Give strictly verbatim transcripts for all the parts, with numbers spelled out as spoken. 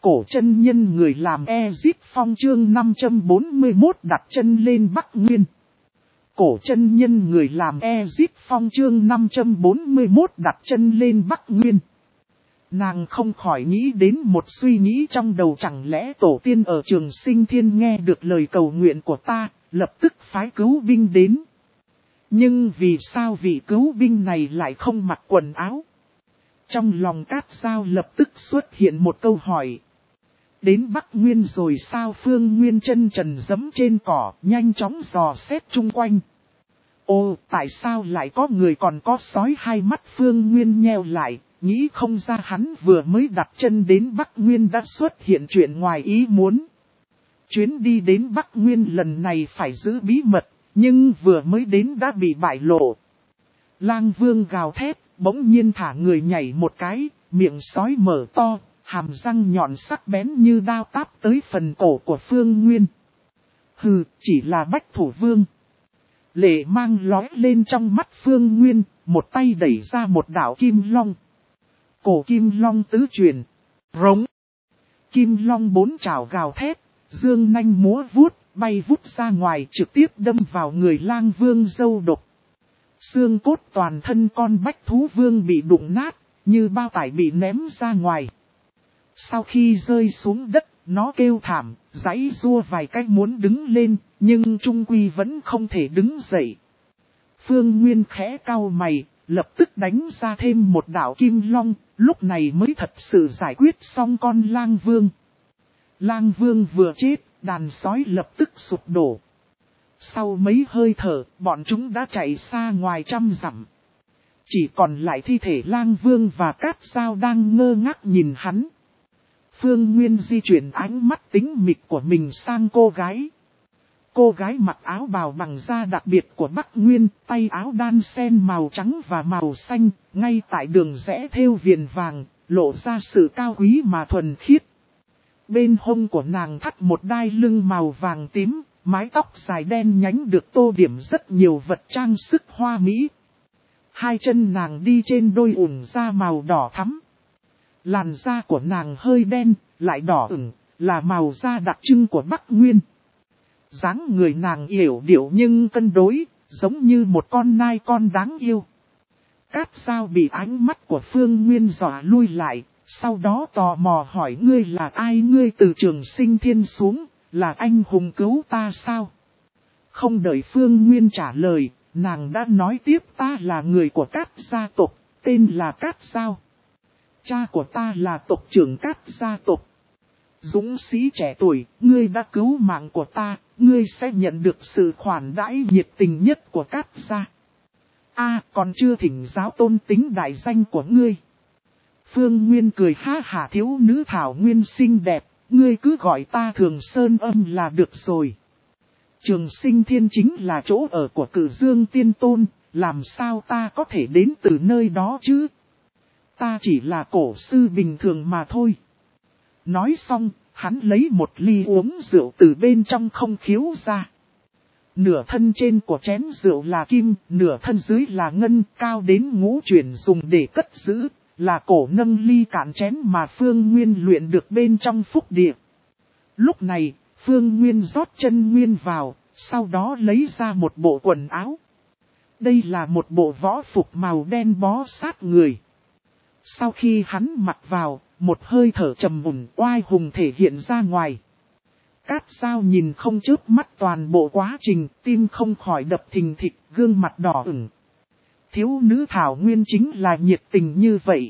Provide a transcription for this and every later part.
Cổ chân nhân người làm Ezip Phong chương năm trăm bốn mươi mốt đặt chân lên Bắc Nguyên. Cổ chân nhân người làm Ezip Phong chương năm trăm bốn mươi mốt đặt chân lên Bắc Nguyên. Nàng không khỏi nghĩ đến một suy nghĩ trong đầu, chẳng lẽ tổ tiên ở Trường Sinh Thiên nghe được lời cầu nguyện của ta, lập tức phái cứu binh đến. Nhưng vì sao vị cứu binh này lại không mặc quần áo? Trong lòng Cát Dao lập tức xuất hiện một câu hỏi. Đến Bắc Nguyên rồi sao? Phương Nguyên chân trần giẫm trên cỏ, nhanh chóng dò xét chung quanh. Ô, tại sao lại có người còn có sói? Hai mắt Phương Nguyên nheo lại, nghĩ không ra hắn vừa mới đặt chân đến Bắc Nguyên đã xuất hiện chuyện ngoài ý muốn. Chuyến đi đến Bắc Nguyên lần này phải giữ bí mật, nhưng vừa mới đến đã bị bại lộ. Lang Vương gào thét, bỗng nhiên thả người nhảy một cái, miệng sói mở to, hàm răng nhọn sắc bén như đao táp tới phần cổ của Phương Nguyên. Hừ, chỉ là Bách Thủ Vương. Lệ mang lóe lên trong mắt Phương Nguyên, một tay đẩy ra một đạo kim long. Cổ kim long tứ truyền, rống. Kim long bốn trảo gào thét, dương nanh múa vuốt, bay vút ra ngoài trực tiếp đâm vào người Lang Vương râu độc. Xương cốt toàn thân con Bách Thú Vương bị đụng nát, như bao tải bị ném ra ngoài. Sau khi rơi xuống đất, nó kêu thảm, giãy giụa vài cách muốn đứng lên, nhưng trung quy vẫn không thể đứng dậy. Phương Nguyên khẽ cau mày, lập tức đánh ra thêm một đạo kim long, lúc này mới thật sự giải quyết xong con Lang Vương. Lang Vương vừa chết, đàn sói lập tức sụp đổ. Sau mấy hơi thở, bọn chúng đã chạy xa ngoài trăm dặm. Chỉ còn lại thi thể Lang Vương và Cát Dao đang ngơ ngác nhìn hắn. Phương Nguyên di chuyển ánh mắt tính mịch của mình sang cô gái. Cô gái mặc áo bào bằng da đặc biệt của Bắc Nguyên, tay áo đan sen màu trắng và màu xanh, ngay tại đường rẽ thêu viền vàng, lộ ra sự cao quý mà thuần khiết. Bên hông của nàng thắt một đai lưng màu vàng tím, mái tóc dài đen nhánh được tô điểm rất nhiều vật trang sức hoa mỹ. Hai chân nàng đi trên đôi ủng da màu đỏ thắm. Làn da của nàng hơi đen, lại đỏ ửng, là màu da đặc trưng của Bắc Nguyên. Dáng người nàng yểu điệu nhưng cân đối, giống như một con nai con đáng yêu. Cát Dao bị ánh mắt của Phương Nguyên dọa lui lại, sau đó tò mò hỏi: ngươi là ai? Ngươi từ Trường Sinh Thiên xuống, là anh hùng cứu ta sao? Không đợi Phương Nguyên trả lời, nàng đã nói tiếp: ta là người của Cát gia tộc, tên là Cát Dao. Cha của ta là tộc trưởng Cát gia tộc. Dũng sĩ trẻ tuổi, ngươi đã cứu mạng của ta, ngươi sẽ nhận được sự khoản đãi nhiệt tình nhất của Cát gia. A, còn chưa thỉnh giáo tôn tính đại danh của ngươi. Phương Nguyên cười ha hả: thiếu nữ thảo nguyên xinh đẹp, ngươi cứ gọi ta Thường Sơn Âm là được rồi. Trường Sinh Thiên chính là chỗ ở của Cử Dương Tiên Tôn, làm sao ta có thể đến từ nơi đó chứ? Ta chỉ là cổ sư bình thường mà thôi. Nói xong, hắn lấy một ly uống rượu từ bên trong không khiếu ra. Nửa thân trên của chén rượu là kim, nửa thân dưới là ngân, cao đến ngũ chuyển dùng để cất giữ, là cổ nâng ly cạn chén mà Phương Nguyên luyện được bên trong phúc địa. Lúc này, Phương Nguyên rót chân nguyên vào, sau đó lấy ra một bộ quần áo. Đây là một bộ võ phục màu đen bó sát người. Sau khi hắn mặc vào, một hơi thở trầm mùn oai hùng thể hiện ra ngoài. Cát Dao nhìn không chớp mắt toàn bộ quá trình, tim không khỏi đập thình thịch, gương mặt đỏ ửng. Thiếu nữ thảo nguyên chính là nhiệt tình như vậy.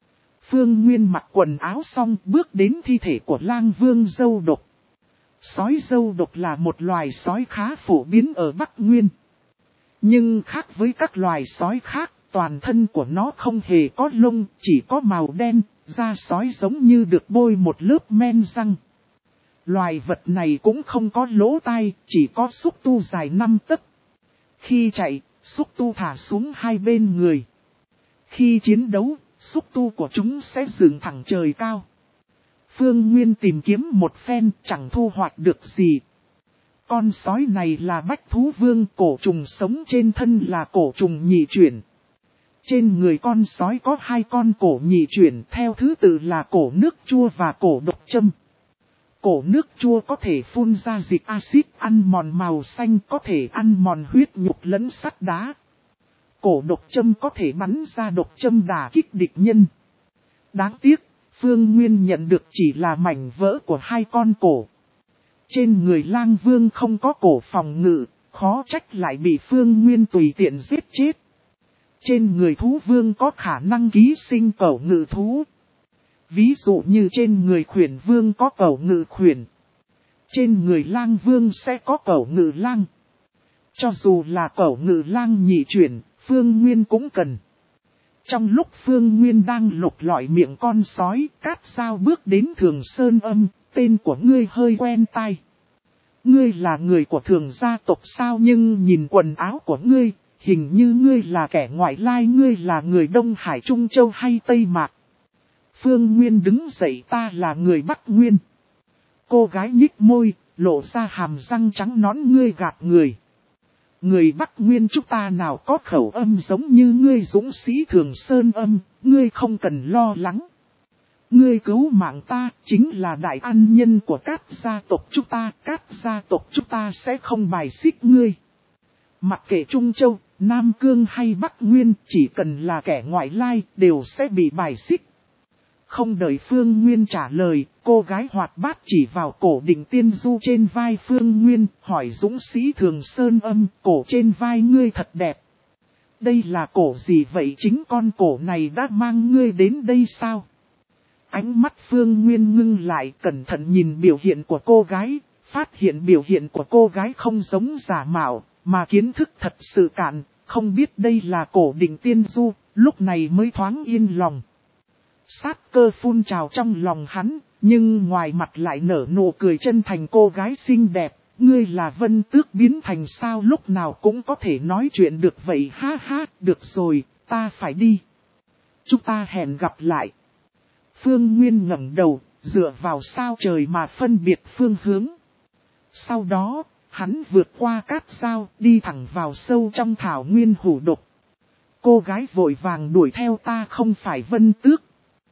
Phương Nguyên mặc quần áo xong bước đến thi thể của Lang Vương râu độc. Sói râu độc là một loài sói khá phổ biến ở Bắc Nguyên. Nhưng khác với các loài sói khác, toàn thân của nó không hề có lông, chỉ có màu đen, da sói giống như được bôi một lớp men răng. Loài vật này cũng không có lỗ tai, chỉ có xúc tu dài năm tấc. Khi chạy, xúc tu thả xuống hai bên người. Khi chiến đấu, xúc tu của chúng sẽ dựng thẳng trời cao. Phương Nguyên tìm kiếm một phen chẳng thu hoạch được gì. Con sói này là Bách Thú Vương, cổ trùng sống trên thân là cổ trùng nhị chuyển. Trên người con sói có hai con cổ nhị chuyển theo thứ tự là cổ nước chua và cổ độc châm. Cổ nước chua có thể phun ra dịch axit ăn mòn màu xanh, có thể ăn mòn huyết nhục lẫn sắt đá. Cổ độc châm có thể bắn ra độc châm đả kích địch nhân. Đáng tiếc, Phương Nguyên nhận được chỉ là mảnh vỡ của hai con cổ. Trên người Lang Vương không có cổ phòng ngự, khó trách lại bị Phương Nguyên tùy tiện giết chết. Trên người thú vương có khả năng ký sinh cẩu ngự thú. Ví dụ như trên người khuyển vương có cẩu ngự khuyển. Trên người Lang Vương sẽ có cẩu ngự lang. Cho dù là cẩu ngự lang nhị chuyển, Phương Nguyên cũng cần. Trong lúc Phương Nguyên đang lục lọi miệng con sói, Cát Dao bước đến Thường Sơn Âm, tên của ngươi hơi quen tai. Ngươi là người của Thường gia tộc sao, nhưng nhìn quần áo của ngươi, hình như ngươi là kẻ ngoại lai, ngươi là người Đông Hải Trung Châu hay Tây Mạc. Phương Nguyên đứng dậy, ta là người Bắc Nguyên. Cô gái nhích môi, lộ ra hàm răng trắng nõn, ngươi gạt người. Người Bắc Nguyên chúng ta nào có khẩu âm giống như ngươi dũng sĩ Thường Sơn Âm, ngươi không cần lo lắng. Ngươi cứu mạng ta, chính là đại ân nhân của các gia tộc chúng ta, các gia tộc chúng ta sẽ không bài xích ngươi. Mặc kệ Trung Châu, Nam Cương hay Bắc Nguyên, chỉ cần là kẻ ngoại lai, đều sẽ bị bài xích. Không đợi Phương Nguyên trả lời, cô gái hoạt bát chỉ vào cổ đỉnh tiên du trên vai Phương Nguyên, hỏi dũng sĩ Thường Sơn Âm, cổ trên vai ngươi thật đẹp. Đây là cổ gì vậy, chính con cổ này đã mang ngươi đến đây sao? Ánh mắt Phương Nguyên ngưng lại, cẩn thận nhìn biểu hiện của cô gái, phát hiện biểu hiện của cô gái không giống giả mạo, mà kiến thức thật sự cạn, không biết đây là cổ đỉnh tiên du, lúc này mới thoáng yên lòng. Sát cơ phun trào trong lòng hắn, nhưng ngoài mặt lại nở nụ cười chân thành, cô gái xinh đẹp, ngươi là Vân Tước biến thành sao, lúc nào cũng có thể nói chuyện được vậy, ha ha, được rồi, ta phải đi. Chúng ta hẹn gặp lại. Phương Nguyên ngẩng đầu, dựa vào sao trời mà phân biệt phương hướng. Sau đó, hắn vượt qua Cát Dao, đi thẳng vào sâu trong thảo nguyên hủ độc. Cô gái vội vàng đuổi theo, ta không phải Vân Tước.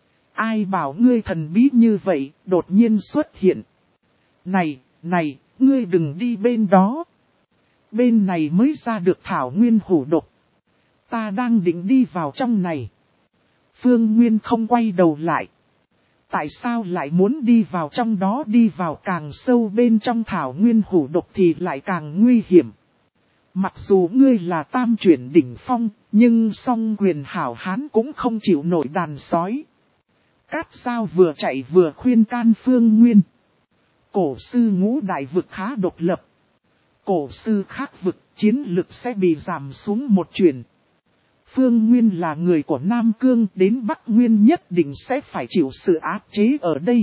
Ai bảo ngươi thần bí như vậy, đột nhiên xuất hiện. Này, này, ngươi đừng đi bên đó. Bên này mới ra được thảo nguyên hủ độc. Ta đang định đi vào trong này. Phương Nguyên không quay đầu lại. Tại sao lại muốn đi vào trong đó, đi vào càng sâu bên trong thảo nguyên hủ độc thì lại càng nguy hiểm. Mặc dù ngươi là tam chuyển đỉnh phong, nhưng song quyền hảo hán cũng không chịu nổi đàn sói. Cát Dao vừa chạy vừa khuyên can Phương Nguyên. Cổ sư ngũ đại vực khá độc lập. Cổ sư khác vực, chiến lực sẽ bị giảm xuống một chuyển. Phương Nguyên là người của Nam Cương, đến Bắc Nguyên nhất định sẽ phải chịu sự áp chế ở đây.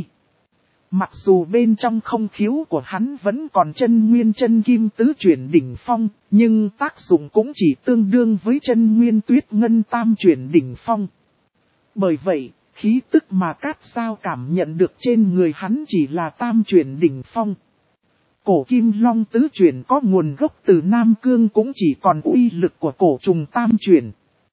Mặc dù bên trong không khiếu của hắn vẫn còn chân nguyên chân kim tứ chuyển đỉnh phong, nhưng tác dụng cũng chỉ tương đương với chân nguyên tuyết ngân tam chuyển đỉnh phong. Bởi vậy, khí tức mà Cát Dao cảm nhận được trên người hắn chỉ là tam chuyển đỉnh phong. Cổ kim long tứ chuyển có nguồn gốc từ Nam Cương cũng chỉ còn uy lực của cổ trùng tam chuyển.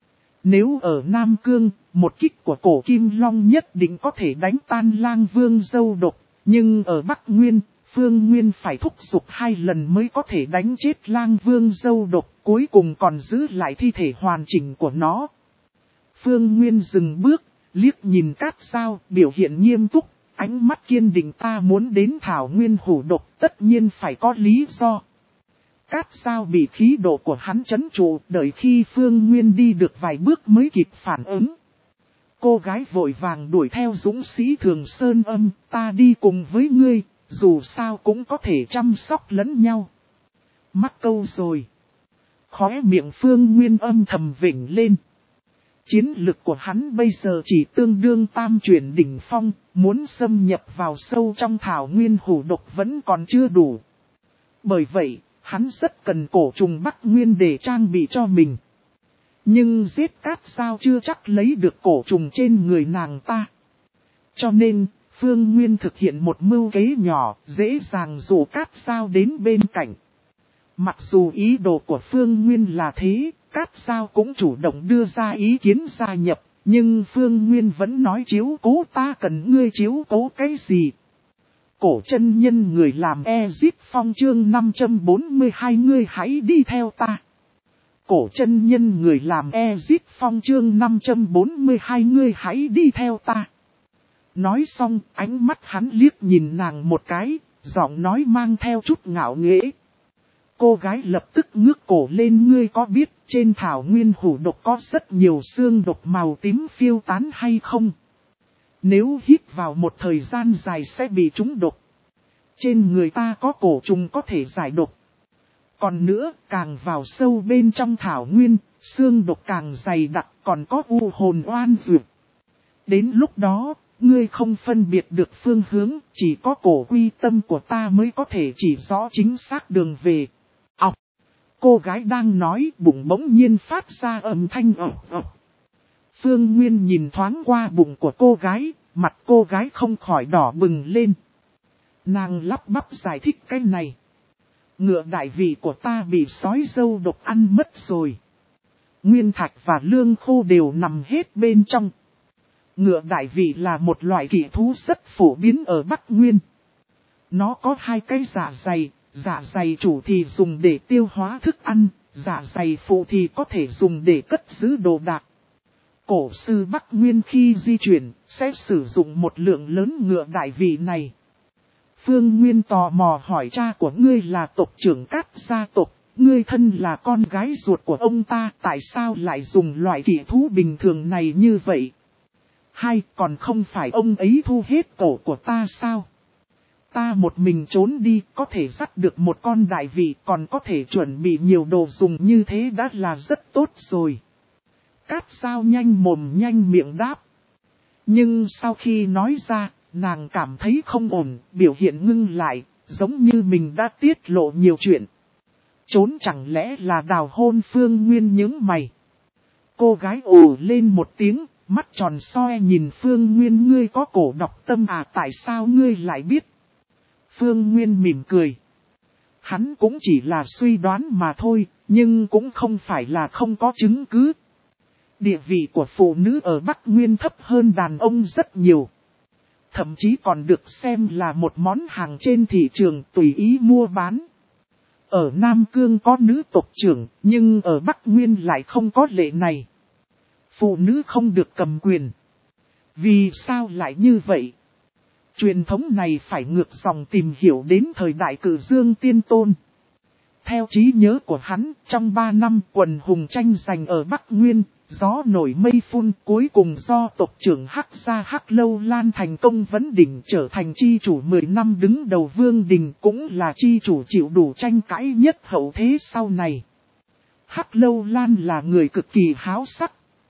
Nếu ở Nam Cương, một kích của cổ kim long nhất định có thể đánh tan Lang Vương dâu độc, nhưng ở Bắc Nguyên, Phương Nguyên phải thúc giục hai lần mới có thể đánh chết Lang Vương dâu độc, cuối cùng còn giữ lại thi thể hoàn chỉnh của nó. Phương Nguyên dừng bước, liếc nhìn Cát Dao, biểu hiện nghiêm túc, ánh mắt kiên định, ta muốn đến thảo nguyên hủ độc, tất nhiên phải có lý do. Cát Dao bị khí độ của hắn trấn trụ, đợi khi Phương Nguyên đi được vài bước mới kịp phản ứng. Cô gái vội vàng đuổi theo dũng sĩ Thường Sơn Âm, ta đi cùng với ngươi, dù sao cũng có thể chăm sóc lẫn nhau. Mắc câu rồi. Khóe miệng Phương Nguyên âm thầm vểnh lên. Chiến lực của hắn bây giờ chỉ tương đương tam chuyển đỉnh phong, muốn xâm nhập vào sâu trong thảo nguyên hủ độc vẫn còn chưa đủ. Bởi vậy, hắn rất cần cổ trùng Bắc Nguyên để trang bị cho mình. Nhưng giết Cát Dao chưa chắc lấy được cổ trùng trên người nàng ta. Cho nên, Phương Nguyên thực hiện một mưu kế nhỏ, dễ dàng dụ Cát Dao đến bên cạnh. Mặc dù ý đồ của Phương Nguyên là thế, Cát Sao cũng chủ động đưa ra ý kiến gia nhập, nhưng Phương Nguyên vẫn nói chiếu cố ta cần ngươi chiếu cố cái gì. Cổ chân nhân người làm Ezip Phong chương năm trăm bốn mươi hai ngươi hãy đi theo ta. Cổ chân nhân người làm Ezip Phong chương năm trăm bốn mươi hai ngươi hãy đi theo ta. Nói xong, ánh mắt hắn liếc nhìn nàng một cái, giọng nói mang theo chút ngạo nghễ. Cô gái lập tức ngước cổ lên, ngươi có biết trên thảo nguyên hủ độc có rất nhiều xương độc màu tím phiêu tán hay không? Nếu hít vào một thời gian dài sẽ bị trúng độc. Trên người ta có cổ trùng có thể giải độc. Còn nữa, càng vào sâu bên trong thảo nguyên, xương độc càng dày đặc, còn có u hồn oan dược. Đến lúc đó, ngươi không phân biệt được phương hướng, chỉ có cổ quy tâm của ta mới có thể chỉ rõ chính xác đường về. Ọc! Cô gái đang nói, bụng bỗng nhiên phát ra âm thanh ọc ọc. Phương Nguyên nhìn thoáng qua bụng của cô gái, mặt cô gái không khỏi đỏ bừng lên. Nàng lắp bắp giải thích cái này. Ngựa đại vị của ta bị sói dâu độc ăn mất rồi. Nguyên thạch và lương khô đều nằm hết bên trong. Ngựa đại vị là một loại kỵ thú rất phổ biến ở Bắc Nguyên. Nó có hai cái dạ dày, dạ dày chủ thì dùng để tiêu hóa thức ăn, dạ dày phụ thì có thể dùng để cất giữ đồ đạc. Cổ sư Bắc Nguyên khi di chuyển, sẽ sử dụng một lượng lớn ngựa đại vị này. Phương Nguyên tò mò hỏi cha của ngươi là tộc trưởng Cát gia tộc, ngươi thân là con gái ruột của ông ta, tại sao lại dùng loại kỵ thú bình thường này như vậy? Hai, còn không phải ông ấy thu hết cổ của ta sao? Ta một mình trốn đi, có thể dắt được một con đại vị, còn có thể chuẩn bị nhiều đồ dùng như thế đã là rất tốt rồi. Cát Sao nhanh mồm nhanh miệng đáp. Nhưng sau khi nói ra, nàng cảm thấy không ổn, biểu hiện ngưng lại, giống như mình đã tiết lộ nhiều chuyện. Trốn chẳng lẽ là đào hôn? Phương Nguyên nhướng mày. Cô gái ồ lên một tiếng, mắt tròn soi nhìn Phương Nguyên, ngươi có cổ độc tâm à, tại sao ngươi lại biết? Phương Nguyên mỉm cười. Hắn cũng chỉ là suy đoán mà thôi, nhưng cũng không phải là không có chứng cứ. Địa vị của phụ nữ ở Bắc Nguyên thấp hơn đàn ông rất nhiều. Thậm chí còn được xem là một món hàng trên thị trường tùy ý mua bán. Ở Nam Cương có nữ tộc trưởng, nhưng ở Bắc Nguyên lại không có lệ này. Phụ nữ không được cầm quyền. Vì sao lại như vậy? Truyền thống này phải ngược dòng tìm hiểu đến thời đại Cử Dương Tiên Tôn. Theo trí nhớ của hắn, trong ba năm quần hùng tranh giành ở Bắc Nguyên, gió nổi mây phun, cuối cùng do tộc trưởng Hắc Gia Hắc Lâu Lan thành công vấn đỉnh, trở thành chi chủ mười năm đứng đầu vương đình, cũng là chi chủ chịu đủ tranh cãi nhất hậu thế sau này. Hắc Lâu Lan là người cực kỳ háo sắc.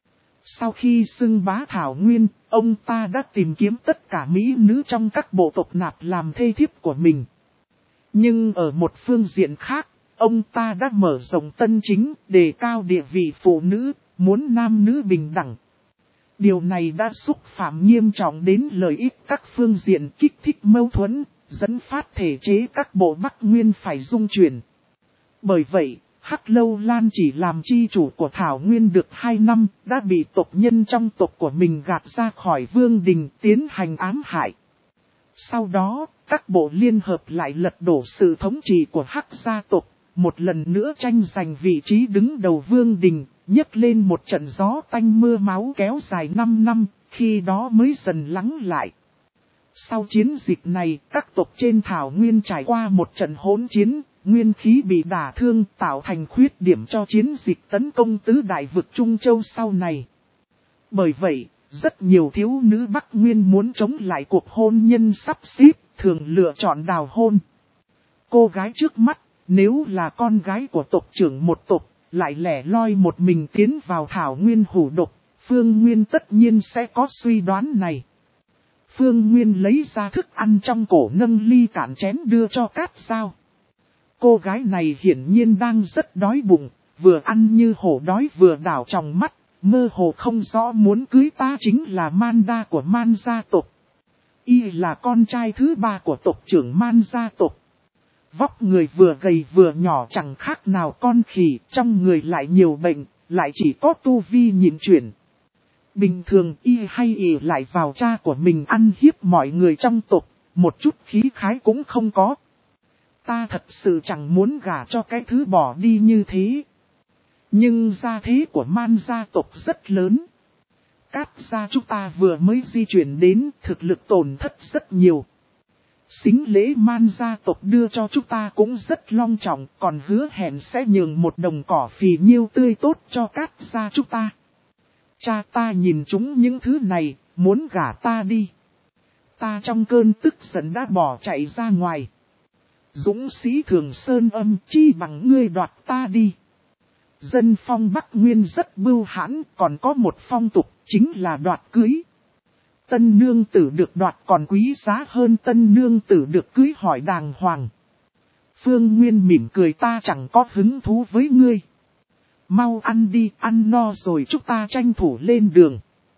Sau khi xưng bá thảo nguyên, ông ta đã tìm kiếm tất cả mỹ nữ trong các bộ tộc nạp làm thê thiếp của mình. Nhưng ở một phương diện khác, ông ta đã mở rộng tân chính, đề cao địa vị phụ nữ, muốn nam nữ bình đẳng. Điều này đã xúc phạm nghiêm trọng đến lợi ích các phương diện, kích thích mâu thuẫn, dẫn phát thể chế các bộ Bắc Nguyên phải dung chuyển. Bởi vậy, Hắc Lâu Lan chỉ làm chi chủ của Thảo Nguyên được hai năm, đã bị tộc nhân trong tộc của mình gạt ra khỏi vương đình, tiến hành ám hại. Sau đó, các bộ liên hợp lại lật đổ sự thống trị của Hắc gia tộc, một lần nữa tranh giành vị trí đứng đầu vương đình, nhấc lên một trận gió tanh mưa máu kéo dài năm năm, khi đó mới dần lắng lại. Sau chiến dịch này, các tộc trên Thảo Nguyên trải qua một trận hỗn chiến, nguyên khí bị đả thương, tạo thành khuyết điểm cho chiến dịch tấn công tứ đại vực Trung Châu sau này. Bởi vậy, rất nhiều thiếu nữ Bắc Nguyên muốn chống lại cuộc hôn nhân sắp xếp, thường lựa chọn đào hôn. Cô gái trước mắt, nếu là con gái của tộc trưởng một tộc, lại lẻ loi một mình tiến vào Thảo Nguyên hủ độc, Phương Nguyên tất nhiên sẽ có suy đoán này. Phương Nguyên lấy ra thức ăn trong cổ, nâng ly cạn chén đưa cho Cát Sao. Cô gái này hiển nhiên đang rất đói bụng, vừa ăn như hổ đói vừa đảo tròng mắt, mơ hồ không rõ muốn cưới ta chính là Manda của Man gia tộc. Y là con trai thứ ba của tộc trưởng Man gia tộc. Vóc người vừa gầy vừa nhỏ chẳng khác nào con khỉ, trong người lại nhiều bệnh, lại chỉ có tu vi nhịn chuyển. Bình thường y hay ỉ lại vào cha của mình ăn hiếp mọi người trong tộc, một chút khí khái cũng không có. Ta thật sự chẳng muốn gả cho cái thứ bỏ đi như thế. Nhưng gia thế của Man gia tộc rất lớn. Cát gia chúng ta vừa mới di chuyển đến, thực lực tổn thất rất nhiều. Sính lễ Man gia tộc đưa cho chúng ta cũng rất long trọng, còn hứa hẹn sẽ nhường một đồng cỏ phì nhiêu tươi tốt cho Cát gia chúng ta. Cha ta nhìn chúng những thứ này, muốn gả ta đi. Ta trong cơn tức giận đã bỏ chạy ra ngoài. Dũng sĩ Thường Sơn Âm, chi bằng ngươi đoạt ta đi. Dân phong Bắc Nguyên rất bưu hãn, còn có một phong tục, chính là đoạt cưới. Tân nương tử được đoạt còn quý giá hơn tân nương tử được cưới hỏi đàng hoàng. Phương Nguyên mỉm cười, ta chẳng có hứng thú với ngươi. Mau ăn đi, ăn no rồi chúng ta tranh thủ lên đường.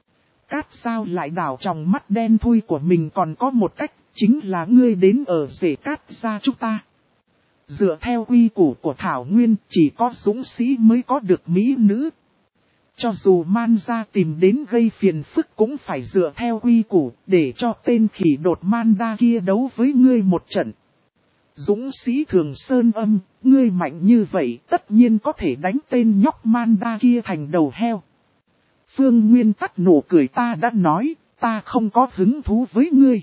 Cát Sao lại đảo trong mắt đen thui của mình còn có một cách, chính là ngươi đến ở rể Cát gia chúng ta. Dựa theo quy củ của Thảo Nguyên, chỉ có dũng sĩ mới có được mỹ nữ. Cho dù Man gia tìm đến gây phiền phức cũng phải dựa theo quy củ, để cho tên khỉ đột Man đa kia đấu với ngươi một trận. Dũng sĩ Thường Sơn Âm, ngươi mạnh như vậy tất nhiên có thể đánh tên nhóc Man đa kia thành đầu heo. Phương Nguyên tắt nụ cười, ta đã nói, ta không có hứng thú với ngươi.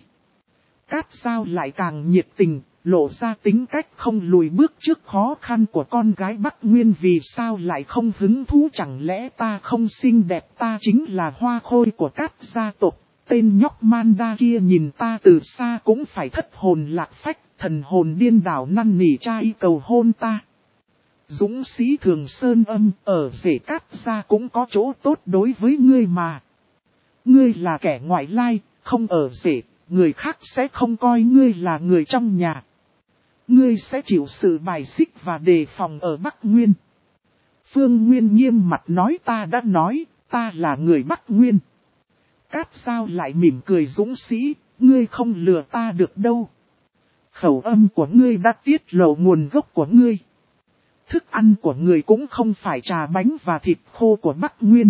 Cát Sao lại càng nhiệt tình, lộ ra tính cách không lùi bước trước khó khăn của con gái Bắc Nguyên. Vì sao lại không hứng thú, chẳng lẽ ta không xinh đẹp, ta chính là hoa khôi của Cát gia tộc. Tên nhóc Man đa kia nhìn ta từ xa cũng phải thất hồn lạc phách, thần hồn điên đảo năn nỉ cha y cầu hôn ta. Dũng sĩ Thường Sơn Âm, ở rể Cát gia cũng có chỗ tốt đối với ngươi mà. Ngươi là kẻ ngoại lai, không ở rể, người khác sẽ không coi ngươi là người trong nhà. Ngươi sẽ chịu sự bài xích và đề phòng ở Bắc Nguyên. Phương Nguyên nghiêm mặt nói, ta đã nói, ta là người Bắc Nguyên. Cát Sao lại mỉm cười, dũng sĩ, ngươi không lừa ta được đâu. Khẩu âm của ngươi đã tiết lộ nguồn gốc của ngươi. Thức ăn của ngươi cũng không phải trà bánh và thịt khô của Bắc Nguyên.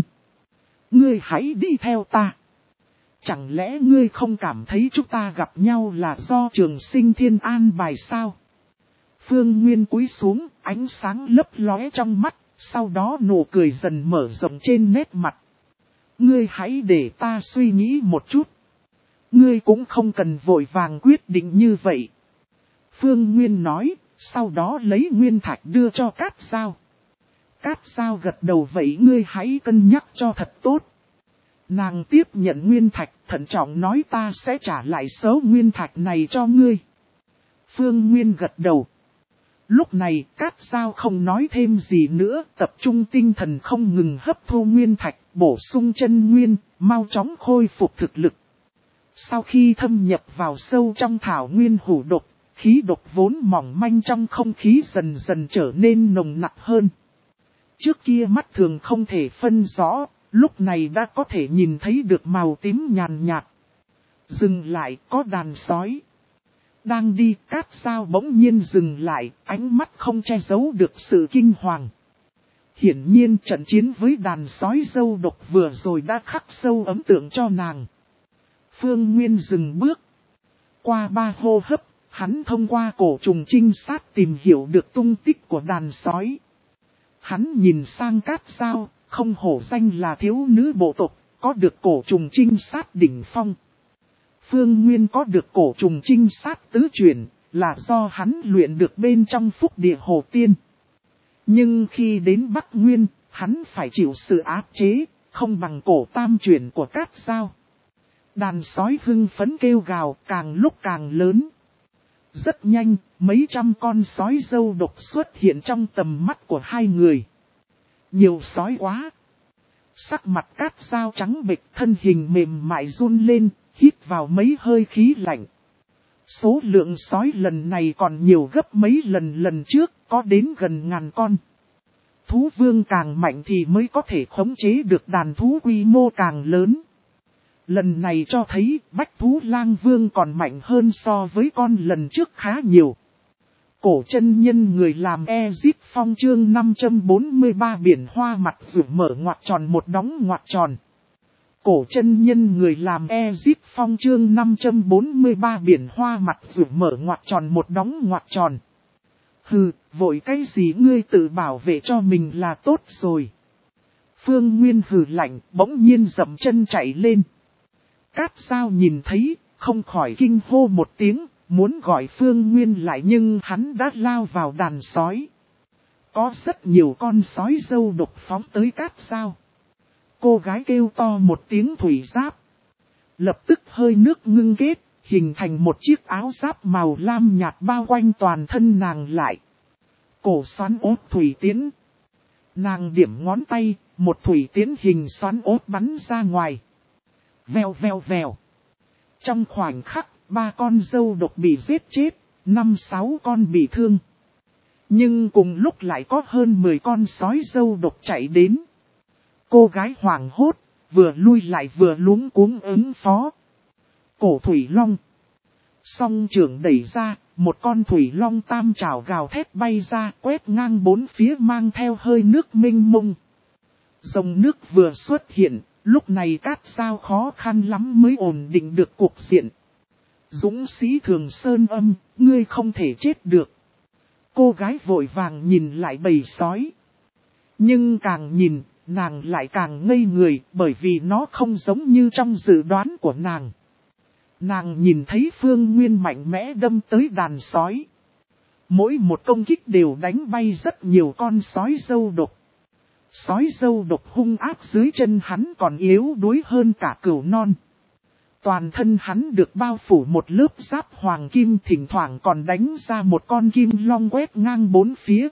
Ngươi hãy đi theo ta. Chẳng lẽ ngươi không cảm thấy chúng ta gặp nhau là do Trường Sinh Thiên an bài sao? Phương Nguyên cúi xuống, ánh sáng lấp lóe trong mắt, sau đó nụ cười dần mở rộng trên nét mặt. Ngươi hãy để ta suy nghĩ một chút. Ngươi cũng không cần vội vàng quyết định như vậy. Phương Nguyên nói, sau đó lấy nguyên thạch đưa cho Cát Sao. Cát Sao gật đầu, vậy ngươi hãy cân nhắc cho thật tốt. Nàng tiếp nhận nguyên thạch, thận trọng nói, ta sẽ trả lại số nguyên thạch này cho ngươi. Phương Nguyên gật đầu. Lúc này Cát Sao không nói thêm gì nữa, tập trung tinh thần không ngừng hấp thu nguyên thạch, bổ sung chân nguyên, mau chóng khôi phục thực lực. Sau khi thâm nhập vào sâu trong thảo nguyên hủ độc, khí độc vốn mỏng manh trong không khí dần dần trở nên nồng nặc hơn. Trước kia mắt thường không thể phân rõ, lúc này đã có thể nhìn thấy được màu tím nhàn nhạt. Dừng lại, có đàn sói. Đang đi, Cát Sao bỗng nhiên dừng lại, ánh mắt không che giấu được sự kinh hoàng. Hiển nhiên trận chiến với đàn sói dâu độc vừa rồi đã khắc sâu ấn tượng cho nàng. Phương Nguyên dừng bước. Qua ba hô hấp, hắn thông qua cổ trùng trinh sát tìm hiểu được tung tích của đàn sói. Hắn nhìn sang Cát Sao, không hổ danh là thiếu nữ bộ tộc, có được cổ trùng trinh sát đỉnh phong. Phương Nguyên có được cổ trùng trinh sát tứ chuyển, là do hắn luyện được bên trong phúc địa hồ tiên. Nhưng khi đến Bắc Nguyên, hắn phải chịu sự áp chế, không bằng cổ tam chuyển của Cát Sao. Đàn sói hưng phấn kêu gào, càng lúc càng lớn. Rất nhanh, mấy trăm con sói dâu độc xuất hiện trong tầm mắt của hai người. Nhiều sói quá. Sắc mặt Cát Sao trắng bệch, thân hình mềm mại run lên, hít vào mấy hơi khí lạnh. Số lượng sói lần này còn nhiều gấp mấy lần lần trước, có đến gần ngàn con. Thú vương càng mạnh thì mới có thể khống chế được đàn thú quy mô càng lớn. Lần này cho thấy Bách Thú Lang Vương còn mạnh hơn so với con lần trước khá nhiều. Cổ chân nhân người làm Ezip Phong chương năm trăm bốn mươi ba biển hoa mặt rủ mở ngoặc tròn một đóng ngoặc tròn. Cổ chân nhân người làm Ezip Phong chương năm trăm bốn mươi ba biển hoa mặt rủ mở ngoặc tròn một đóng ngoặc tròn. Hừ, vội cái gì ngươi tự bảo vệ cho mình là tốt rồi. Phương Nguyên hừ lạnh, bỗng nhiên dậm chân chạy lên. Cát Dao nhìn thấy, không khỏi kinh hô một tiếng, muốn gọi Phương Nguyên lại nhưng hắn đã lao vào đàn sói. Có rất nhiều con sói dâu độc phóng tới Cát Dao. Cô gái kêu to một tiếng thủy giáp. Lập tức hơi nước ngưng kết, hình thành một chiếc áo giáp màu lam nhạt bao quanh toàn thân nàng lại. Cổ xoắn ốt thủy tiến. Nàng điểm ngón tay, một thủy tiến hình xoắn ốt bắn ra ngoài. Vèo vèo vèo. Trong khoảnh khắc, ba con dâu độc bị giết chết, năm sáu con bị thương. Nhưng cùng lúc lại có hơn mười con sói dâu độc chạy đến. Cô gái hoảng hốt, vừa lui lại vừa luống cuống ứng phó. Cổ thủy long. Song trưởng đẩy ra, một con thủy long tam trảo gào thét bay ra, quét ngang bốn phía mang theo hơi nước mênh mông. Dòng nước vừa xuất hiện, lúc này Cát Dao khó khăn lắm mới ổn định được cuộc diện. Dũng sĩ Thường Sơn Âm, ngươi không thể chết được. Cô gái vội vàng nhìn lại bầy sói. Nhưng càng nhìn, nàng lại càng ngây người bởi vì nó không giống như trong dự đoán của nàng. Nàng nhìn thấy Phương Nguyên mạnh mẽ đâm tới đàn sói. Mỗi một công kích đều đánh bay rất nhiều con sói dâu độc. Sói dâu độc hung ác dưới chân hắn còn yếu đuối hơn cả cừu non. Toàn thân hắn được bao phủ một lớp giáp hoàng kim, thỉnh thoảng còn đánh ra một con kim long quét ngang bốn phía.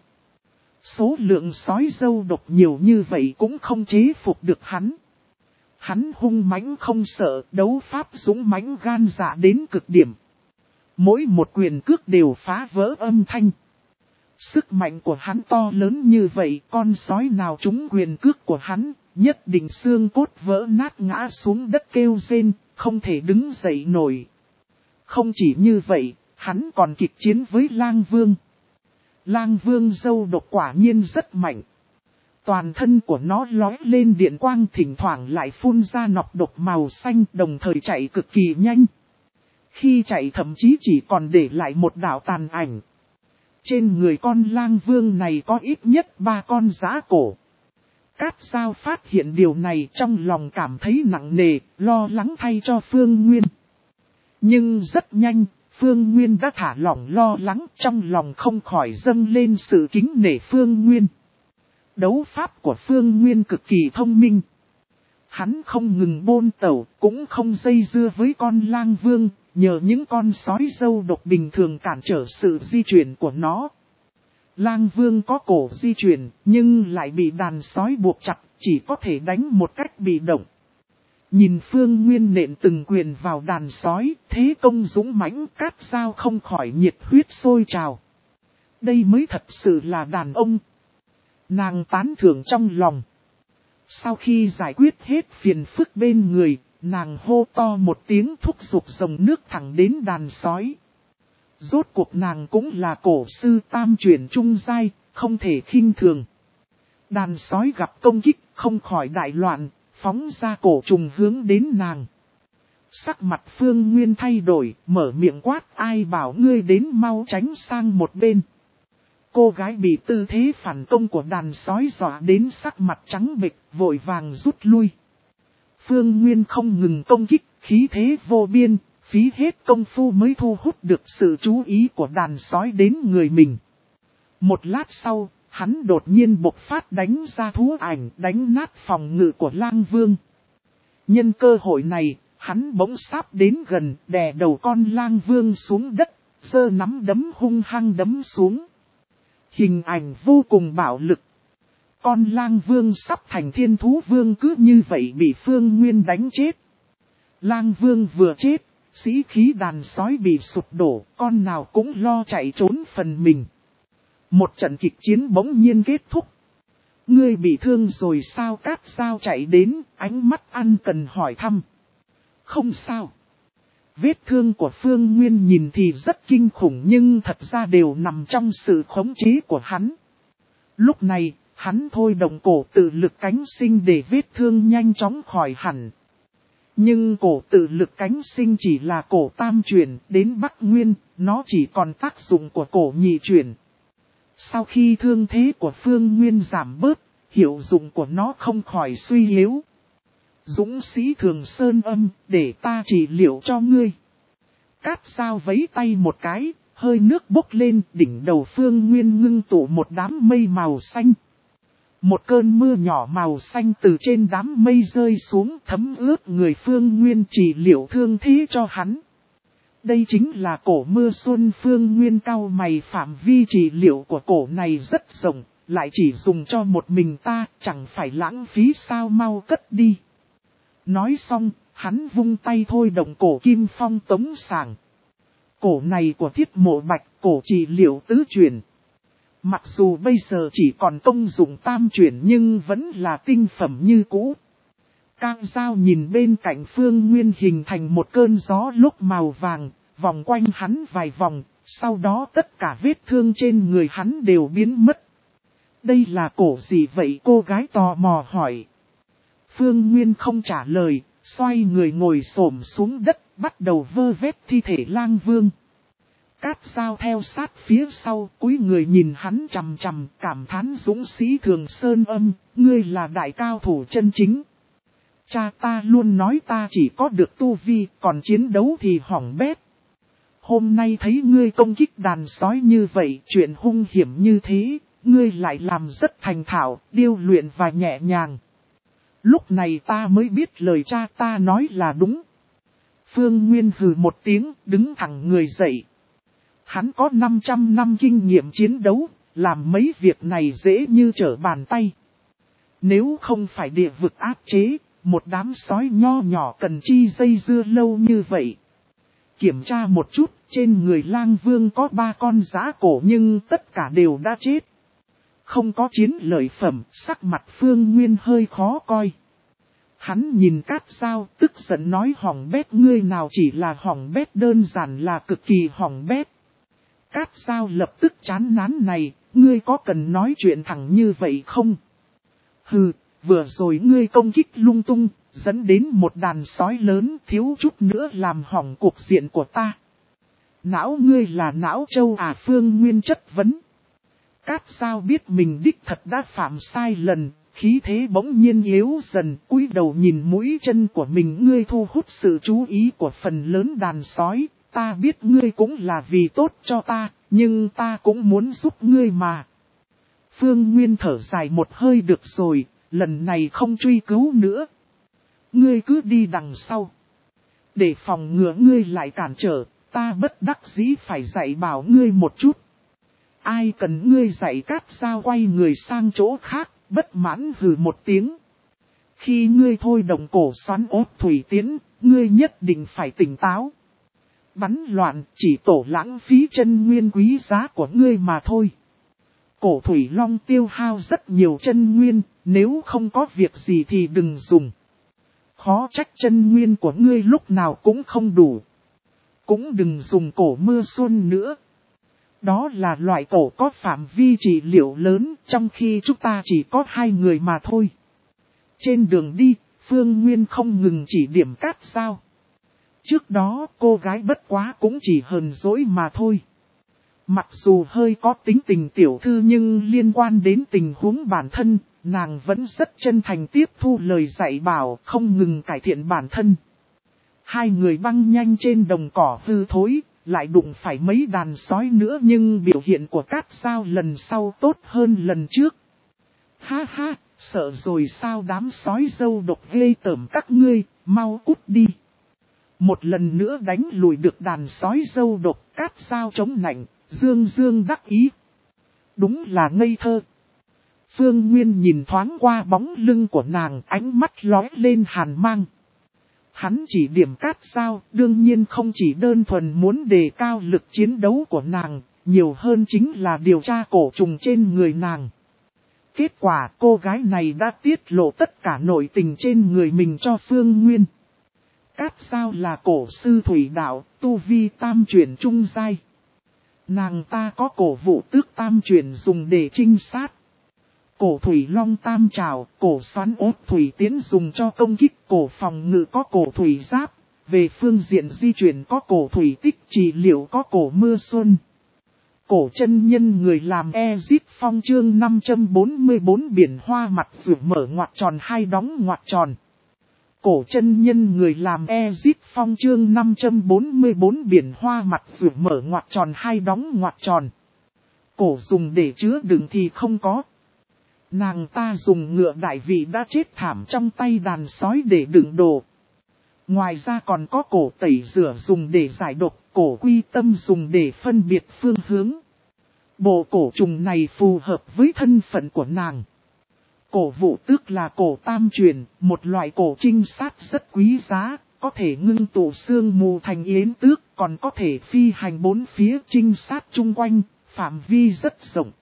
Số lượng sói dâu độc nhiều như vậy cũng không chế phục được hắn. Hắn hung mãnh không sợ, đấu pháp dũng mãnh gan dạ đến cực điểm. Mỗi một quyền cước đều phá vỡ âm thanh. Sức mạnh của hắn to lớn như vậy, con sói nào trúng quyền cước của hắn, nhất định xương cốt vỡ nát ngã xuống đất kêu rên, không thể đứng dậy nổi. Không chỉ như vậy, hắn còn kịch chiến với Lang Vương. Lang Vương dâu độc quả nhiên rất mạnh. Toàn thân của nó lói lên điện quang, thỉnh thoảng lại phun ra nọc độc màu xanh, đồng thời chạy cực kỳ nhanh. Khi chạy thậm chí chỉ còn để lại một đạo tàn ảnh. Trên người con Lang Vương này có ít nhất ba con giã cổ. Cát Dao phát hiện điều này trong lòng cảm thấy nặng nề, lo lắng thay cho Phương Nguyên. Nhưng rất nhanh, Phương Nguyên đã thả lỏng lo lắng, trong lòng không khỏi dâng lên sự kính nể Phương Nguyên. Đấu pháp của Phương Nguyên cực kỳ thông minh. Hắn không ngừng bôn tẩu, cũng không dây dưa với con Lang Vương, nhờ những con sói dâu độc bình thường cản trở sự di chuyển của nó. Lang Vương có cổ di chuyển, nhưng lại bị đàn sói buộc chặt, chỉ có thể đánh một cách bị động. Nhìn Phương Nguyên nện từng quyền vào đàn sói, thế công dũng mãnh, Cát Dao không khỏi nhiệt huyết sôi trào. Đây mới thật sự là đàn ông. Nàng tán thưởng trong lòng. Sau khi giải quyết hết phiền phức bên người, nàng hô to một tiếng thúc giục dòng nước thẳng đến đàn sói. Rốt cuộc nàng cũng là cổ sư tam chuyển trung giai, không thể khinh thường. Đàn sói gặp công kích, không khỏi đại loạn, phóng ra cổ trùng hướng đến nàng. Sắc mặt Phương Nguyên thay đổi, mở miệng quát, ai bảo ngươi đến, mau tránh sang một bên. Cô gái bị tư thế phản công của đàn sói dọa đến sắc mặt trắng bệch, vội vàng rút lui. Phương Nguyên không ngừng công kích, khí thế vô biên, phí hết công phu mới thu hút được sự chú ý của đàn sói đến người mình. Một lát sau, hắn đột nhiên bộc phát đánh ra thú ảnh, đánh nát phòng ngự của Lang Vương. Nhân cơ hội này, hắn bỗng sáp đến gần, đè đầu con Lang Vương xuống đất, giơ nắm đấm hung hăng đấm xuống. Hình ảnh vô cùng bạo lực. Con Lang Vương sắp thành thiên thú vương cứ như vậy bị Phương Nguyên đánh chết. Lang Vương vừa chết, sĩ khí đàn sói bị sụp đổ, con nào cũng lo chạy trốn phần mình. Một trận kịch chiến bỗng nhiên kết thúc. Ngươi bị thương rồi sao? Cát Dao chạy đến, ánh mắt ăn cần hỏi thăm. Không sao. Vết thương của Phương Nguyên nhìn thì rất kinh khủng nhưng thật ra đều nằm trong sự khống chế của hắn. Lúc này, hắn thôi động cổ tự lực cánh sinh để vết thương nhanh chóng khỏi hẳn. Nhưng cổ tự lực cánh sinh chỉ là cổ tam chuyển, đến Bắc Nguyên, nó chỉ còn tác dụng của cổ nhị chuyển. Sau khi thương thế của Phương Nguyên giảm bớt, hiệu dụng của nó không khỏi suy yếu. Dũng sĩ Thường Sơn Âm, để ta trị liệu cho ngươi. Cát Dao vẫy tay một cái, hơi nước bốc lên, đỉnh đầu Phương Nguyên ngưng tụ một đám mây màu xanh. Một cơn mưa nhỏ màu xanh từ trên đám mây rơi xuống thấm ướt người Phương Nguyên trị liệu thương thế cho hắn. Đây chính là cổ mưa xuân. Phương Nguyên cau mày, phạm vi trị liệu của cổ này rất rộng, lại chỉ dùng cho một mình ta, chẳng phải lãng phí sao, mau cất đi. Nói xong, hắn vung tay thôi động cổ kim phong tống sàng. Cổ này của Thiết Mộ Bạch, cổ trị liệu tứ chuyển. Mặc dù bây giờ chỉ còn công dụng tam chuyển nhưng vẫn là tinh phẩm như cũ. Cang Dao nhìn bên cạnh Phương Nguyên hình thành một cơn gió lúc màu vàng, vòng quanh hắn vài vòng, sau đó tất cả vết thương trên người hắn đều biến mất. Đây là cổ gì vậy? Cô gái tò mò hỏi. Phương Nguyên không trả lời, xoay người ngồi xổm xuống đất, bắt đầu vơ vét thi thể Lang Vương. Cát Dao theo sát phía sau, cúi người nhìn hắn chằm chằm, cảm thán dũng sĩ Thường Sơn Âm, ngươi là đại cao thủ chân chính. Cha ta luôn nói ta chỉ có được tu vi, còn chiến đấu thì hỏng bét. Hôm nay thấy ngươi công kích đàn sói như vậy, chuyện hung hiểm như thế, ngươi lại làm rất thành thạo, điêu luyện và nhẹ nhàng. Lúc này ta mới biết lời cha ta nói là đúng. Phương Nguyên hừ một tiếng, đứng thẳng người dậy. Hắn có năm trăm năm kinh nghiệm chiến đấu, làm mấy việc này dễ như trở bàn tay. Nếu không phải địa vực áp chế, một đám sói nho nhỏ cần chi dây dưa lâu như vậy. Kiểm tra một chút, trên người Lang Vương có ba con dã cổ nhưng tất cả đều đã chết. Không có chiến lợi phẩm, sắc mặt Phương Nguyên hơi khó coi. Hắn nhìn Cát Dao, tức giận nói hỏng bét, ngươi nào chỉ là hỏng bét, đơn giản là cực kỳ hỏng bét. Cát Dao lập tức chán nán này, ngươi có cần nói chuyện thẳng như vậy không? Hừ, vừa rồi ngươi công kích lung tung, dẫn đến một đàn sói lớn, thiếu chút nữa làm hỏng cục diện của ta. Não ngươi là não trâu à? Phương Nguyên chất vấn. Cát Dao biết mình đích thật đã phạm sai lần, khí thế bỗng nhiên yếu dần, cúi đầu nhìn mũi chân của mình. Ngươi thu hút sự chú ý của phần lớn đàn sói, ta biết ngươi cũng là vì tốt cho ta, nhưng ta cũng muốn giúp ngươi mà. Phương Nguyên thở dài một hơi, được rồi, lần này không truy cứu nữa. Ngươi cứ đi đằng sau. Để phòng ngừa ngươi lại cản trở, ta bất đắc dĩ phải dạy bảo ngươi một chút. Ai cần ngươi dạy? Cát Dao quay người sang chỗ khác, bất mãn hừ một tiếng. Khi ngươi thôi động cổ xoắn ốt thủy tiến, ngươi nhất định phải tỉnh táo. Bắn loạn chỉ tổ lãng phí chân nguyên quý giá của ngươi mà thôi. Cổ thủy long tiêu hao rất nhiều chân nguyên, nếu không có việc gì thì đừng dùng. Khó trách chân nguyên của ngươi lúc nào cũng không đủ. Cũng đừng dùng cổ mưa xuân nữa. Đó là loại cổ có phạm vi trị liệu lớn, trong khi chúng ta chỉ có hai người mà thôi. Trên đường đi, Phương Nguyên không ngừng chỉ điểm Cát Dao. Trước đó cô gái bất quá cũng chỉ hờn dỗi mà thôi. Mặc dù hơi có tính tình tiểu thư nhưng liên quan đến tình huống bản thân, nàng vẫn rất chân thành tiếp thu lời dạy bảo, không ngừng cải thiện bản thân. Hai người băng nhanh trên đồng cỏ hư thối, lại đụng phải mấy đàn sói nữa nhưng biểu hiện của Cát Dao lần sau tốt hơn lần trước. Ha ha, sợ rồi sao? Đám sói dâu độc ghê tởm các ngươi, mau cút đi. Một lần nữa đánh lùi được đàn sói dâu độc, Cát Dao chống nạnh, dương dương đắc ý. Đúng là ngây thơ. Phương Nguyên nhìn thoáng qua bóng lưng của nàng, ánh mắt lóe lên hàn mang. Hắn chỉ điểm Cát Dao, đương nhiên không chỉ đơn thuần muốn đề cao lực chiến đấu của nàng, nhiều hơn chính là điều tra cổ trùng trên người nàng. Kết quả cô gái này đã tiết lộ tất cả nội tình trên người mình cho Phương Nguyên. Cát Dao là cổ sư thủy đạo, tu vi tam chuyển trung giai. Nàng ta có cổ vũ tước tam chuyển dùng để trinh sát. Cổ thủy long tam trảo, cổ xoắn ốt thủy tiến dùng cho công kích, cổ phòng ngự có cổ thủy giáp. Về phương diện di chuyển có cổ thủy tích, trị liệu có cổ mưa xuân. Cổ chân nhân người làm Ezip Phong chương năm trăm bốn mươi bốn biển hoa mặt rượu mở ngoặc tròn hai đóng ngoặc tròn. Cổ chân nhân người làm Ezip Phong chương năm trăm bốn mươi bốn biển hoa mặt rượu mở ngoặc tròn hai đóng ngoặc tròn. Cổ dùng để chứa đựng thì không có. Nàng ta dùng ngựa đại vị đã chết thảm trong tay đàn sói để đựng đồ. Ngoài ra còn có cổ tẩy rửa dùng để giải độc, cổ quy tâm dùng để phân biệt phương hướng. Bộ cổ trùng này phù hợp với thân phận của nàng. Cổ vũ tước là cổ tam truyền, một loại cổ trinh sát rất quý giá, có thể ngưng tụ xương mù thành yến tước, còn có thể phi hành bốn phía trinh sát chung quanh, phạm vi rất rộng.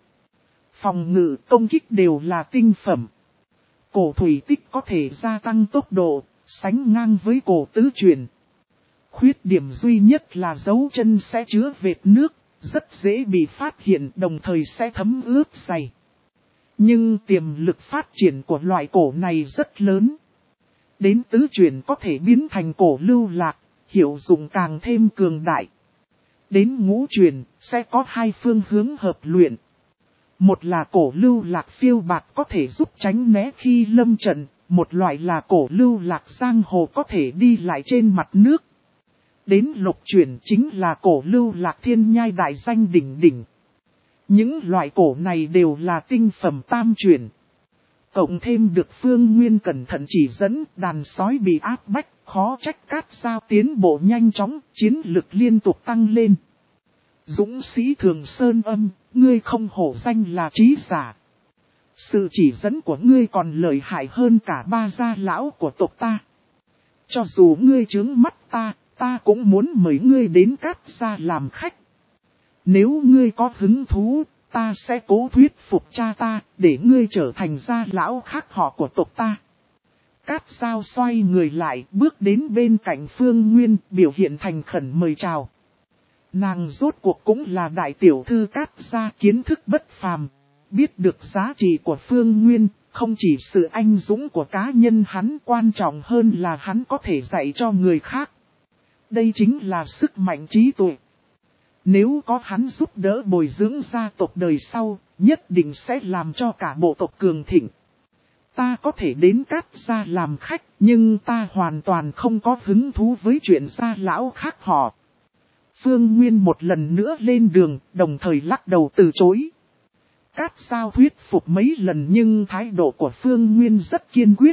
Phòng ngự công kích đều là tinh phẩm. Cổ thủy tích có thể gia tăng tốc độ, sánh ngang với cổ tứ truyền. Khuyết điểm duy nhất là dấu chân sẽ chứa vệt nước, rất dễ bị phát hiện đồng thời sẽ thấm ướt giày. Nhưng tiềm lực phát triển của loại cổ này rất lớn. Đến tứ truyền có thể biến thành cổ lưu lạc, hiệu dụng càng thêm cường đại. Đến ngũ truyền sẽ có hai phương hướng hợp luyện. Một là cổ lưu lạc phiêu bạt có thể giúp tránh né khi lâm trận. Một loại là cổ lưu lạc giang hồ có thể đi lại trên mặt nước. Đến lục chuyển chính là cổ lưu lạc thiên nhai đại danh đỉnh đỉnh. Những loại cổ này đều là tinh phẩm tam chuyển. Cộng thêm được Phương Nguyên cẩn thận chỉ dẫn, đàn sói bị áp bách, khó trách Cát Dao tiến bộ nhanh chóng, chiến lực liên tục tăng lên. Dũng sĩ Thường Sơn Âm, ngươi không hổ danh là trí giả. Sự chỉ dẫn của ngươi còn lợi hại hơn cả ba gia lão của tộc ta. Cho dù ngươi trướng mắt ta, ta cũng muốn mời ngươi đến Cát gia làm khách. Nếu ngươi có hứng thú, ta sẽ cố thuyết phục cha ta, để ngươi trở thành gia lão khác họ của tộc ta. Cát Dao xoay người lại, bước đến bên cạnh Phương Nguyên, biểu hiện thành khẩn mời chào. Nàng rốt cuộc cũng là đại tiểu thư Cát gia, kiến thức bất phàm. Biết được giá trị của Phương Nguyên, không chỉ sự anh dũng của cá nhân hắn, quan trọng hơn là hắn có thể dạy cho người khác. Đây chính là sức mạnh trí tuệ. Nếu có hắn giúp đỡ bồi dưỡng gia tộc đời sau, nhất định sẽ làm cho cả bộ tộc cường thịnh. Ta có thể đến Cát gia làm khách, nhưng ta hoàn toàn không có hứng thú với chuyện gia lão khác họ. Phương Nguyên một lần nữa lên đường, đồng thời lắc đầu từ chối. Cát Dao thuyết phục mấy lần nhưng thái độ của Phương Nguyên rất kiên quyết.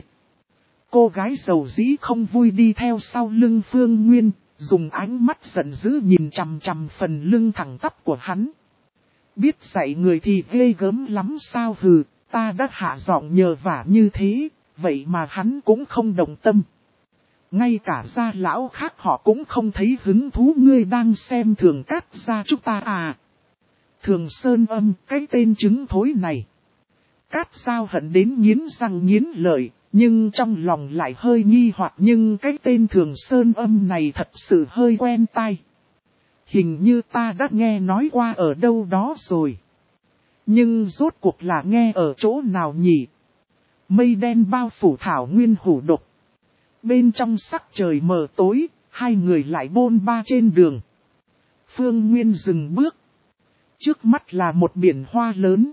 Cô gái giàu dĩ không vui đi theo sau lưng Phương Nguyên, dùng ánh mắt giận dữ nhìn chằm chằm phần lưng thẳng tắp của hắn. Biết dạy người thì ghê gớm lắm sao hừ, ta đã hạ giọng nhờ vả như thế, vậy mà hắn cũng không đồng tâm. Ngay cả gia lão khác họ cũng không thấy hứng thú, ngươi đang xem thường Cát gia chúng ta à. Thường Sơn Âm, cái tên trứng thối này. Cát Dao hận đến nghiến răng nghiến lợi, nhưng trong lòng lại hơi nghi hoặc, nhưng cái tên Thường Sơn Âm này thật sự hơi quen tai. Hình như ta đã nghe nói qua ở đâu đó rồi. Nhưng rốt cuộc là nghe ở chỗ nào nhỉ? Mây đen bao phủ thảo nguyên hủ độc. Bên trong sắc trời mờ tối, hai người lại bôn ba trên đường. Phương Nguyên dừng bước. Trước mắt là một biển hoa lớn.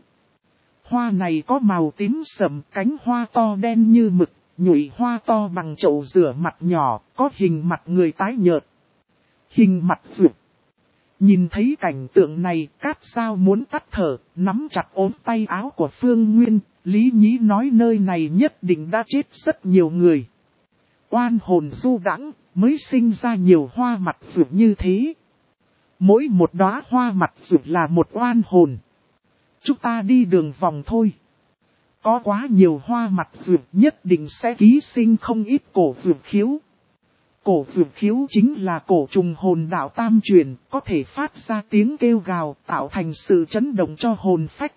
Hoa này có màu tím sẫm, cánh hoa to đen như mực, nhụy hoa to bằng chậu rửa mặt nhỏ, có hình mặt người tái nhợt. Hình mặt vượt. Nhìn thấy cảnh tượng này, Cát Dao muốn tắt thở, nắm chặt ốm tay áo của Phương Nguyên, lý nhí nói nơi này nhất định đã chết rất nhiều người. Oan hồn du đãng mới sinh ra nhiều hoa mặt vượt như thế. Mỗi một đóa hoa mặt vượt là một oan hồn. Chúng ta đi đường vòng thôi. Có quá nhiều hoa mặt vượt nhất định sẽ ký sinh không ít cổ vượt khiếu. Cổ vượt khiếu chính là cổ trùng hồn đạo tam truyền, có thể phát ra tiếng kêu gào tạo thành sự chấn động cho hồn phách.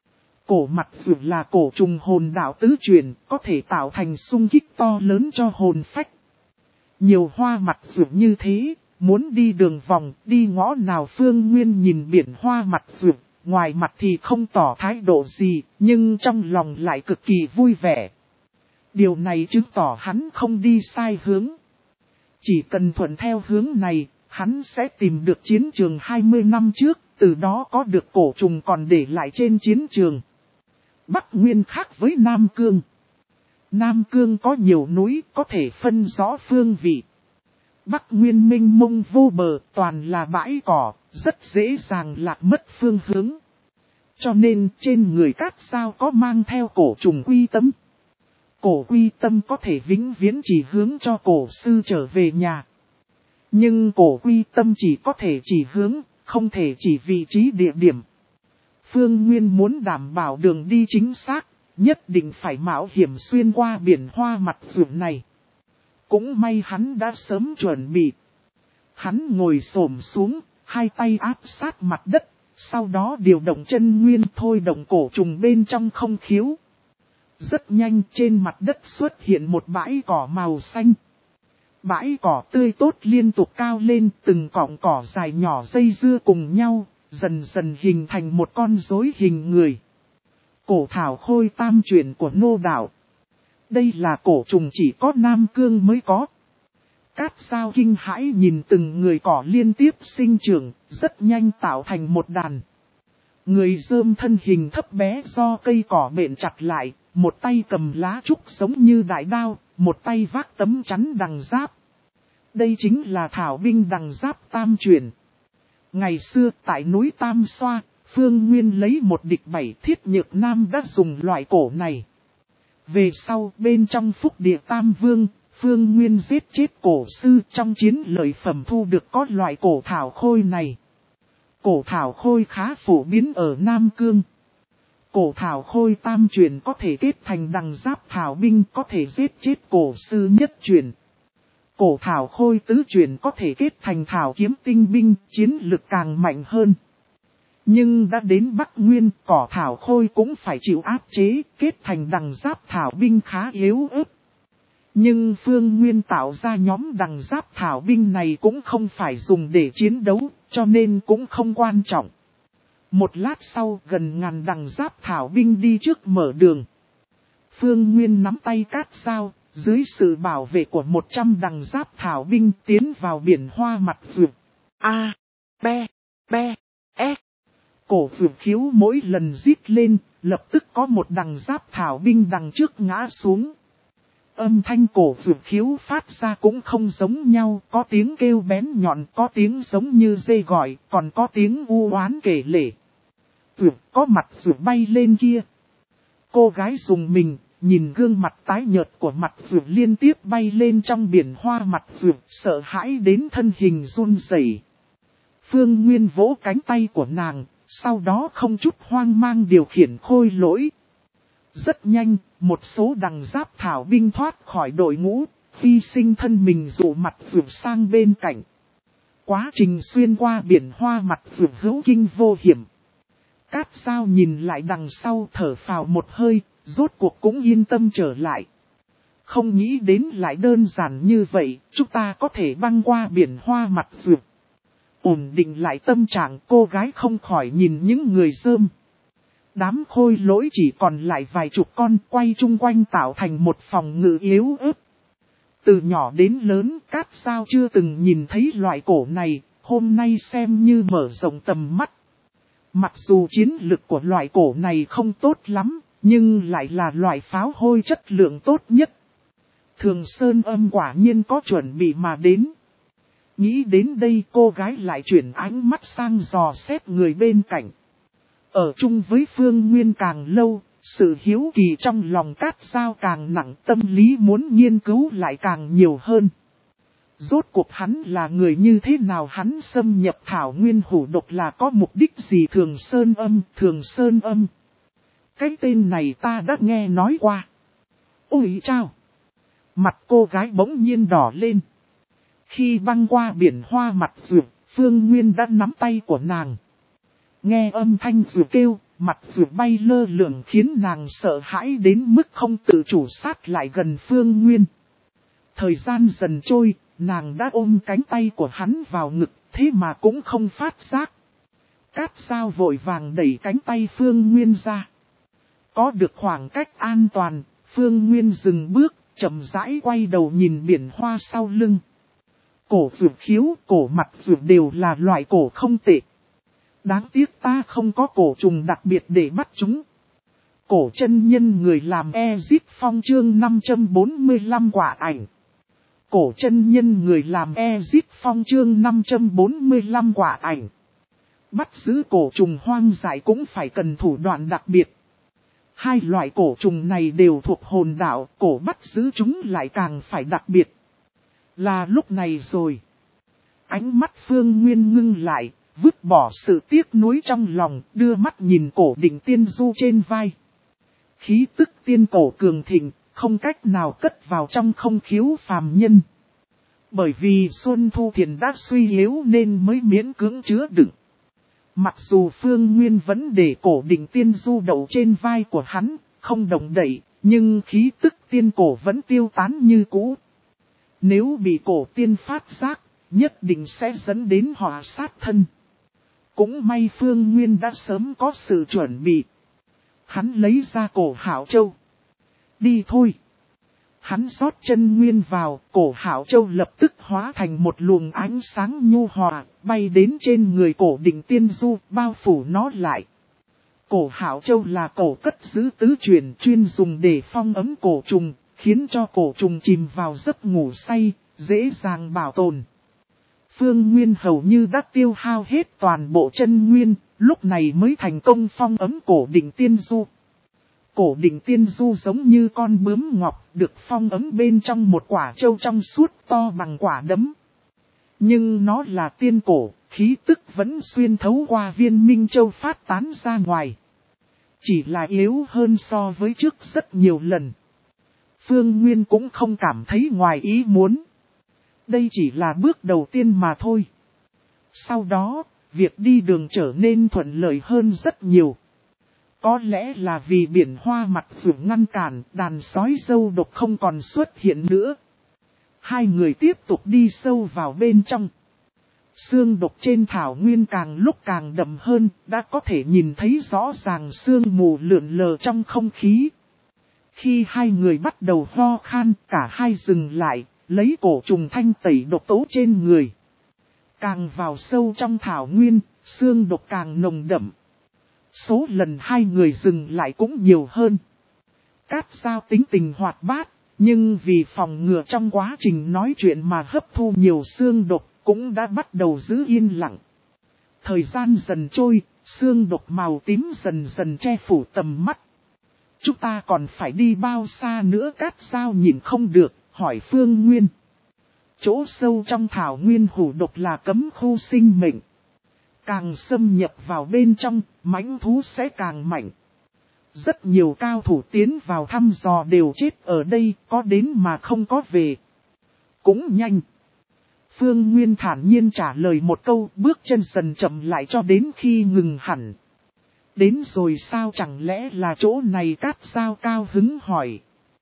Cổ mặt vượt là cổ trùng hồn đạo tứ truyền, có thể tạo thành xung kích to lớn cho hồn phách. Nhiều hoa mặt vượt như thế, muốn đi đường vòng, đi ngõ nào. Phương Nguyên nhìn biển hoa mặt vượt, ngoài mặt thì không tỏ thái độ gì, nhưng trong lòng lại cực kỳ vui vẻ. Điều này chứng tỏ hắn không đi sai hướng. Chỉ cần thuận theo hướng này, hắn sẽ tìm được chiến trường hai mươi năm trước, từ đó có được cổ trùng còn để lại trên chiến trường. Bắc Nguyên khác với Nam Cương. Nam Cương có nhiều núi, có thể phân rõ phương vị. Bắc Nguyên mênh mông vô bờ, toàn là bãi cỏ, rất dễ dàng lạc mất phương hướng. Cho nên trên người Cát Dao có mang theo cổ trùng quy tâm. Cổ quy tâm có thể vĩnh viễn chỉ hướng cho cổ sư trở về nhà. Nhưng cổ quy tâm chỉ có thể chỉ hướng, không thể chỉ vị trí địa điểm. Phương Nguyên muốn đảm bảo đường đi chính xác, nhất định phải mạo hiểm xuyên qua biển hoa mặt vượt này. Cũng may hắn đã sớm chuẩn bị. Hắn ngồi xổm xuống, hai tay áp sát mặt đất, sau đó điều động chân nguyên thôi động cổ trùng bên trong không khiếu. Rất nhanh trên mặt đất xuất hiện một bãi cỏ màu xanh. Bãi cỏ tươi tốt liên tục cao lên, từng cọng cỏ dài nhỏ dây dưa cùng nhau, dần dần hình thành một con rối hình người. Cổ thảo khôi tam chuyển của Ngô Đạo. Đây là cổ trùng chỉ có Nam Cương mới có. Cát Dao kinh hãi nhìn từng người cỏ liên tiếp sinh trưởng, rất nhanh tạo thành một đàn. Người rơm thân hình thấp bé do cây cỏ bện chặt lại, một tay cầm lá trúc giống như đại đao, một tay vác tấm chắn đằng giáp. Đây chính là thảo binh đằng giáp tam chuyển. Ngày xưa tại núi Tam Xoa, Phương Nguyên lấy một địch bảy Thiết Nhược Nam đã dùng loại cổ này. Về sau bên trong Phúc Địa Tam Vương, Phương Nguyên giết chết cổ sư trong chiến lợi phẩm thu được có loại cổ thảo khôi này. Cổ thảo khôi khá phổ biến ở Nam Cương. Cổ thảo khôi tam chuyển có thể kết thành đằng giáp thảo binh, có thể giết chết cổ sư nhất chuyển. Cổ thảo khôi tứ chuyển có thể kết thành thảo kiếm tinh binh, chiến lực càng mạnh hơn. Nhưng đã đến Bắc Nguyên, cỏ thảo khôi cũng phải chịu áp chế, kết thành đằng giáp thảo binh khá yếu ớt. Nhưng Phương Nguyên tạo ra nhóm đằng giáp thảo binh này cũng không phải dùng để chiến đấu, cho nên cũng không quan trọng. Một lát sau, gần ngàn đằng giáp thảo binh đi trước mở đường. Phương Nguyên nắm tay Cát Dao, dưới sự bảo vệ của một trăm đằng giáp thảo binh tiến vào biển hoa mặt vượt. A, B, B, S. Cổ vượt khiếu mỗi lần rít lên, lập tức có một đằng giáp thảo binh đằng trước ngã xuống. Âm thanh cổ vượt khiếu phát ra cũng không giống nhau, có tiếng kêu bén nhọn, có tiếng giống như dê gọi, còn có tiếng u oán kể lể. Vượt có mặt vượt bay lên kia. Cô gái dùng mình, nhìn gương mặt tái nhợt của mặt vượt liên tiếp bay lên trong biển hoa mặt vượt, sợ hãi đến thân hình run rẩy. Phương Nguyên vỗ cánh tay của nàng, sau đó không chút hoang mang điều khiển khôi lỗi. Rất nhanh, một số đằng giáp thảo binh thoát khỏi đội ngũ, phi sinh thân mình dụ mặt vượt sang bên cạnh. Quá trình xuyên qua biển hoa mặt vượt hữu kinh vô hiểm. Cát Dao nhìn lại đằng sau thở phào một hơi, rốt cuộc cũng yên tâm trở lại. Không nghĩ đến lại đơn giản như vậy, chúng ta có thể băng qua biển hoa mặt vượt. Ổn định lại tâm trạng, cô gái không khỏi nhìn những người rơm. Đám khôi lỗi chỉ còn lại vài chục con, quay chung quanh tạo thành một phòng ngự yếu ớt. Từ nhỏ đến lớn, Cát Dao chưa từng nhìn thấy loại cổ này, hôm nay xem như mở rộng tầm mắt. Mặc dù chiến lực của loại cổ này không tốt lắm, nhưng lại là loại pháo hôi chất lượng tốt nhất. Thường Sơn Âm quả nhiên có chuẩn bị mà đến. Nghĩ đến đây, cô gái lại chuyển ánh mắt sang dò xét người bên cạnh. Ở chung với Phương Nguyên càng lâu, sự hiếu kỳ trong lòng Cát Dao càng nặng, tâm lý muốn nghiên cứu lại càng nhiều hơn. Rốt cuộc hắn là người như thế nào, hắn xâm nhập thảo nguyên hủ độc là có mục đích gì? Thường Sơn Âm, Thường Sơn Âm. Cái tên này ta đã nghe nói qua. Ôi chao! Mặt cô gái bỗng nhiên đỏ lên. Khi băng qua biển hoa mặt vượt, Phương Nguyên đã nắm tay của nàng. Nghe âm thanh vượt kêu, mặt vượt bay lơ lửng khiến nàng sợ hãi đến mức không tự chủ sát lại gần Phương Nguyên. Thời gian dần trôi, nàng đã ôm cánh tay của hắn vào ngực, thế mà cũng không phát giác. Cát Dao vội vàng đẩy cánh tay Phương Nguyên ra. Có được khoảng cách an toàn, Phương Nguyên dừng bước, chậm rãi quay đầu nhìn biển hoa sau lưng. Cổ Dược Khiếu, cổ Mặt Dược đều là loại cổ không tệ. Đáng tiếc ta không có cổ trùng đặc biệt để bắt chúng. Cổ chân nhân người làm Ezip Phong chương năm trăm bốn mươi lăm quả ảnh. Cổ chân nhân người làm Ezip Phong chương năm trăm bốn mươi lăm quả ảnh. Bắt giữ cổ trùng hoang dại cũng phải cần thủ đoạn đặc biệt. Hai loại cổ trùng này đều thuộc hồn đạo, cổ bắt giữ chúng lại càng phải đặc biệt. Là lúc này rồi. Ánh mắt Phương Nguyên ngưng lại, vứt bỏ sự tiếc nuối trong lòng, đưa mắt nhìn cổ Định Tiên Du trên vai. Khí tức tiên cổ cường thịnh, không cách nào cất vào trong không khiếu phàm nhân. Bởi vì Xuân Thu Thiền đã suy yếu nên mới miễn cưỡng chứa đựng. Mặc dù Phương Nguyên vẫn để cổ Định Tiên Du đậu trên vai của hắn, không động đậy, nhưng khí tức tiên cổ vẫn tiêu tán như cũ. Nếu bị cổ tiên phát giác, nhất định sẽ dẫn đến họa sát thân. Cũng may Phương Nguyên đã sớm có sự chuẩn bị. Hắn lấy ra cổ Hảo Châu. Đi thôi. Hắn rót chân nguyên vào, cổ Hảo Châu lập tức hóa thành một luồng ánh sáng nhu hòa, bay đến trên người cổ Định Tiên Du, bao phủ nó lại. Cổ Hảo Châu là cổ cất giữ tứ truyền chuyên dùng để phong ấm cổ trùng, khiến cho cổ trùng chìm vào giấc ngủ say, dễ dàng bảo tồn. Phương Nguyên hầu như đã tiêu hao hết toàn bộ chân nguyên, lúc này mới thành công phong ấm cổ Định Tiên Du. Cổ Định Tiên Du giống như con bướm ngọc, được phong ấm bên trong một quả châu trong suốt to bằng quả đấm. Nhưng nó là tiên cổ, khí tức vẫn xuyên thấu qua viên minh châu phát tán ra ngoài. Chỉ là yếu hơn so với trước rất nhiều lần. Phương Nguyên cũng không cảm thấy ngoài ý muốn. Đây chỉ là bước đầu tiên mà thôi. Sau đó, việc đi đường trở nên thuận lợi hơn rất nhiều. Có lẽ là vì biển hoa mặt vượng ngăn cản, đàn sói sâu độc không còn xuất hiện nữa. Hai người tiếp tục đi sâu vào bên trong. Sương độc trên thảo nguyên càng lúc càng đậm hơn, đã có thể nhìn thấy rõ ràng sương mù lượn lờ trong không khí. Khi hai người bắt đầu ho khan, cả hai dừng lại, lấy cổ trùng thanh tẩy độc tố trên người. Càng vào sâu trong thảo nguyên, sương độc càng nồng đậm. Số lần hai người dừng lại cũng nhiều hơn. Cát Dao tính tình hoạt bát, nhưng vì phòng ngừa trong quá trình nói chuyện mà hấp thu nhiều sương độc, cũng đã bắt đầu giữ yên lặng. Thời gian dần trôi, sương độc màu tím dần dần che phủ tầm mắt. Chúng ta còn phải đi bao xa nữa? Cát Dao nhìn không được, hỏi Phương Nguyên. Chỗ sâu trong thảo nguyên hủ độc là cấm khu sinh mệnh. Càng xâm nhập vào bên trong, mãnh thú sẽ càng mạnh. Rất nhiều cao thủ tiến vào thăm dò đều chết ở đây, có đến mà không có về. Cũng nhanh. Phương Nguyên thản nhiên trả lời một câu, bước chân dần chậm lại cho đến khi ngừng hẳn. Đến rồi sao, chẳng lẽ là chỗ này? Cát Dao cao hứng hỏi.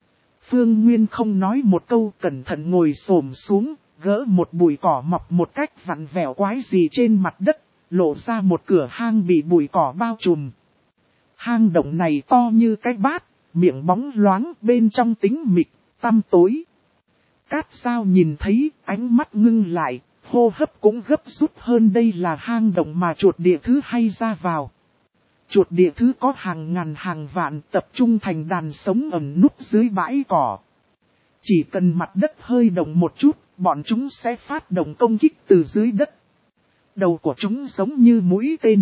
Phương Nguyên không nói một câu, cẩn thận ngồi xổm xuống, gỡ một bụi cỏ mọc một cách vặn vẹo quái dị trên mặt đất, lộ ra một cửa hang bị bụi cỏ bao trùm. Hang động này to như cái bát, miệng bóng loáng, bên trong tĩnh mịch, tăm tối. Cát Dao nhìn thấy, ánh mắt ngưng lại, hô hấp cũng gấp rút hơn. Đây là hang động mà chuột địa thứ hay ra vào. Chuột địa thứ có hàng ngàn hàng vạn tập trung thành đàn sống ẩn núp dưới bãi cỏ. Chỉ cần mặt đất hơi động một chút, bọn chúng sẽ phát động công kích từ dưới đất. Đầu của chúng giống như mũi tên.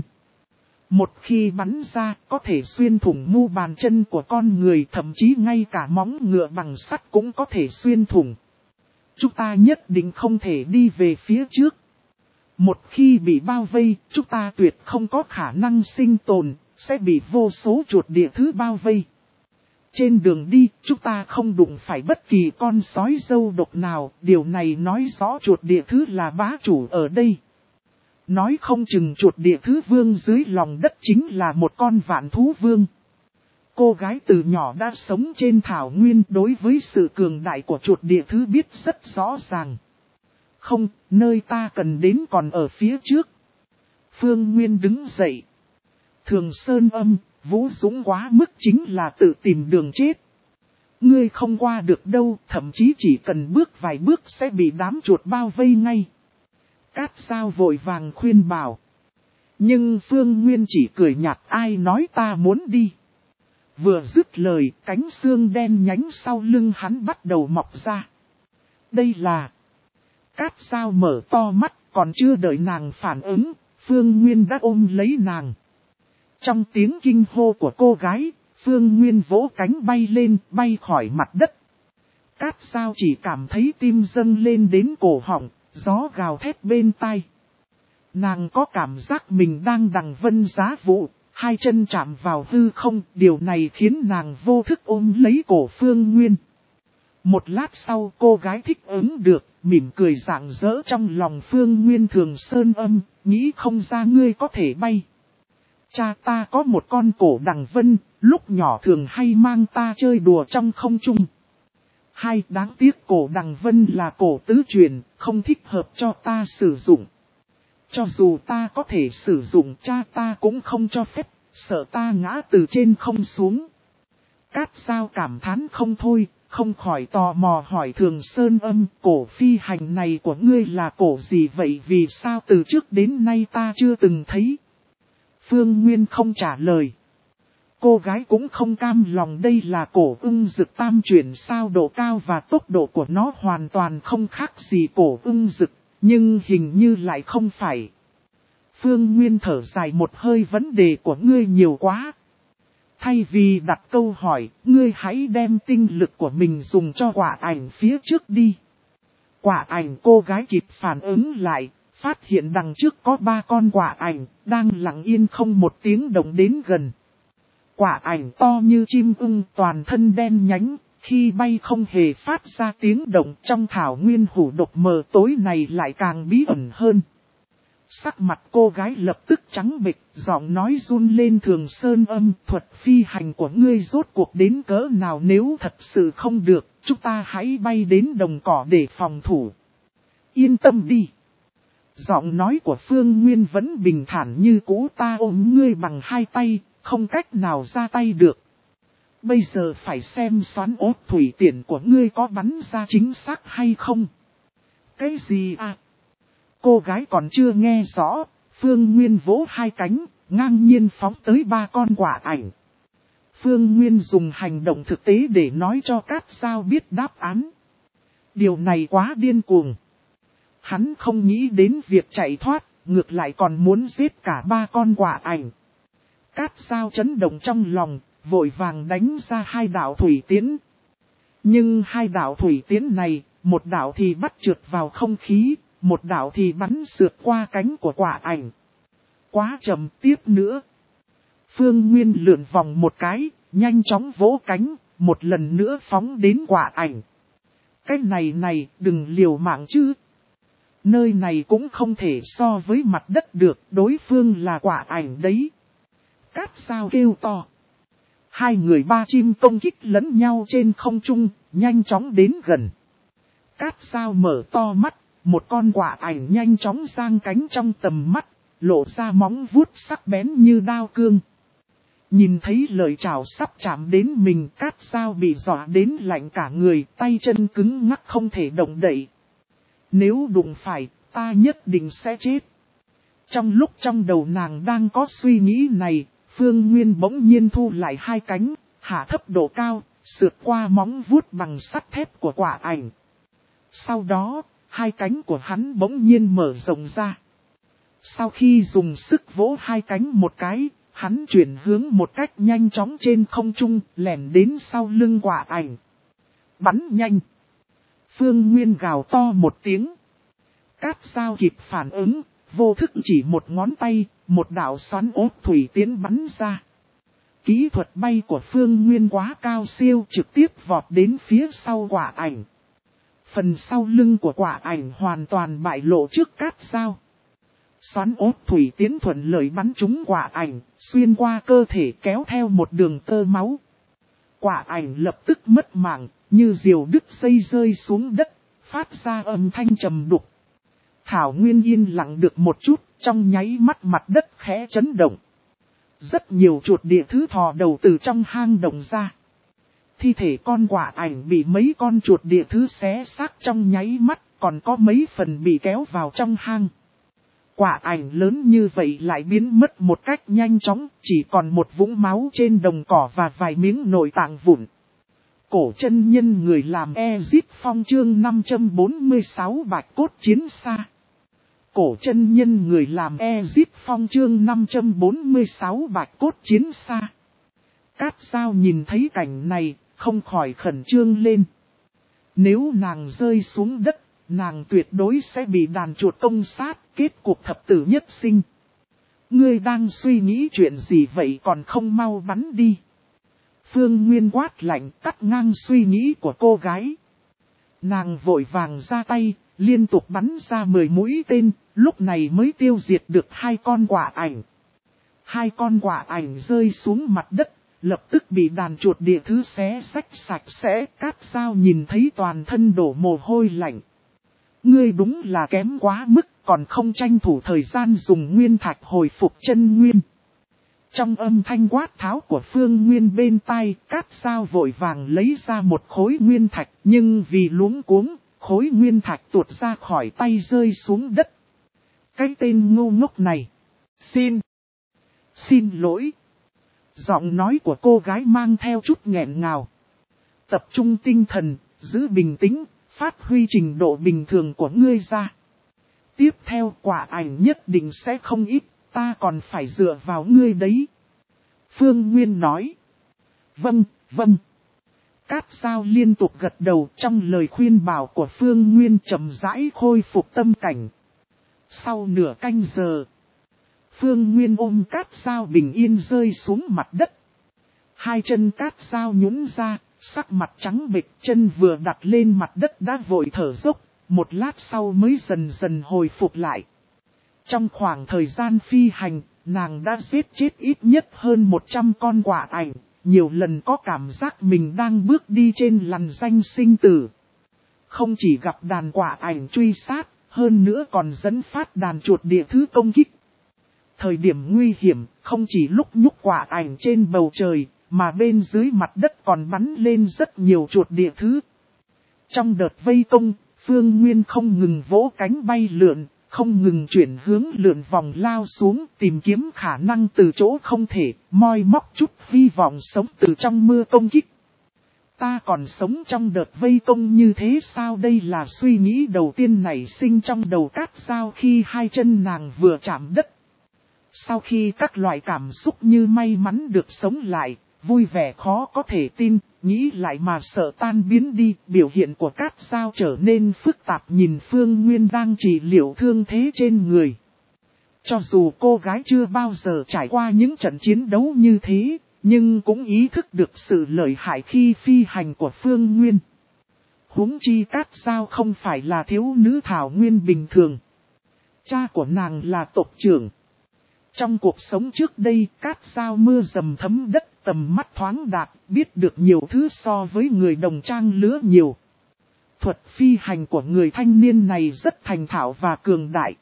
Một khi bắn ra, có thể xuyên thủng mu bàn chân của con người, thậm chí ngay cả móng ngựa bằng sắt cũng có thể xuyên thủng. Chúng ta nhất định không thể đi về phía trước. Một khi bị bao vây, chúng ta tuyệt không có khả năng sinh tồn, sẽ bị vô số chuột địa thứ bao vây. Trên đường đi, chúng ta không đụng phải bất kỳ con sói sâu độc nào, điều này nói rõ chuột địa thứ là bá chủ ở đây. Nói không chừng chuột địa thứ vương dưới lòng đất chính là một con vạn thú vương. Cô gái từ nhỏ đã sống trên thảo nguyên, đối với sự cường đại của chuột địa thứ biết rất rõ ràng. Không, nơi ta cần đến còn ở phía trước. Phương Nguyên đứng dậy. Thường Sơn Âm, Vũ Dũng quá mức chính là tự tìm đường chết. Ngươi không qua được đâu, thậm chí chỉ cần bước vài bước sẽ bị đám chuột bao vây ngay. Cát Dao vội vàng khuyên bảo. Nhưng Phương Nguyên chỉ cười nhạt, ai nói ta muốn đi. Vừa dứt lời, cánh xương đen nhánh sau lưng hắn bắt đầu mọc ra. Đây là... Cát Dao mở to mắt, còn chưa đợi nàng phản ứng, Phương Nguyên đã ôm lấy nàng. Trong tiếng kinh hô của cô gái, Phương Nguyên vỗ cánh bay lên, bay khỏi mặt đất. Cát Dao chỉ cảm thấy tim dâng lên đến cổ họng, gió gào thét bên tai. Nàng có cảm giác mình đang đằng vân giá vũ, hai chân chạm vào hư không, điều này khiến nàng vô thức ôm lấy cổ Phương Nguyên. Một lát sau cô gái thích ứng được, mỉm cười rạng rỡ trong lòng Phương Nguyên. Thường Sơn Âm, nghĩ không ra ngươi có thể bay. Cha ta có một con cổ đằng vân, lúc nhỏ thường hay mang ta chơi đùa trong không trung. Hay đáng tiếc cổ đằng vân là cổ tứ truyền, không thích hợp cho ta sử dụng. Cho dù ta có thể sử dụng, cha ta cũng không cho phép, sợ ta ngã từ trên không xuống. Cát Dao cảm thán không thôi, không khỏi tò mò hỏi Thường Sơn Âm, cổ phi hành này của ngươi là cổ gì vậy, vì sao từ trước đến nay ta chưa từng thấy. Phương Nguyên không trả lời. Cô gái cũng không cam lòng, đây là cổ ưng dực tam chuyển sao, độ cao và tốc độ của nó hoàn toàn không khác gì cổ ưng dực, nhưng hình như lại không phải. Phương Nguyên thở dài một hơi, vấn đề của ngươi nhiều quá. Thay vì đặt câu hỏi, ngươi hãy đem tinh lực của mình dùng cho quả ảnh phía trước đi. Quả ảnh, cô gái kịp phản ứng lại, phát hiện đằng trước có ba con quả ảnh, đang lặng yên không một tiếng động đến gần. Quả ảnh to như chim ưng, toàn thân đen nhánh, khi bay không hề phát ra tiếng động, trong thảo nguyên hủ độc mờ tối này lại càng bí ẩn hơn. Sắc mặt cô gái lập tức trắng bệch, giọng nói run lên. Thường Sơn Âm, thuật phi hành của ngươi rốt cuộc đến cỡ nào, nếu thật sự không được, chúng ta hãy bay đến đồng cỏ để phòng thủ. Yên tâm đi. Giọng nói của Phương Nguyên vẫn bình thản như cũ, ta ôm ngươi bằng hai tay, không cách nào ra tay được. Bây giờ phải xem xoắn ốt thủy tiễn của ngươi có bắn ra chính xác hay không. Cái gì à? Cô gái còn chưa nghe rõ, Phương Nguyên vỗ hai cánh, ngang nhiên phóng tới ba con quả ảnh. Phương Nguyên dùng hành động thực tế để nói cho Cát Dao biết đáp án. Điều này quá điên cuồng. Hắn không nghĩ đến việc chạy thoát, ngược lại còn muốn giết cả ba con quả ảnh. Cát Dao chấn động trong lòng, vội vàng đánh ra hai đạo thủy tiến. Nhưng hai đạo thủy tiến này, một đạo thì bắt trượt vào không khí, một đạo thì bắn sượt qua cánh của quả ảnh. Quá chậm, tiếp nữa. Phương Nguyên lượn vòng một cái, nhanh chóng vỗ cánh, một lần nữa phóng đến quả ảnh. Cái này này, đừng liều mạng chứ. Nơi này cũng không thể so với mặt đất được, đối phương là quả ảnh đấy. Cát Dao kêu to. Hai người ba chim công kích lẫn nhau trên không trung, nhanh chóng đến gần. Cát Dao mở to mắt, một con quả ảnh nhanh chóng giang cánh trong tầm mắt, lộ ra móng vuốt sắc bén như đao cương. Nhìn thấy lời chào sắp chạm đến mình, Cát Dao bị dọa đến lạnh cả người, tay chân cứng ngắc không thể động đậy. Nếu đụng phải, ta nhất định sẽ chết. Trong lúc trong đầu nàng đang có suy nghĩ này, Phương Nguyên bỗng nhiên thu lại hai cánh, hạ thấp độ cao, sượt qua móng vuốt bằng sắt thép của quả ảnh. Sau đó, hai cánh của hắn bỗng nhiên mở rộng ra. Sau khi dùng sức vỗ hai cánh một cái, hắn chuyển hướng một cách nhanh chóng trên không trung, lẻn đến sau lưng quả ảnh. Bắn nhanh. Phương Nguyên gào to một tiếng. Cát Dao kịp phản ứng, vô thức chỉ một ngón tay, một đạo xoắn ốt thủy tiến bắn ra. Kỹ thuật bay của Phương Nguyên quá cao siêu, trực tiếp vọt đến phía sau quả ảnh. Phần sau lưng của quả ảnh hoàn toàn bại lộ trước Cát Dao. Xoắn ốt thủy tiến thuận lợi bắn trúng quả ảnh, xuyên qua cơ thể kéo theo một đường tơ máu. Quả ảnh lập tức mất mạng, như diều đứt dây rơi xuống đất, phát ra âm thanh trầm đục. thảo nguyên yên lặng được một chút, trong nháy mắt mặt đất khẽ chấn động. Rất nhiều chuột địa thứ thò đầu từ trong hang động ra. Thi thể con quạ ảnh bị mấy con chuột địa thứ xé xác trong nháy mắt, còn có mấy phần bị kéo vào trong hang. Quạ ảnh lớn như vậy lại biến mất một cách nhanh chóng, chỉ còn một vũng máu trên đồng cỏ và vài miếng nội tạng vụn. Cổ chân nhân người làm Ezip Phong chương năm trăm bốn mươi sáu bạch cốt chiến xa. Cổ chân nhân người làm Ezip Phong chương năm trăm bốn mươi sáu bạch cốt chiến xa. Cát Dao nhìn thấy cảnh này, không khỏi khẩn trương lên. Nếu nàng rơi xuống đất, nàng tuyệt đối sẽ bị đàn chuột công sát, kết cuộc thập tử nhất sinh. Ngươi đang suy nghĩ chuyện gì vậy còn không mau bắn đi. Phương Nguyên quát lạnh cắt ngang suy nghĩ của cô gái. Nàng vội vàng ra tay, liên tục bắn ra mười mũi tên, lúc này mới tiêu diệt được hai con quạ ảnh. Hai con quạ ảnh rơi xuống mặt đất, lập tức bị đàn chuột địa thứ xé xách sạch sẽ. Cát Dao nhìn thấy toàn thân đổ mồ hôi lạnh. Ngươi đúng là kém quá mức, còn không tranh thủ thời gian dùng nguyên thạch hồi phục chân nguyên. Trong âm thanh quát tháo của Phương Nguyên bên tai, Cát Dao vội vàng lấy ra một khối nguyên thạch, nhưng vì luống cuống, khối nguyên thạch tuột ra khỏi tay rơi xuống đất. Cái tên ngu ngốc này. Xin. Xin lỗi. Giọng nói của cô gái mang theo chút nghẹn ngào. Tập trung tinh thần, giữ bình tĩnh, phát huy trình độ bình thường của ngươi ra. Tiếp theo quả ảnh nhất định sẽ không ít, ta còn phải dựa vào ngươi đấy. Phương Nguyên nói. Vâng, vâng. Cát Dao liên tục gật đầu trong lời khuyên bảo của Phương Nguyên chậm rãi khôi phục tâm cảnh. Sau nửa canh giờ, Phương Nguyên ôm Cát Dao bình yên rơi xuống mặt đất. Hai chân Cát Dao nhũn ra, sắc mặt trắng bệch, chân vừa đặt lên mặt đất đã vội thở dốc, một lát sau mới dần dần hồi phục lại. Trong khoảng thời gian phi hành, nàng đã giết chết ít nhất hơn một trăm con quạ ảnh, nhiều lần có cảm giác mình đang bước đi trên lằn ranh sinh tử. Không chỉ gặp đàn quạ ảnh truy sát, hơn nữa còn dẫn phát đàn chuột địa thứ công kích. Thời điểm nguy hiểm, không chỉ lúc nhúc quạ ảnh trên bầu trời, mà bên dưới mặt đất còn bắn lên rất nhiều chuột địa thứ. Trong đợt vây công, Phương Nguyên không ngừng vỗ cánh bay lượn, không ngừng chuyển hướng lượn vòng lao xuống tìm kiếm khả năng từ chỗ không thể, moi móc chút hy vọng sống từ trong mưa công kích. Ta còn sống trong đợt vây công như thế sao? Đây là suy nghĩ đầu tiên nảy sinh trong đầu Cát Dao khi hai chân nàng vừa chạm đất. Sau khi các loại cảm xúc như may mắn được sống lại, vui vẻ khó có thể tin, nghĩ lại mà sợ tan biến đi, biểu hiện của Cát Dao trở nên phức tạp nhìn Phương Nguyên đang trị liệu thương thế trên người. Cho dù cô gái chưa bao giờ trải qua những trận chiến đấu như thế, nhưng cũng ý thức được sự lợi hại khi phi hành của Phương Nguyên. Huống chi Cát Dao không phải là thiếu nữ thảo nguyên bình thường. Cha của nàng là tộc trưởng. Trong cuộc sống trước đây, Cát Dao mưa dầm thấm đất, tầm mắt thoáng đạt, biết được nhiều thứ so với người đồng trang lứa nhiều. Thuật phi hành của người thanh niên này rất thành thạo và cường đại.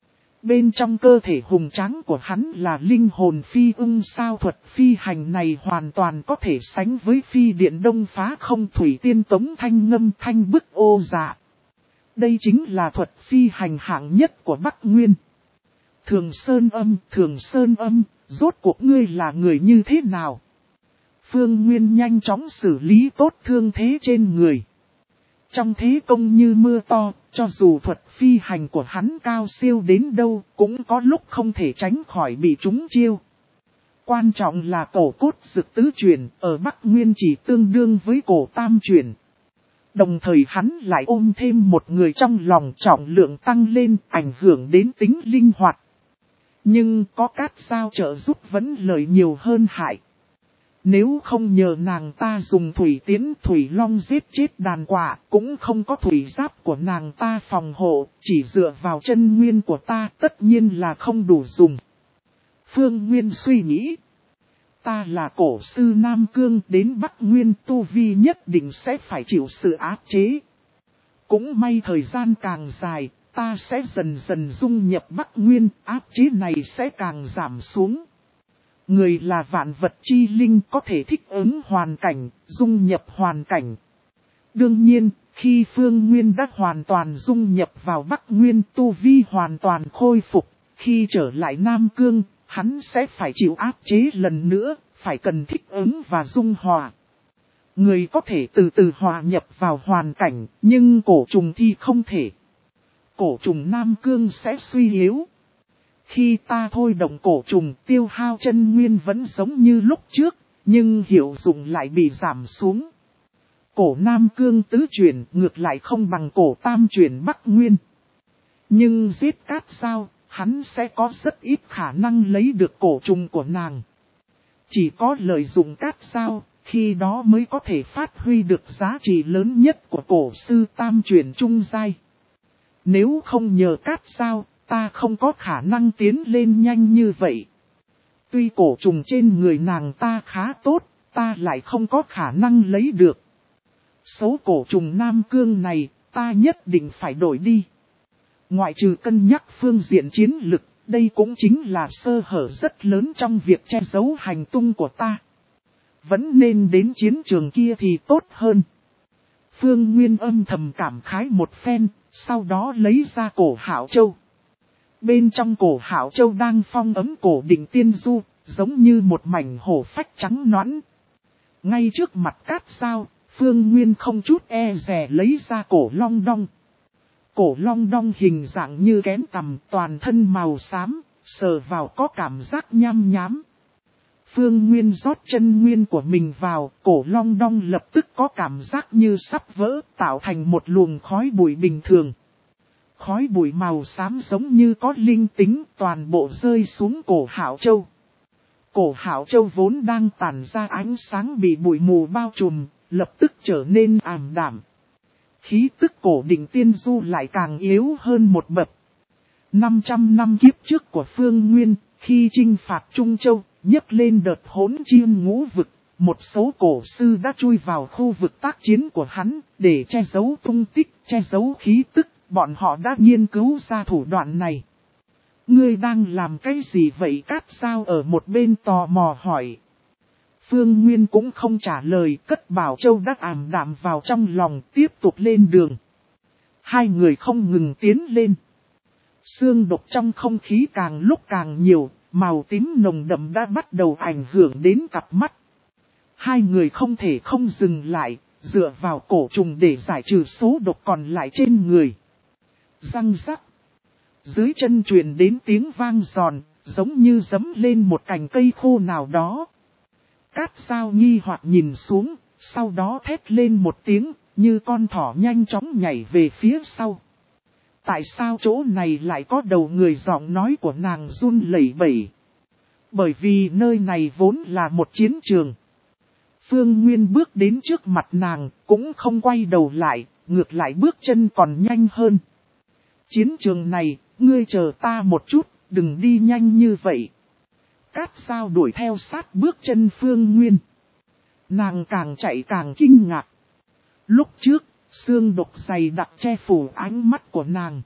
Bên trong cơ thể hùng tráng của hắn là linh hồn phi ưng sao thuật phi hành này hoàn toàn có thể sánh với phi điện đông phá không thủy tiên tống thanh ngâm thanh bức ô dạ. Đây chính là thuật phi hành hạng nhất của Bắc Nguyên. Thường Sơn Âm, Thường Sơn Âm, rốt cuộc ngươi là người như thế nào? Phương Nguyên nhanh chóng xử lý tốt thương thế trên người. Trong thế công như mưa to, cho dù thuật phi hành của hắn cao siêu đến đâu, cũng có lúc không thể tránh khỏi bị trúng chiêu. Quan trọng là cổ cốt dực tứ chuyển, ở Bắc Nguyên chỉ tương đương với cổ tam chuyển. Đồng thời hắn lại ôm thêm một người trong lòng, trọng lượng tăng lên, ảnh hưởng đến tính linh hoạt. Nhưng có Cát Dao trợ giúp vẫn lợi nhiều hơn hại. Nếu không nhờ nàng ta dùng thủy tiến thủy long giết chết đàn quạ, cũng không có thủy giáp của nàng ta phòng hộ, chỉ dựa vào chân nguyên của ta tất nhiên là không đủ dùng. Phương Nguyên suy nghĩ. Ta là cổ sư Nam Cương, đến Bắc Nguyên tu vi nhất định sẽ phải chịu sự áp chế. Cũng may thời gian càng dài, ta sẽ dần dần dung nhập Bắc Nguyên, áp chế này sẽ càng giảm xuống. Người là vạn vật chi linh có thể thích ứng hoàn cảnh, dung nhập hoàn cảnh. Đương nhiên, khi Phương Nguyên đã hoàn toàn dung nhập vào Bắc Nguyên, tu vi hoàn toàn khôi phục, khi trở lại Nam Cương, hắn sẽ phải chịu áp chế lần nữa, phải cần thích ứng và dung hòa. Người có thể từ từ hòa nhập vào hoàn cảnh, nhưng cổ trùng thì không thể. Cổ trùng Nam Cương sẽ suy yếu. Khi ta thôi động cổ trùng, tiêu hao chân nguyên vẫn giống như lúc trước, nhưng hiệu dụng lại bị giảm xuống. Cổ Nam Cương tứ chuyển ngược lại không bằng cổ tam chuyển Bắc Nguyên. Nhưng giết Cát Dao, hắn sẽ có rất ít khả năng lấy được cổ trùng của nàng. Chỉ có lợi dụng Cát Dao, khi đó mới có thể phát huy được giá trị lớn nhất của cổ sư tam chuyển trung giai. Nếu không nhờ Cát Dao, ta không có khả năng tiến lên nhanh như vậy. Tuy cổ trùng trên người nàng ta khá tốt, ta lại không có khả năng lấy được. Số cổ trùng Nam Cương này, ta nhất định phải đổi đi. Ngoại trừ cân nhắc phương diện chiến lực, đây cũng chính là sơ hở rất lớn trong việc che giấu hành tung của ta. Vẫn nên đến chiến trường kia thì tốt hơn. Phương Nguyên âm thầm cảm khái một phen, sau đó lấy ra cổ Hạo Châu. Bên trong cổ Hạo Châu đang phong ấm cổ Định Tiên Du, giống như một mảnh hổ phách trắng nõn. Ngay trước mặt Cát Dao, Phương Nguyên không chút e dè lấy ra cổ Long Đong. Cổ Long Đong hình dạng như kén tằm, toàn thân màu xám, sờ vào có cảm giác nham nhám. Phương Nguyên rót chân nguyên của mình vào, cổ Long Đong lập tức có cảm giác như sắp vỡ, tạo thành một luồng khói bụi bình thường. Khói bụi màu xám giống như có linh tính, toàn bộ rơi xuống cổ Hạo Châu. Cổ Hạo Châu vốn đang tản ra ánh sáng bị bụi mù bao trùm, lập tức trở nên ảm đạm. Khí tức cổ Định Tiên Du lại càng yếu hơn một bậc. năm trăm năm kiếp trước của Phương Nguyên, khi chinh phạt Trung Châu, nhấc lên đợt hỗn chiêm ngũ vực, một số cổ sư đã chui vào khu vực tác chiến của hắn, để che giấu tung tích, che giấu khí tức, bọn họ đã nghiên cứu ra thủ đoạn này. Ngươi đang làm cái gì vậy? Cát Dao ở một bên tò mò hỏi. Phương Nguyên cũng không trả lời, cất bảo châu đắc ảm đạm vào trong lòng, tiếp tục lên đường. Hai người không ngừng tiến lên. Xương độc trong không khí càng lúc càng nhiều, màu tím nồng đậm đã bắt đầu ảnh hưởng đến cặp mắt. Hai người không thể không dừng lại, dựa vào cổ trùng để giải trừ số độc còn lại trên người. Răng rắc. Dưới chân truyền đến tiếng vang giòn, giống như giẫm lên một cành cây khô nào đó. Cát Dao nghi hoặc nhìn xuống, sau đó thét lên một tiếng, như con thỏ nhanh chóng nhảy về phía sau. Tại sao chỗ này lại có đầu người? Giọng nói của nàng run lẩy bẩy. Bởi vì nơi này vốn là một chiến trường. Phương Nguyên bước đến trước mặt nàng, cũng không quay đầu lại, ngược lại bước chân còn nhanh hơn. Chiến trường này, ngươi chờ ta một chút, đừng đi nhanh như vậy. Cát Dao đuổi theo sát bước chân Phương Nguyên. Nàng càng chạy càng kinh ngạc. Lúc trước, xương độc dày đặc che phủ ánh mắt của nàng.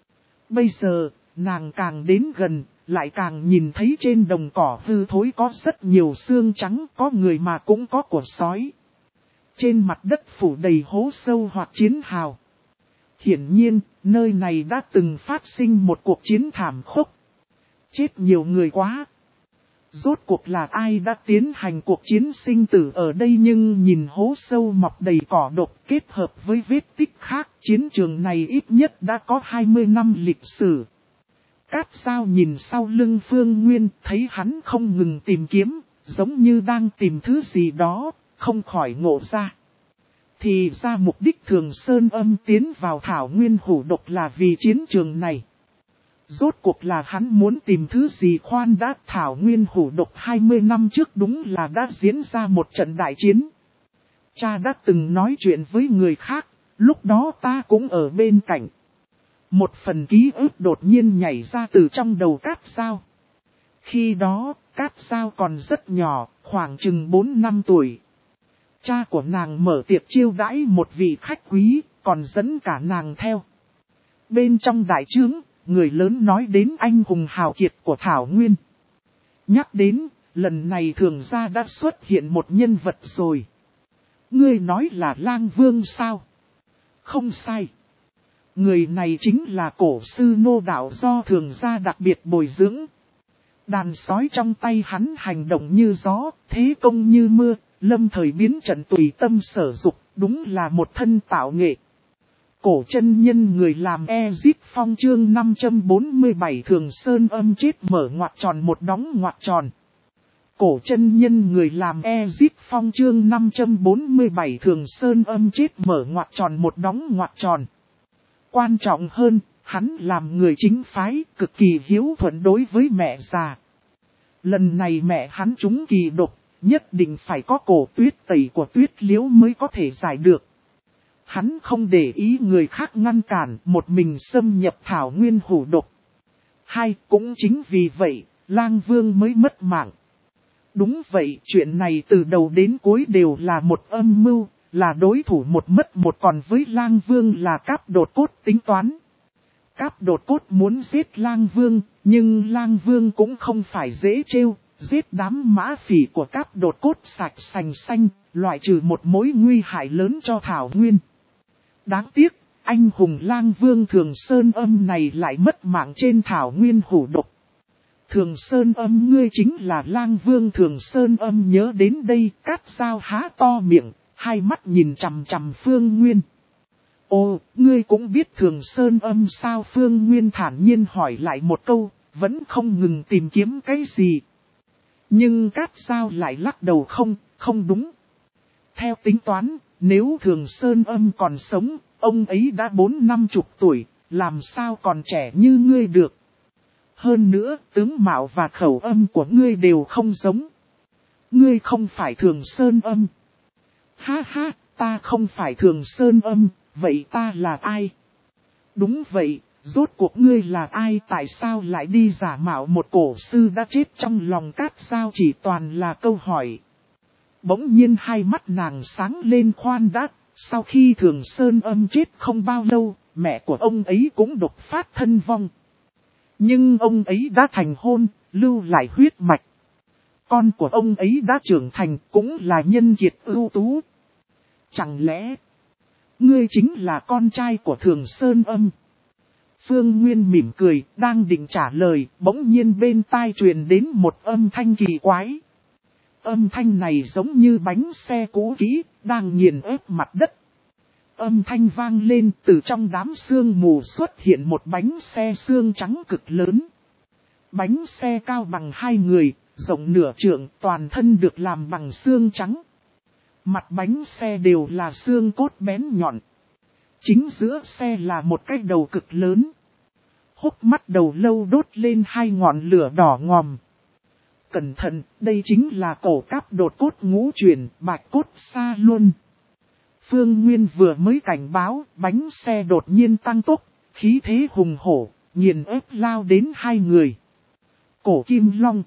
Bây giờ, nàng càng đến gần, lại càng nhìn thấy trên đồng cỏ hư thối có rất nhiều xương trắng, có người mà cũng có của sói. Trên mặt đất phủ đầy hố sâu hoặc chiến hào. Hiển nhiên, nơi này đã từng phát sinh một cuộc chiến thảm khốc. Chết nhiều người quá. Rốt cuộc là ai đã tiến hành cuộc chiến sinh tử ở đây? Nhưng nhìn hố sâu mọc đầy cỏ độc kết hợp với vết tích khác, chiến trường này ít nhất đã có hai mươi năm lịch sử. Cát Dao nhìn sau lưng Phương Nguyên, thấy hắn không ngừng tìm kiếm, giống như đang tìm thứ gì đó, không khỏi ngộ ra. Thì ra mục đích Thường Sơn Âm tiến vào thảo nguyên hủ độc là vì chiến trường này. Rốt cuộc là hắn muốn tìm thứ gì? Khoan đã, thảo nguyên hủ độc hai mươi năm trước đúng là đã diễn ra một trận đại chiến. Cha đã từng nói chuyện với người khác, lúc đó ta cũng ở bên cạnh. Một phần ký ức đột nhiên nhảy ra từ trong đầu Cát Dao. Khi đó, Cát Dao còn rất nhỏ, khoảng chừng bốn năm tuổi. Cha của nàng mở tiệc chiêu đãi một vị khách quý, còn dẫn cả nàng theo. Bên trong đại trướng, người lớn nói đến anh hùng hào kiệt của Thảo Nguyên. Nhắc đến, lần này thường gia đã xuất hiện một nhân vật rồi. Ngươi nói là Lang Vương sao? Không sai. Người này chính là cổ sư nô đạo do thường gia đặc biệt bồi dưỡng. Đàn sói trong tay hắn hành động như gió, thế công như mưa, lâm thời biến trận tùy tâm sở dục, đúng là một thân tạo nghệ. Cổ chân nhân người làm Ezip Phong chương năm trăm bốn mươi bảy Thường Sơn Âm chết mở ngoặc tròn một đóng ngoặc tròn. Cổ chân nhân người làm Ezip Phong chương năm trăm bốn mươi bảy Thường Sơn Âm chết mở ngoặc tròn một đóng ngoặc tròn. Quan trọng hơn, hắn làm người chính phái, cực kỳ hiếu thuận đối với mẹ già. Lần này mẹ hắn trúng kỳ độc, nhất định phải có cổ tuyết tẩy của tuyết liễu mới có thể giải được. Hắn không để ý người khác ngăn cản, một mình xâm nhập Thảo Nguyên hủ độc. Hai, cũng chính vì vậy, Lang Vương mới mất mạng. Đúng vậy, chuyện này từ đầu đến cuối đều là một âm mưu, là đối thủ một mất một, còn với Lang Vương là Cáp Đột Cốt tính toán. Cáp Đột Cốt muốn giết Lang Vương, nhưng Lang Vương cũng không phải dễ trêu, giết đám mã phỉ của Cáp Đột Cốt sạch sành xanh, loại trừ một mối nguy hại lớn cho Thảo Nguyên. Đáng tiếc, anh hùng Lang Vương Thường Sơn Âm này lại mất mạng trên Thảo Nguyên hủ độc. Thường Sơn Âm ngươi chính là Lang Vương Thường Sơn Âm, nhớ đến đây, Cát Dao há to miệng, hai mắt nhìn chằm chằm Phương Nguyên. Ồ, ngươi cũng biết Thường Sơn Âm sao? Phương Nguyên thản nhiên hỏi lại một câu, vẫn không ngừng tìm kiếm cái gì. Nhưng Cát Dao lại lắc đầu, không, không đúng. Theo tính toán, nếu Thường Sơn Âm còn sống, ông ấy đã bốn năm chục tuổi, làm sao còn trẻ như ngươi được. Hơn nữa, tướng mạo và khẩu âm của ngươi đều không giống. Ngươi không phải Thường Sơn Âm. Ha ha, ta không phải Thường Sơn Âm, vậy ta là ai? Đúng vậy, rốt cuộc ngươi là ai? Tại sao lại đi giả mạo một cổ sư đã chết? Trong lòng Cát Dao chỉ toàn là câu hỏi. Bỗng nhiên hai mắt nàng sáng lên. Khoan đã, sau khi Thường Sơn Âm chết không bao lâu, mẹ của ông ấy cũng đột phát thân vong. Nhưng ông ấy đã thành hôn, lưu lại huyết mạch. Con của ông ấy đã trưởng thành, cũng là nhân kiệt ưu tú. Chẳng lẽ, ngươi chính là con trai của Thường Sơn Âm? Phương Nguyên mỉm cười, đang định trả lời, bỗng nhiên bên tai truyền đến một âm thanh kỳ quái. Âm thanh này giống như bánh xe cũ kỹ, đang nghiền ép mặt đất. Âm thanh vang lên, từ trong đám sương mù xuất hiện một bánh xe xương trắng cực lớn. Bánh xe cao bằng hai người, rộng nửa trượng, toàn thân được làm bằng xương trắng. Mặt bánh xe đều là xương cốt bén nhọn. Chính giữa xe là một cái đầu cực lớn. Hốc mắt đầu lâu đốt lên hai ngọn lửa đỏ ngòm. Cẩn thận, đây chính là cổ Cáp Đột Cốt ngũ truyền, Bạch Cốt Sa Luân. Phương Nguyên vừa mới cảnh báo, bánh xe đột nhiên tăng tốc, khí thế hùng hổ, nghiền ép lao đến hai người. Cổ Kim Long.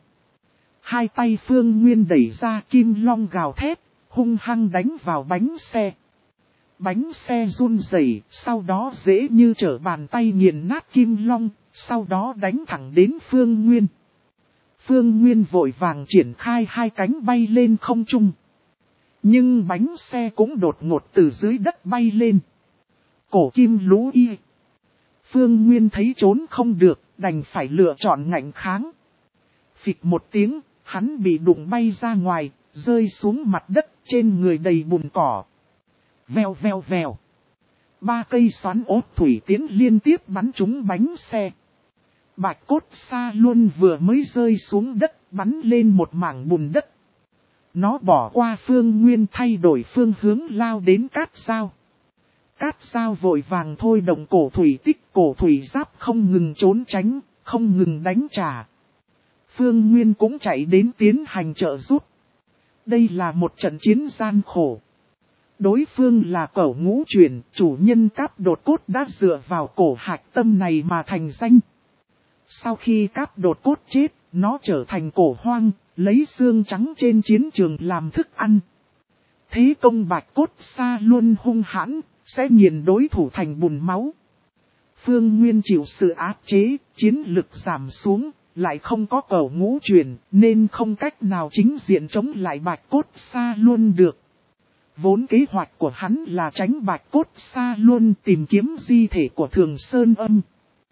Hai tay Phương Nguyên đẩy ra, Kim Long gào thét, hung hăng đánh vào bánh xe. Bánh xe run rẩy, sau đó dễ như trở bàn tay nghiền nát Kim Long, sau đó đánh thẳng đến Phương Nguyên. Phương Nguyên vội vàng triển khai hai cánh bay lên không trung. Nhưng bánh xe cũng đột ngột từ dưới đất bay lên. Cổ Kim Lũ Y. Phương Nguyên thấy trốn không được, đành phải lựa chọn ngạnh kháng. Phịch một tiếng, hắn bị đụng bay ra ngoài, rơi xuống mặt đất, trên người đầy bùn cỏ. Vèo vèo vèo. Ba cây xoắn ốt thủy tiến liên tiếp bắn trúng bánh xe. Bạch Cốt Sa Luân vừa mới rơi xuống đất, bắn lên một mảng bùn đất. Nó bỏ qua Phương Nguyên, thay đổi phương hướng lao đến Cát Dao. Cát Dao vội vàng thôi động cổ thủy tích, cổ thủy giáp không ngừng trốn tránh, không ngừng đánh trả. Phương Nguyên cũng chạy đến tiến hành trợ giúp. Đây là một trận chiến gian khổ. Đối phương là cẩu ngũ truyền, chủ nhân Cáp Đột Cốt đã dựa vào cổ hạch tâm này mà thành danh. Sau khi Cáp Đột Cốt chết, nó trở thành cổ hoang, lấy xương trắng trên chiến trường làm thức ăn. Thế công Bạch Cốt Sa Luân hung hãn, sẽ nghiền đối thủ thành bùn máu. Phương Nguyên chịu sự áp chế, chiến lực giảm xuống, lại không có cẩu ngũ truyền, nên không cách nào chính diện chống lại Bạch Cốt Sa Luân được. Vốn kế hoạch của hắn là tránh Bạch Cốt Sa Luân tìm kiếm di thể của Thường Sơn Âm.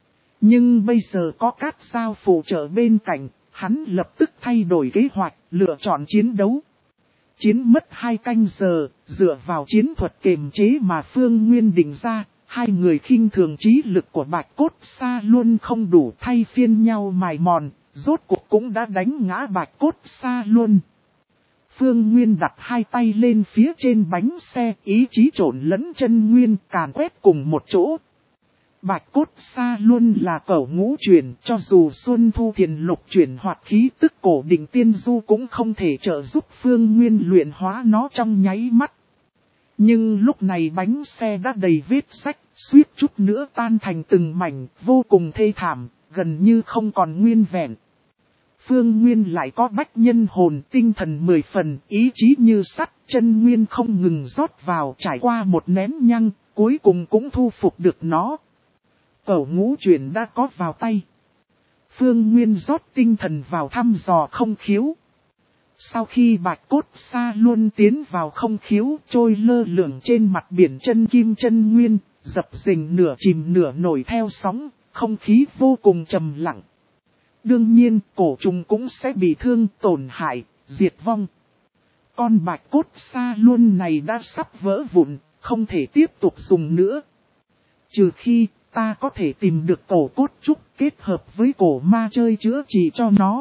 Nhưng bây giờ có Cát Dao phụ trợ bên cạnh, hắn lập tức thay đổi kế hoạch, lựa chọn chiến đấu. Chiến mất hai canh giờ, dựa vào chiến thuật kiềm chế mà Phương Nguyên định ra, hai người khinh thường trí lực của Bạch Cốt Sa Luân không đủ, thay phiên nhau mài mòn, rốt cuộc cũng đã đánh ngã Bạch Cốt Sa Luân. Phương Nguyên đặt hai tay lên phía trên bánh xe, ý chí trộn lẫn chân nguyên càn quét cùng một chỗ. Bạch Cốt Sa Luân là cẩu ngũ truyền, cho dù Xuân Thu Thiền lục chuyển hoạt khí tức cổ đỉnh tiên du cũng không thể trợ giúp Phương Nguyên luyện hóa nó trong nháy mắt. Nhưng lúc này bánh xe đã đầy vết rách, suýt chút nữa tan thành từng mảnh, vô cùng thê thảm, gần như không còn nguyên vẹn. Phương Nguyên lại có bách nhân hồn, tinh thần mười phần, ý chí như sắt, chân nguyên không ngừng rót vào, trải qua một nén nhăng, cuối cùng cũng thu phục được nó. Cẩu ngũ chuyển đã có vào tay. Phương Nguyên rót tinh thần vào thăm dò không khiếu. Sau khi Bạch Cốt Sa Luân tiến vào không khiếu, trôi lơ lửng trên mặt biển chân kim chân nguyên, dập dình nửa chìm nửa nổi theo sóng, không khí vô cùng trầm lặng. Đương nhiên, cổ trùng cũng sẽ bị thương, tổn hại, diệt vong. Con Bạch Cốt Sa Luân này đã sắp vỡ vụn, không thể tiếp tục dùng nữa. Trừ khi ta có thể tìm được cổ cốt trúc kết hợp với cổ ma chơi chữa trị cho nó.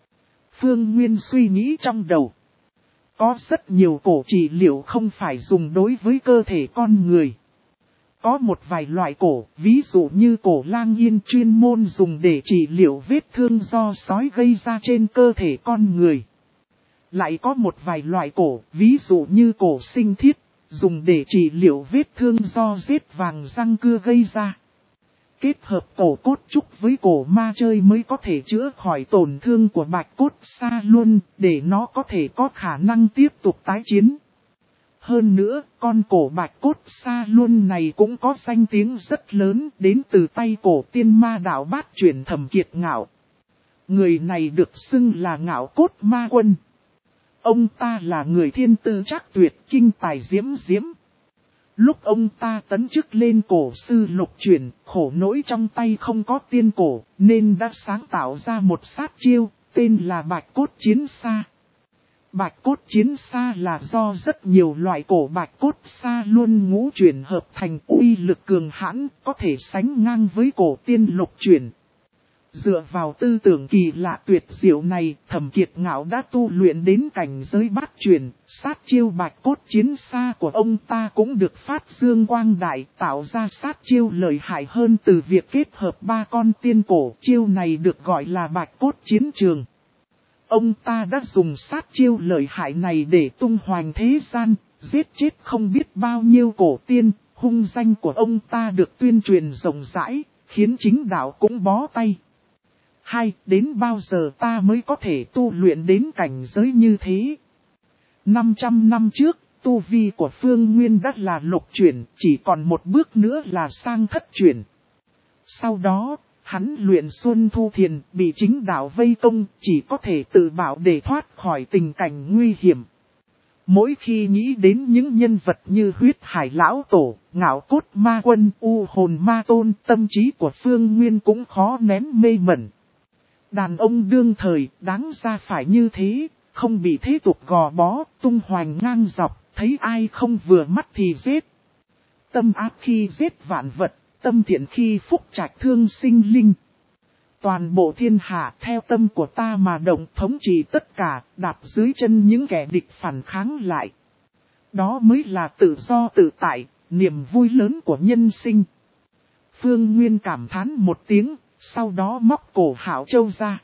Phương Nguyên suy nghĩ trong đầu. Có rất nhiều cổ trị liệu không phải dùng đối với cơ thể con người. Có một vài loại cổ, ví dụ như cổ lang yên chuyên môn dùng để trị liệu vết thương do sói gây ra trên cơ thể con người. Lại có một vài loại cổ, ví dụ như cổ sinh thiết, dùng để trị liệu vết thương do rết vàng răng cưa gây ra. Kết hợp cổ cốt trúc với cổ ma chơi mới có thể chữa khỏi tổn thương của Bạch Cốt Sa Luân, để nó có thể có khả năng tiếp tục tái chiến. Hơn nữa, con cổ Bạch Cốt Sa Luân này cũng có danh tiếng rất lớn đến từ tay cổ tiên ma đạo bát chuyển Thẩm Kiệt Ngạo. Người này được xưng là Ngạo Cốt Ma Quân. Ông ta là người thiên tư trác tuyệt, kinh tài diễm diễm. Lúc ông ta tấn chức lên cổ sư lục chuyển, khổ nỗi trong tay không có tiên cổ, nên đã sáng tạo ra một sát chiêu, tên là Bạch Cốt Chiến Sa. Bạch Cốt Chiến Sa là do rất nhiều loại cổ Bạch Cốt Sa Luân ngũ chuyển hợp thành, uy lực cường hãn, có thể sánh ngang với cổ tiên lục chuyển. Dựa vào tư tưởng kỳ lạ tuyệt diệu này, Thẩm Kiệt Ngạo đã tu luyện đến cảnh giới bát chuyển, sát chiêu Bạch Cốt Chiến Sa của ông ta cũng được phát dương quang đại, tạo ra sát chiêu lợi hại hơn từ việc kết hợp ba con tiên cổ. Chiêu này được gọi là Bạch Cốt Chiến Trường. Ông ta đã dùng sát chiêu lợi hại này để tung hoành thế gian, giết chết không biết bao nhiêu cổ tiên, hung danh của ông ta được tuyên truyền rộng rãi, khiến chính đạo cũng bó tay. Hai, đến bao giờ ta mới có thể tu luyện đến cảnh giới như thế? năm trăm năm trước, tu vi của Phương Nguyên đã là lục chuyển, chỉ còn một bước nữa là sang thất chuyển. Sau đó, hắn luyện Xuân Thu Thiền, bị chính đạo vây công, chỉ có thể tự bảo để thoát khỏi tình cảnh nguy hiểm. Mỗi khi nghĩ đến những nhân vật như Huyết Hải Lão Tổ, Ngạo Cốt Ma Quân, U Hồn Ma Tôn, tâm trí của Phương Nguyên cũng khó nén mê mẩn. Đàn ông đương thời, đáng ra phải như thế, không bị thế tục gò bó, tung hoành ngang dọc, thấy ai không vừa mắt thì giết. Tâm ác khi giết vạn vật, tâm thiện khi phúc trạch thương sinh linh. Toàn bộ thiên hạ theo tâm của ta mà động, thống trị tất cả, đạp dưới chân những kẻ địch phản kháng lại. Đó mới là tự do tự tại, niềm vui lớn của nhân sinh. Phương Nguyên cảm thán một tiếng, sau đó móc cổ Hảo Châu ra.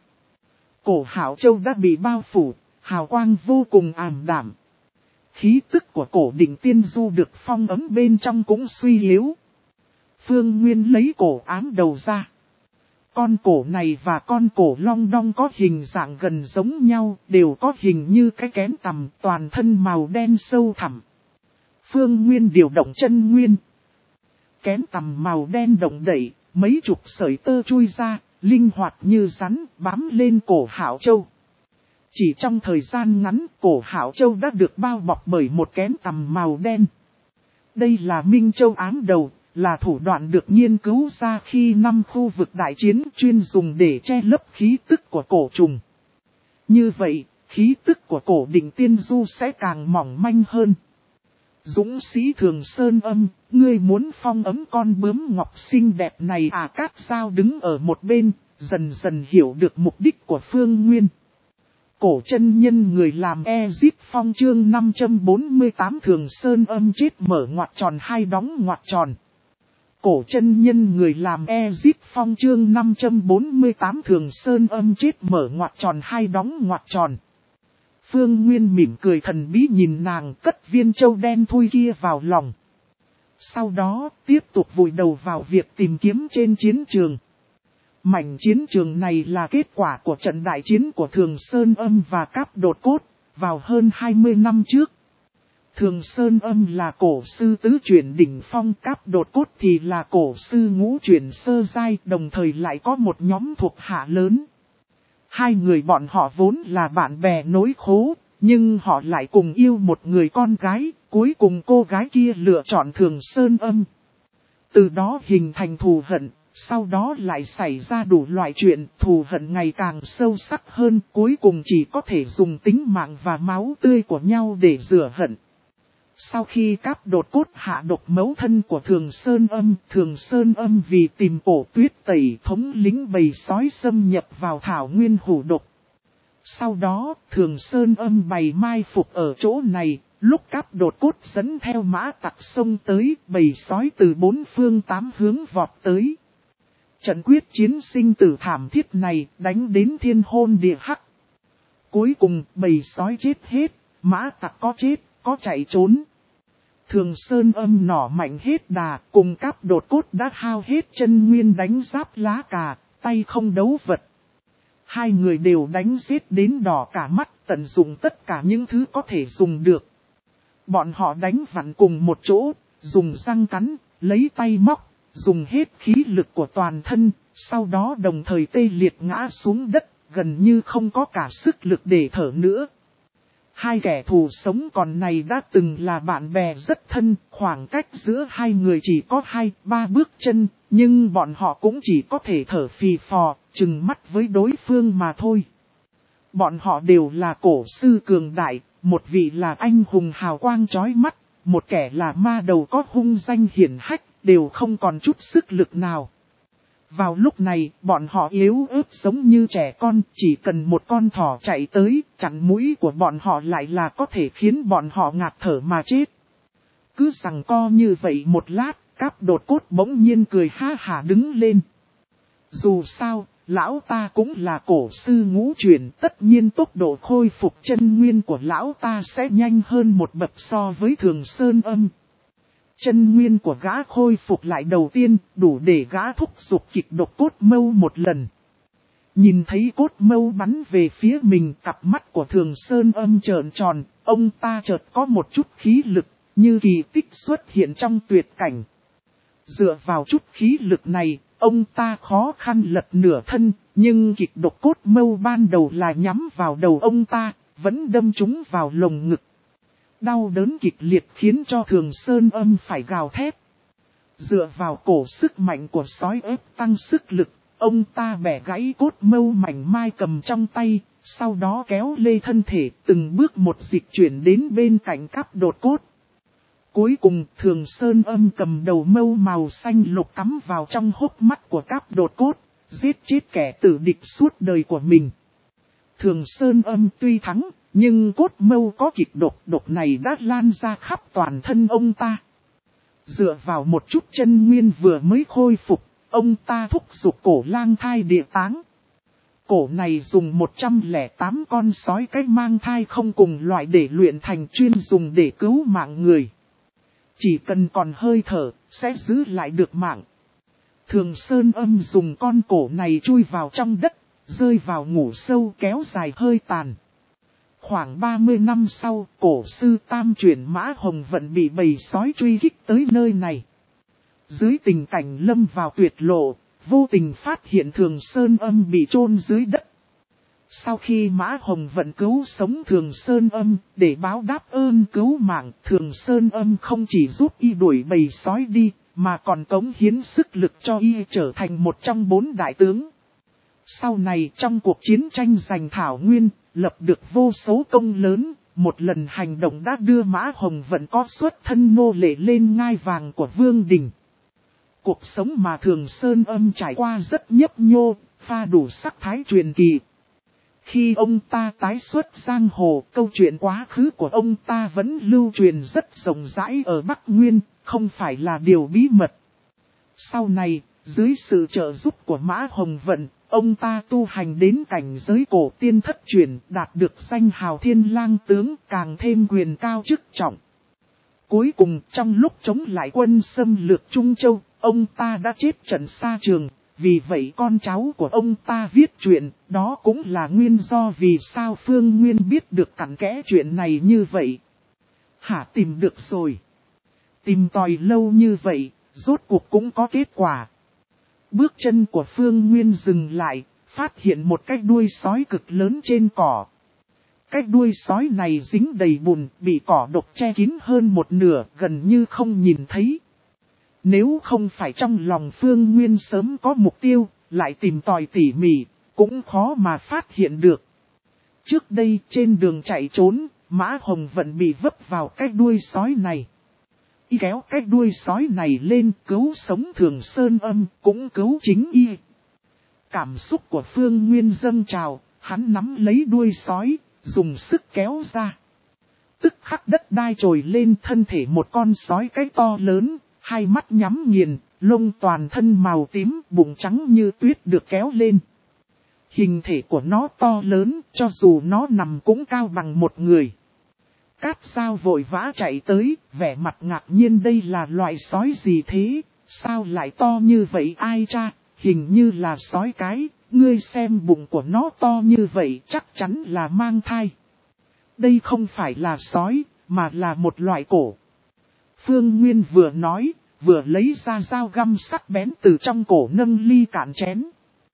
Cổ Hảo Châu đã bị bao phủ, hào quang vô cùng ảm đạm. Khí tức của cổ đỉnh tiên du được phong ấm bên trong cũng suy yếu. Phương Nguyên lấy cổ ám đầu ra. Con cổ này và con cổ long đong có hình dạng gần giống nhau, đều có hình như cái kén tằm, toàn thân màu đen sâu thẳm. Phương Nguyên điều động chân nguyên. Kén tằm màu đen động đẩy, mấy chục sợi tơ chui ra, linh hoạt như rắn, bám lên cổ Hạo Châu. Chỉ trong thời gian ngắn, cổ Hạo Châu đã được bao bọc bởi một kén tằm màu đen. Đây là Minh Châu ám đầu, là thủ đoạn được nghiên cứu ra khi năm khu vực đại chiến chuyên dùng để che lấp khí tức của cổ trùng. Như vậy, khí tức của cổ Định Tiên Du sẽ càng mỏng manh hơn. Dũng sĩ Thường Sơn Âm, ngươi muốn phong ấm con bướm ngọc xinh đẹp này à? Các sao đứng ở một bên, dần dần hiểu được mục đích của Phương Nguyên. Cổ chân nhân người làm Ezip Phong chương năm trăm bốn mươi tám Thường Sơn Âm chết mở ngoặc tròn hai đóng ngoặc tròn. Cổ chân nhân người làm Ezip Phong chương năm trăm bốn mươi tám Thường Sơn Âm chết mở ngoặc tròn hai đóng ngoặc tròn. Phương Nguyên mỉm cười thần bí nhìn nàng cất viên châu đen thui kia vào lòng. Sau đó tiếp tục vùi đầu vào việc tìm kiếm trên chiến trường. Mảnh chiến trường này là kết quả của trận đại chiến của Thường Sơn Âm và Cáp Đột Cốt, vào hơn hai mươi năm trước. Thường Sơn Âm là cổ sư tứ chuyển đỉnh phong, Cáp Đột Cốt thì là cổ sư ngũ chuyển sơ giai, đồng thời lại có một nhóm thuộc hạ lớn. Hai người bọn họ vốn là bạn bè nối khố, nhưng họ lại cùng yêu một người con gái, cuối cùng cô gái kia lựa chọn Thường Sơn Âm. Từ đó hình thành thù hận. Sau đó lại xảy ra đủ loại chuyện, thù hận ngày càng sâu sắc hơn, cuối cùng chỉ có thể dùng tính mạng và máu tươi của nhau để rửa hận. Sau khi Cáp Đột Cốt hạ độc mẫu thân của Thường Sơn Âm, Thường Sơn Âm vì tìm cổ Tuyết Tẩy thống lĩnh bầy sói xâm nhập vào thảo nguyên hủ độc. Sau đó, Thường Sơn Âm bày mai phục ở chỗ này, lúc Cáp Đột Cốt dẫn theo mã tặc sông tới, bầy sói từ bốn phương tám hướng vọt tới. Trận quyết chiến sinh tử thảm thiết này đánh đến thiên hôn địa hắc. Cuối cùng bầy sói chết hết, mã tặc có chết, có chạy trốn. Thường Sơn Âm nỏ mạnh hết đà, cùng Cáp Đột Cốt đã hao hết chân nguyên đánh giáp lá cà, tay không đấu vật. Hai người đều đánh giết đến đỏ cả mắt, tận dụng tất cả những thứ có thể dùng được. Bọn họ đánh vặn cùng một chỗ, dùng răng cắn, lấy tay móc. Dùng hết khí lực của toàn thân, sau đó đồng thời tê liệt ngã xuống đất, gần như không có cả sức lực để thở nữa. Hai kẻ thù sống còn này đã từng là bạn bè rất thân, khoảng cách giữa hai người chỉ có hai, ba bước chân, nhưng bọn họ cũng chỉ có thể thở phì phò, chừng mắt với đối phương mà thôi. Bọn họ đều là cổ sư cường đại, một vị là anh hùng hào quang chói mắt, một kẻ là ma đầu có hung danh hiển hách. Đều không còn chút sức lực nào. Vào lúc này, bọn họ yếu ớt giống như trẻ con, chỉ cần một con thỏ chạy tới, chặn mũi của bọn họ lại là có thể khiến bọn họ ngạt thở mà chết. Cứ giằng co như vậy một lát, Cáp Đột Cốt bỗng nhiên cười ha hả đứng lên. Dù sao, lão ta cũng là cổ sư ngũ chuyển, tất nhiên tốc độ khôi phục chân nguyên của lão ta sẽ nhanh hơn một bậc so với Thường Sơn Âm. Chân nguyên của gã khôi phục lại đầu tiên, đủ để gã thúc giục kịch độc cốt mâu một lần. Nhìn thấy cốt mâu bắn về phía mình, cặp mắt của Thường Sơn Âm trợn tròn, ông ta chợt có một chút khí lực, như kỳ tích xuất hiện trong tuyệt cảnh. Dựa vào chút khí lực này, ông ta khó khăn lật nửa thân, nhưng kịch độc cốt mâu ban đầu là nhắm vào đầu ông ta, vẫn đâm trúng vào lồng ngực. Đau đớn kịch liệt khiến cho Thường Sơn Âm phải gào thét. Dựa vào cổ sức mạnh của sói ép tăng sức lực, ông ta bẻ gãy cốt mâu mảnh mai cầm trong tay, sau đó kéo lê thân thể từng bước một dịch chuyển đến bên cạnh Cáp Đột Cốt. Cuối cùng Thường Sơn Âm cầm đầu mâu màu xanh lục cắm vào trong hốc mắt của Cáp Đột Cốt, giết chết kẻ tử địch suốt đời của mình. Thường Sơn Âm tuy thắng, nhưng cốt mâu có kịch độc, độc này đã lan ra khắp toàn thân ông ta. Dựa vào một chút chân nguyên vừa mới khôi phục, ông ta thúc giục cổ lang thai địa táng. Cổ này dùng một trăm lẻ tám con sói cái mang thai không cùng loại để luyện thành, chuyên dùng để cứu mạng người. Chỉ cần còn hơi thở, sẽ giữ lại được mạng. Thường Sơn Âm dùng con cổ này chui vào trong đất, rơi vào ngủ sâu kéo dài hơi tàn. Khoảng ba mươi năm sau, cổ sư tam chuyển Mã Hồng Vận bị bầy sói truy kích tới nơi này. Dưới tình cảnh lâm vào tuyệt lộ, vô tình phát hiện Thường Sơn Âm bị chôn dưới đất. Sau khi Mã Hồng Vận cứu sống Thường Sơn Âm, để báo đáp ơn cứu mạng, Thường Sơn Âm không chỉ giúp y đuổi bầy sói đi, mà còn cống hiến sức lực cho y trở thành một trong bốn đại tướng. Sau này trong cuộc chiến tranh giành Thảo Nguyên, lập được vô số công lớn, một lần hành động đã đưa Mã Hồng Vận có xuất thân nô lệ lên ngai vàng của vương đình. Cuộc sống mà Thường Sơn Âm trải qua rất nhấp nhô, pha đủ sắc thái truyền kỳ. Khi ông ta tái xuất giang hồ, câu chuyện quá khứ của ông ta vẫn lưu truyền rất rộng rãi ở Bắc Nguyên, không phải là điều bí mật. Sau này, dưới sự trợ giúp của Mã Hồng Vận, ông ta tu hành đến cảnh giới cổ tiên thất truyền, đạt được danh hào Thiên Lang tướng, càng thêm quyền cao chức trọng. Cuối cùng, trong lúc chống lại quân xâm lược Trung Châu, ông ta đã chết trận xa trường. Vì vậy con cháu của ông ta viết chuyện, đó cũng là nguyên do vì sao Phương Nguyên biết được cặn kẽ chuyện này như vậy. Hả, tìm được rồi. Tìm tòi lâu như vậy, rốt cuộc cũng có kết quả. Bước chân của Phương Nguyên dừng lại, phát hiện một cái đuôi sói cực lớn trên cỏ. Cái đuôi sói này dính đầy bùn, bị cỏ độc che kín hơn một nửa, gần như không nhìn thấy. Nếu không phải trong lòng Phương Nguyên sớm có mục tiêu, lại tìm tòi tỉ mỉ, cũng khó mà phát hiện được. Trước đây trên đường chạy trốn, Mã Hồng Vận bị vấp vào cái đuôi sói này. Y kéo cái đuôi sói này lên cứu sống Thường Sơn Âm, cũng cứu chính y. Cảm xúc của Phương Nguyên dâng trào, hắn nắm lấy đuôi sói, dùng sức kéo ra. Tức khắc đất đai trồi lên thân thể một con sói cái to lớn. Hai mắt nhắm nghiền, lông toàn thân màu tím, bụng trắng như tuyết được kéo lên. Hình thể của nó to lớn, cho dù nó nằm cũng cao bằng một người. Cát Dao vội vã chạy tới, vẻ mặt ngạc nhiên đây là loại sói gì thế, sao lại to như vậy ai cha, hình như là sói cái, ngươi xem bụng của nó to như vậy chắc chắn là mang thai. Đây không phải là sói, mà là một loại cổ. Phương Nguyên vừa nói, vừa lấy ra dao găm sắc bén từ trong cổ nâng ly cạn chén.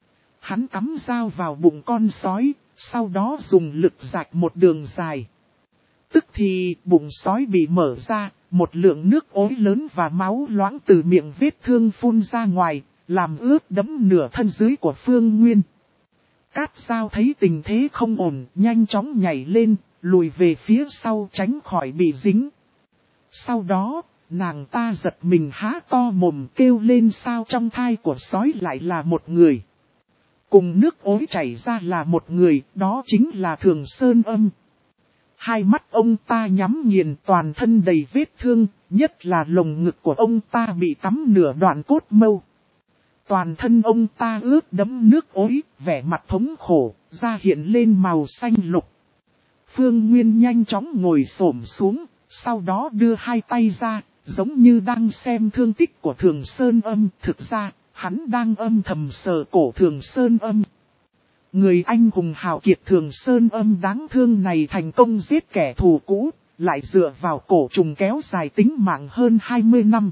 Hắn cắm dao vào bụng con sói, sau đó dùng lực rạch một đường dài. Tức thì bụng sói bị mở ra, một lượng nước ối lớn và máu loãng từ miệng vết thương phun ra ngoài, làm ướt đẫm nửa thân dưới của Phương Nguyên. Cát Dao thấy tình thế không ổn, nhanh chóng nhảy lên, lùi về phía sau tránh khỏi bị dính. Sau đó, nàng ta giật mình há to mồm kêu lên sao trong thai của sói lại là một người. Cùng nước ối chảy ra là một người, đó chính là Thường Sơn Âm. Hai mắt ông ta nhắm nghiền toàn thân đầy vết thương, nhất là lồng ngực của ông ta bị cắm nửa đoạn cốt mâu. Toàn thân ông ta ướt đẫm nước ối, vẻ mặt thống khổ, da hiện lên màu xanh lục. Phương Nguyên nhanh chóng ngồi xổm xuống, sau đó đưa hai tay ra, giống như đang xem thương tích của Thường Sơn Âm. Thực ra, hắn đang âm thầm sờ cổ Thường Sơn Âm. Người anh hùng hào kiệt Thường Sơn Âm đáng thương này thành công giết kẻ thù cũ, lại dựa vào cổ trùng kéo dài tính mạng hơn hai mươi năm.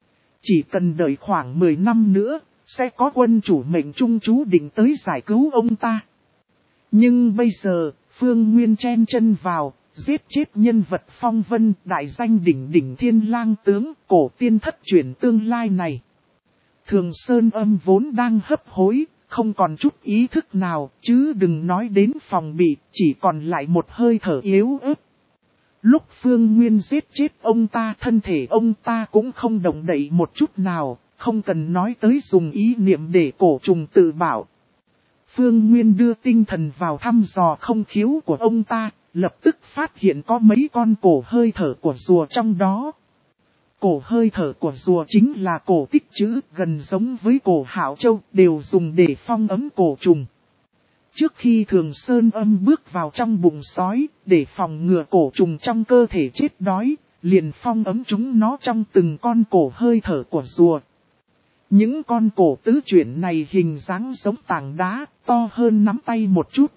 Chỉ cần đợi khoảng mười năm nữa, sẽ có quân chủ mệnh trung chú định tới giải cứu ông ta. Nhưng bây giờ, Phương Nguyên chen chân vào, giết chết nhân vật phong vân đại danh đỉnh đỉnh Thiên Lang tướng, cổ tiên thất truyền tương lai này. Thường Sơn Âm vốn đang hấp hối, không còn chút ý thức nào, chứ đừng nói đến phòng bị, chỉ còn lại một hơi thở yếu ớt. Lúc Phương Nguyên giết chết ông ta, thân thể ông ta cũng không động đậy một chút nào, không cần nói tới dùng ý niệm để cổ trùng tự bảo. Phương Nguyên đưa tinh thần vào thăm dò không khiếu của ông ta, lập tức phát hiện có mấy con cổ hơi thở của rùa trong đó. Cổ hơi thở của rùa chính là cổ tích chữ, gần giống với cổ Hảo Châu, đều dùng để phong ấm cổ trùng. Trước khi Thường Sơn Âm bước vào trong bụng sói, để phòng ngừa cổ trùng trong cơ thể chết đói, liền phong ấm chúng nó trong từng con cổ hơi thở của rùa. Những con cổ tứ chuyển này hình dáng giống tảng đá, to hơn nắm tay một chút.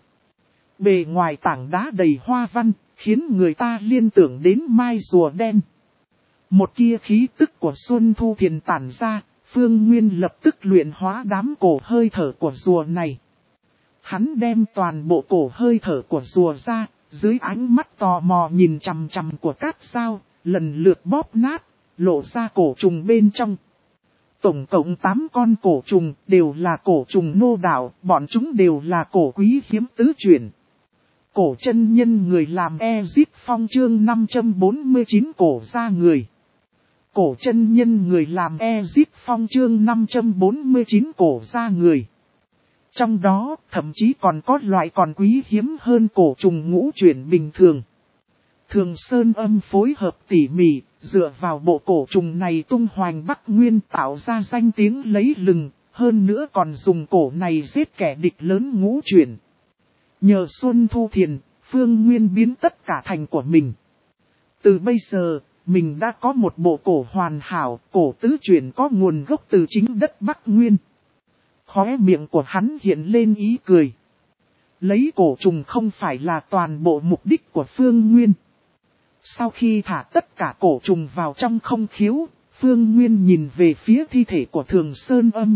Bề ngoài tảng đá đầy hoa văn, khiến người ta liên tưởng đến mai rùa đen. Một kia khí tức của Xuân Thu Thiền tản ra, Phương Nguyên lập tức luyện hóa đám cổ hơi thở của rùa này. Hắn đem toàn bộ cổ hơi thở của rùa ra, dưới ánh mắt tò mò nhìn chằm chằm của Cát Dao, lần lượt bóp nát, lộ ra cổ trùng bên trong. Tổng cộng tám con cổ trùng đều là cổ trùng nô đạo, bọn chúng đều là cổ quý hiếm tứ chuyển. Cổ chân nhân người làm Ezip Phong chương năm trăm bốn mươi chín cổ ra người. Cổ chân nhân người làm Ezip Phong chương năm trăm bốn mươi chín cổ ra người. Trong đó, thậm chí còn có loại còn quý hiếm hơn cổ trùng ngũ chuyển bình thường. Thường Sơn Âm phối hợp tỉ mỉ, dựa vào bộ cổ trùng này tung hoành Bắc Nguyên tạo ra danh tiếng lấy lừng, hơn nữa còn dùng cổ này giết kẻ địch lớn ngũ chuyển. Nhờ Xuân Thu Thiền, Phương Nguyên biến tất cả thành của mình. Từ bây giờ, mình đã có một bộ cổ hoàn hảo, cổ tứ chuyển có nguồn gốc từ chính đất Bắc Nguyên. Khóe miệng của hắn hiện lên ý cười. Lấy cổ trùng không phải là toàn bộ mục đích của Phương Nguyên. Sau khi thả tất cả cổ trùng vào trong không khiếu, Phương Nguyên nhìn về phía thi thể của Thường Sơn Âm.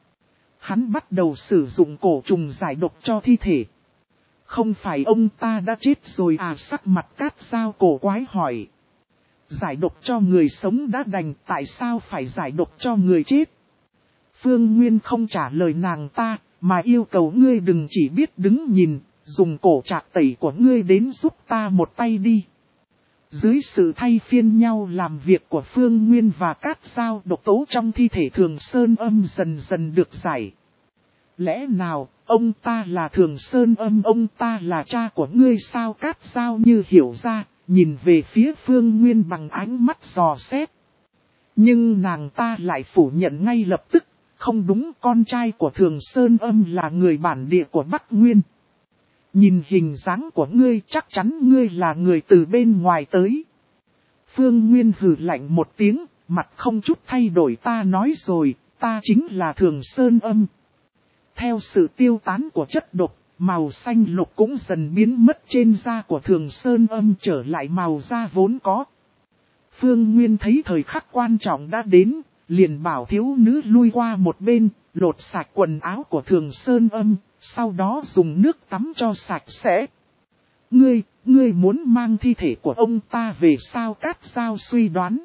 Hắn bắt đầu sử dụng cổ trùng giải độc cho thi thể. Không phải ông ta đã chết rồi à? Sắc mặt Cát Dao cổ quái hỏi. Giải độc cho người sống đã đành, tại sao phải giải độc cho người chết? Phương Nguyên không trả lời nàng ta, mà yêu cầu ngươi đừng chỉ biết đứng nhìn, dùng cổ trạc tẩy của ngươi đến giúp ta một tay đi. Dưới sự thay phiên nhau làm việc của Phương Nguyên và Cát Dao, độc tố trong thi thể Thường Sơn Âm dần dần được giải. Lẽ nào, ông ta là Thường Sơn Âm, ông ta là cha của ngươi sao? Cát Dao như hiểu ra, nhìn về phía Phương Nguyên bằng ánh mắt dò xét. Nhưng nàng ta lại phủ nhận ngay lập tức, không đúng, con trai của Thường Sơn Âm là người bản địa của Bắc Nguyên. Nhìn hình dáng của ngươi chắc chắn ngươi là người từ bên ngoài tới. Phương Nguyên hừ lạnh một tiếng, mặt không chút thay đổi. Ta nói rồi, ta chính là Thường Sơn Âm. Theo sự tiêu tán của chất độc, màu xanh lục cũng dần biến mất trên da của Thường Sơn Âm, trở lại màu da vốn có. Phương Nguyên thấy thời khắc quan trọng đã đến, liền bảo thiếu nữ lui qua một bên, lột sạch quần áo của Thường Sơn Âm, sau đó dùng nước tắm cho sạch sẽ. Ngươi, ngươi muốn mang thi thể của ông ta về sao? Cát Dao suy đoán.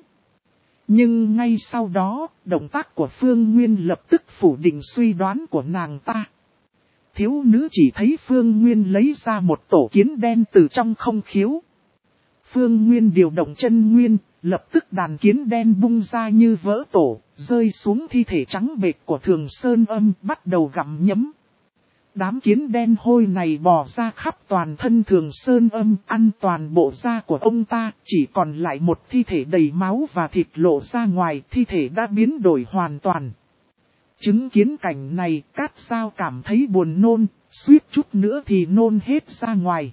Nhưng ngay sau đó, động tác của Phương Nguyên lập tức phủ định suy đoán của nàng ta. Thiếu nữ chỉ thấy Phương Nguyên lấy ra một tổ kiến đen từ trong không khiếu. Phương Nguyên điều động chân nguyên, lập tức đàn kiến đen bung ra như vỡ tổ, rơi xuống thi thể trắng bệch của Thường Sơn Âm, bắt đầu gặm nhấm. Đám kiến đen hôi này bò ra khắp toàn thân Thường Sơn Âm, ăn toàn bộ da của ông ta, chỉ còn lại một thi thể đầy máu và thịt lộ ra ngoài, thi thể đã biến đổi hoàn toàn. Chứng kiến cảnh này, Cát Dao cảm thấy buồn nôn, suýt chút nữa thì nôn hết ra ngoài.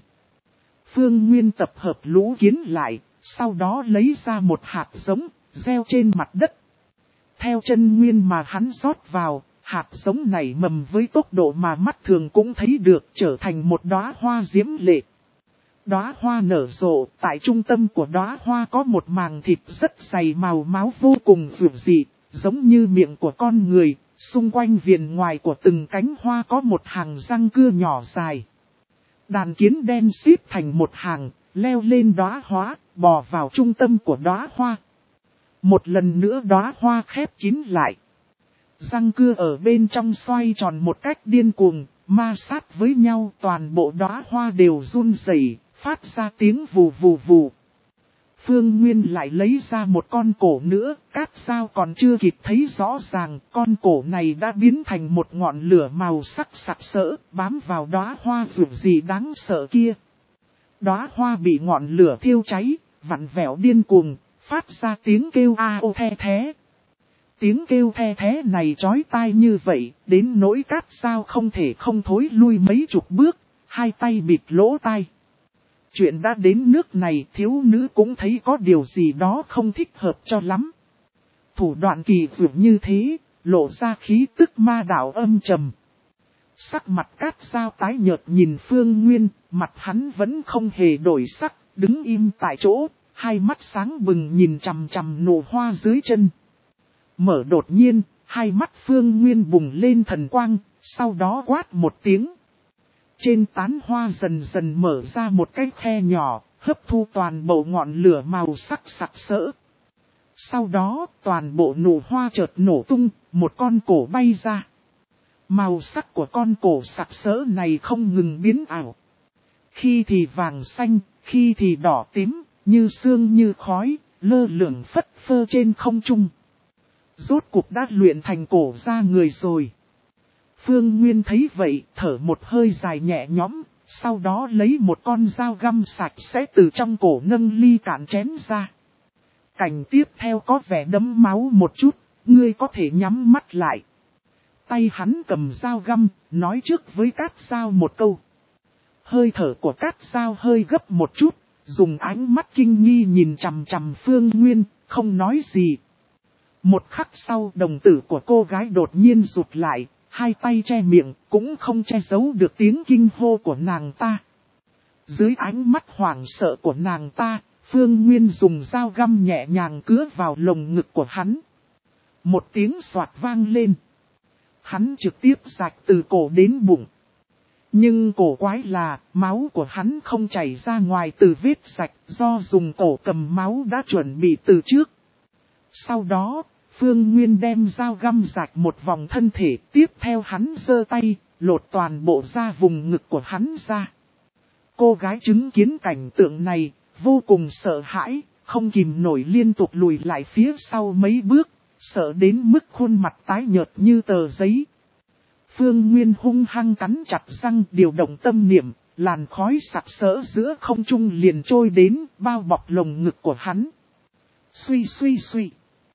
Phương Nguyên tập hợp lũ kiến lại, sau đó lấy ra một hạt giống, gieo trên mặt đất. Theo chân nguyên mà hắn rót vào, hạt giống này mầm với tốc độ mà mắt thường cũng thấy được, trở thành một đóa hoa diễm lệ. Đóa hoa nở rộ, tại trung tâm của đóa hoa có một màng thịt rất dày màu máu vô cùng dịu dị, giống như miệng của con người, xung quanh viền ngoài của từng cánh hoa có một hàng răng cưa nhỏ dài. Đàn kiến đen xếp thành một hàng, leo lên đóa hoa, bò vào trung tâm của đóa hoa. Một lần nữa đóa hoa khép kín lại. Răng cưa ở bên trong xoay tròn một cách điên cuồng, ma sát với nhau, toàn bộ đóa hoa đều run rẩy, phát ra tiếng vù vù vù. Phương Nguyên lại lấy ra một con cổ nữa, Cát Dao còn chưa kịp thấy rõ ràng, con cổ này đã biến thành một ngọn lửa màu sắc sặc sỡ, bám vào đóa hoa rực gì đáng sợ kia. Đóa hoa bị ngọn lửa thiêu cháy, vặn vẹo điên cuồng, phát ra tiếng kêu a ô the thé. Tiếng kêu the thé này chói tai như vậy, đến nỗi Cát Dao không thể không thối lui mấy chục bước, hai tay bịt lỗ tai. Chuyện đã đến nước này, thiếu nữ cũng thấy có điều gì đó không thích hợp cho lắm. Thủ đoạn kỳ dược như thế, lộ ra khí tức ma đạo âm trầm. Sắc mặt Cát Dao tái nhợt nhìn Phương Nguyên, mặt hắn vẫn không hề đổi sắc, đứng im tại chỗ, hai mắt sáng bừng nhìn chằm chằm nụ hoa dưới chân. Mở đột nhiên, hai mắt Phương Nguyên bùng lên thần quang, sau đó quát một tiếng. Trên tán hoa dần dần mở ra một cái khe nhỏ, hấp thu toàn bộ ngọn lửa màu sắc sặc sỡ. Sau đó, toàn bộ nụ hoa chợt nổ tung, một con cổ bay ra. Màu sắc của con cổ sặc sỡ này không ngừng biến ảo. Khi thì vàng xanh, khi thì đỏ tím, như sương như khói, lơ lửng phất phơ trên không trung. Rốt cuộc đã luyện thành cổ ra người rồi. Phương Nguyên thấy vậy, thở một hơi dài nhẹ nhõm, sau đó lấy một con dao găm sạch sẽ từ trong cổ nâng ly cạn chém ra. Cảnh tiếp theo có vẻ đẫm máu một chút, ngươi có thể nhắm mắt lại. Tay hắn cầm dao găm, nói trước với Cát Dao một câu. Hơi thở của Cát Dao hơi gấp một chút, dùng ánh mắt kinh nghi nhìn chằm chằm Phương Nguyên, không nói gì. Một khắc sau đồng tử của cô gái đột nhiên rụt lại, hai tay che miệng, cũng không che giấu được tiếng kinh hô của nàng ta. Dưới ánh mắt hoảng sợ của nàng ta, Phương Nguyên dùng dao găm nhẹ nhàng cứa vào lồng ngực của hắn. Một tiếng xoạt vang lên. Hắn trực tiếp rạch từ cổ đến bụng. Nhưng cổ quái là, máu của hắn không chảy ra ngoài từ vết rạch do dùng cổ cầm máu đã chuẩn bị từ trước. Sau đó, Phương Nguyên đem dao găm rạch một vòng thân thể, tiếp theo hắn giơ tay, lột toàn bộ da vùng ngực của hắn ra. Cô gái chứng kiến cảnh tượng này, vô cùng sợ hãi, không kìm nổi liên tục lùi lại phía sau mấy bước, sợ đến mức khuôn mặt tái nhợt như tờ giấy. Phương Nguyên hung hăng cắn chặt răng điều động tâm niệm, làn khói sặc sỡ giữa không trung liền trôi đến, bao bọc lồng ngực của hắn. Suy suy suy.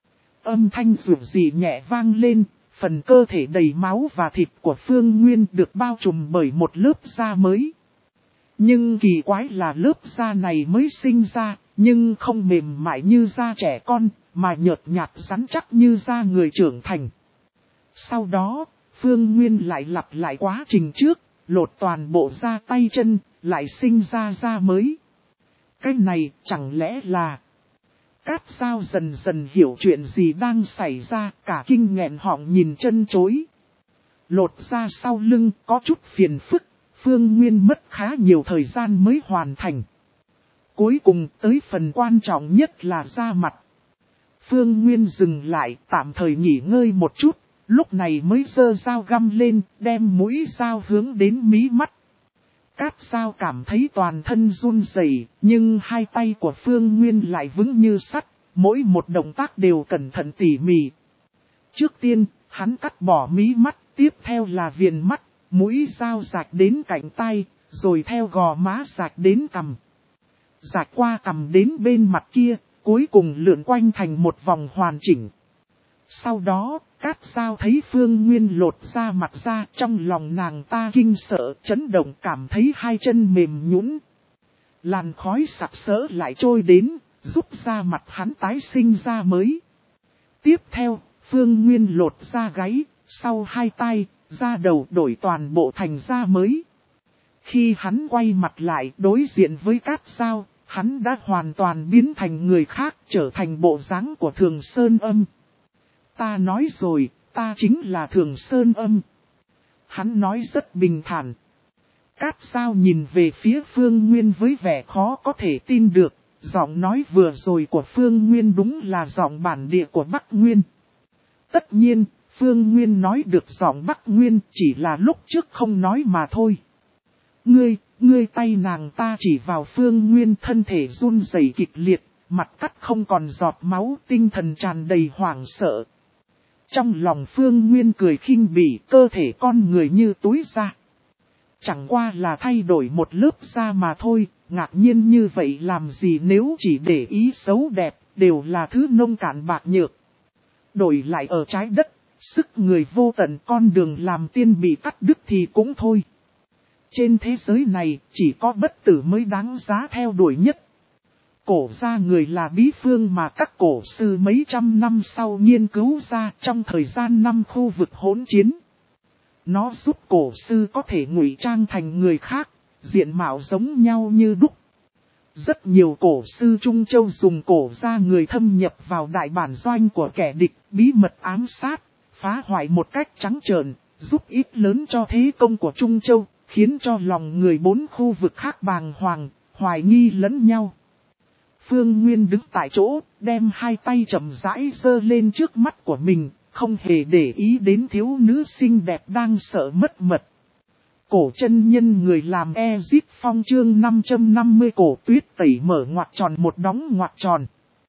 Âm thanh rủi rỉ nhẹ vang lên, phần cơ thể đầy máu và thịt của Phương Nguyên được bao trùm bởi một lớp da mới. Nhưng kỳ quái là lớp da này mới sinh ra, nhưng không mềm mại như da trẻ con, mà nhợt nhạt rắn chắc như da người trưởng thành. Sau đó, Phương Nguyên lại lặp lại quá trình trước, lột toàn bộ da tay chân, lại sinh ra da mới. Cái này chẳng lẽ là... Cát Dao dần dần hiểu chuyện gì đang xảy ra, cả kinh nghẹn họng nhìn chân chối. Lột da sau lưng có chút phiền phức, Phương Nguyên mất khá nhiều thời gian mới hoàn thành. Cuối cùng tới phần quan trọng nhất là da mặt. Phương Nguyên dừng lại, tạm thời nghỉ ngơi một chút, lúc này mới giơ dao găm lên, đem mũi dao hướng đến mí mắt. Cát Dao cảm thấy toàn thân run rẩy, nhưng hai tay của Phương Nguyên lại vững như sắt, mỗi một động tác đều cẩn thận tỉ mỉ. Trước tiên, hắn cắt bỏ mí mắt, tiếp theo là viền mắt, mũi dao rạch đến cạnh tay, rồi theo gò má rạch đến cằm. Rạch qua cằm đến bên mặt kia, cuối cùng lượn quanh thành một vòng hoàn chỉnh. Sau đó, Cát Dao thấy Phương Nguyên lột da mặt ra, trong lòng nàng ta kinh sợ, chấn động, cảm thấy hai chân mềm nhũn. Làn khói sặc sỡ lại trôi đến, giúp da mặt hắn tái sinh da mới. Tiếp theo, Phương Nguyên lột da gáy, sau hai tay, da đầu đổi toàn bộ thành da mới. Khi hắn quay mặt lại đối diện với Cát Dao, hắn đã hoàn toàn biến thành người khác, trở thành bộ dáng của Thường Sơn Âm. Ta nói rồi, ta chính là Thường Sơn Âm. Hắn nói rất bình thản. Cát Dao nhìn về phía Phương Nguyên với vẻ khó có thể tin được, giọng nói vừa rồi của Phương Nguyên đúng là giọng bản địa của Bắc Nguyên. Tất nhiên, Phương Nguyên nói được giọng Bắc Nguyên chỉ là lúc trước không nói mà thôi. Ngươi, ngươi tay nàng ta chỉ vào Phương Nguyên, thân thể run rẩy kịch liệt, mặt cắt không còn giọt máu, tinh thần tràn đầy hoảng sợ. Trong lòng Phương Nguyên cười khinh bỉ, cơ thể con người như túi da. Chẳng qua là thay đổi một lớp da mà thôi, ngạc nhiên như vậy làm gì nếu chỉ để ý xấu đẹp, đều là thứ nông cạn bạc nhược. Đổi lại ở trái đất, sức người vô tận, con đường làm tiên bị cắt đứt thì cũng thôi. Trên thế giới này, chỉ có bất tử mới đáng giá theo đuổi nhất. Cổ ra người là bí phương mà các cổ sư mấy trăm năm sau nghiên cứu ra trong thời gian năm khu vực hỗn chiến. Nó giúp cổ sư có thể ngụy trang thành người khác, diện mạo giống nhau như đúc. Rất nhiều cổ sư Trung Châu dùng cổ ra người thâm nhập vào đại bản doanh của kẻ địch, bí mật ám sát, phá hoại một cách trắng trợn, giúp ít lớn cho thế công của Trung Châu, khiến cho lòng người bốn khu vực khác bàng hoàng, hoài nghi lẫn nhau. Phương Nguyên đứng tại chỗ, đem hai tay chậm rãi giơ lên trước mắt của mình, không hề để ý đến thiếu nữ xinh đẹp đang sợ mất mật. Cổ chân nhân người làm Ezip Phong chương năm trăm năm mươi cổ tuyết tẩy mở ngoặc tròn một đóng ngoặc tròn.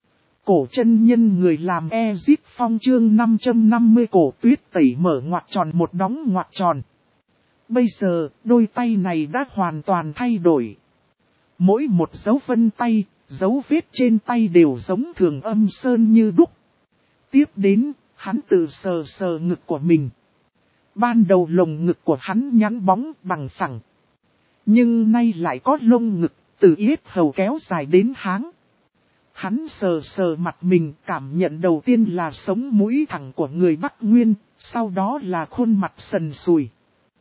Cổ chân nhân người làm Ezip Phong chương năm trăm năm mươi cổ tuyết tẩy mở ngoặc tròn một đóng ngoặc tròn. Bây giờ, đôi tay này đã hoàn toàn thay đổi. Mỗi một dấu vân tay, dấu vết trên tay đều giống Thường Âm Sơn như đúc. Tiếp đến, hắn tự sờ sờ ngực của mình. Ban đầu lồng ngực của hắn nhẵn bóng bằng phẳng. Nhưng nay lại có lông ngực, từ yết hầu kéo dài đến háng. Hắn sờ sờ mặt mình, cảm nhận đầu tiên là sống mũi thẳng của người Bắc Nguyên, sau đó là khuôn mặt sần sùi.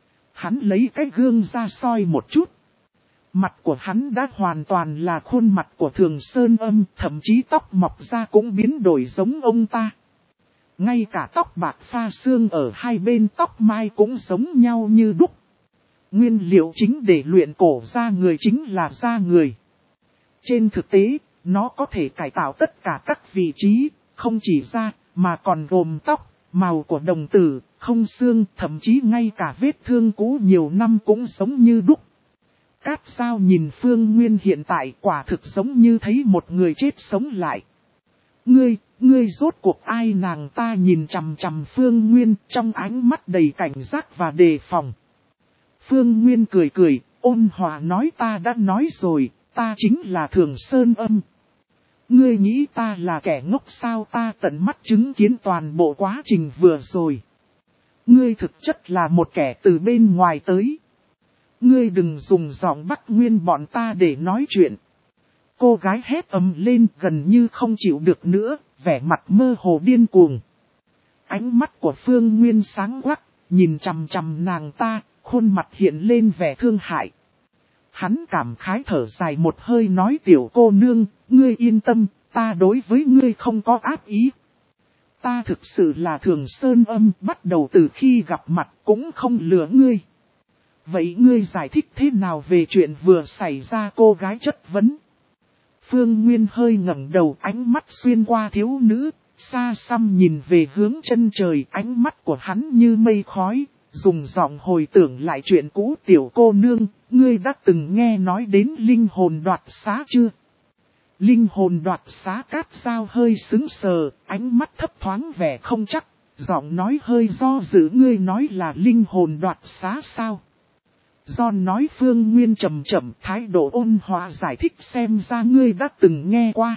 Hắn lấy cái gương ra soi một chút. Mặt của hắn đã hoàn toàn là khuôn mặt của Thường Sơn Âm, thậm chí tóc mọc ra cũng biến đổi giống ông ta. Ngay cả tóc bạc pha xương ở hai bên tóc mai cũng giống nhau như đúc. Nguyên liệu chính để luyện cổ da người chính là da người. Trên thực tế, nó có thể cải tạo tất cả các vị trí, không chỉ da, mà còn gồm tóc, màu của đồng tử, không xương, thậm chí ngay cả vết thương cũ nhiều năm cũng giống như đúc. Cát Dao nhìn Phương Nguyên hiện tại quả thực giống như thấy một người chết sống lại. Ngươi, ngươi rốt cuộc ai? Nàng ta nhìn chằm chằm Phương Nguyên trong ánh mắt đầy cảnh giác và đề phòng. Phương Nguyên cười cười, ôn hòa nói ta đã nói rồi, ta chính là Thường Sơn Âm. Ngươi nghĩ ta là kẻ ngốc sao? Ta tận mắt chứng kiến toàn bộ quá trình vừa rồi. Ngươi thực chất là một kẻ từ bên ngoài tới. Ngươi đừng dùng giọng Bắc Nguyên bọn ta để nói chuyện. Cô gái hét ầm lên gần như không chịu được nữa, vẻ mặt mơ hồ điên cuồng. Ánh mắt của Phương Nguyên sáng quắc, nhìn chằm chằm nàng ta, khuôn mặt hiện lên vẻ thương hại. Hắn cảm khái thở dài một hơi nói tiểu cô nương, ngươi yên tâm, ta đối với ngươi không có ác ý. Ta thực sự là Thường Sơn Âm, bắt đầu từ khi gặp mặt cũng không lừa ngươi. Vậy ngươi giải thích thế nào về chuyện vừa xảy ra? Cô gái chất vấn. Phương Nguyên hơi ngẩng đầu, ánh mắt xuyên qua thiếu nữ, xa xăm nhìn về hướng chân trời, ánh mắt của hắn như mây khói, dùng giọng hồi tưởng lại chuyện cũ. Tiểu cô nương, ngươi đã từng nghe nói đến linh hồn đoạt xá chưa? Linh hồn đoạt xá? Cát Dao hơi sững sờ, ánh mắt thấp thoáng vẻ không chắc, giọng nói hơi do dự. Ngươi nói là linh hồn đoạt xá sao? John nói. Phương Nguyên chậm chậm, thái độ ôn hòa giải thích, xem ra ngươi đã từng nghe qua.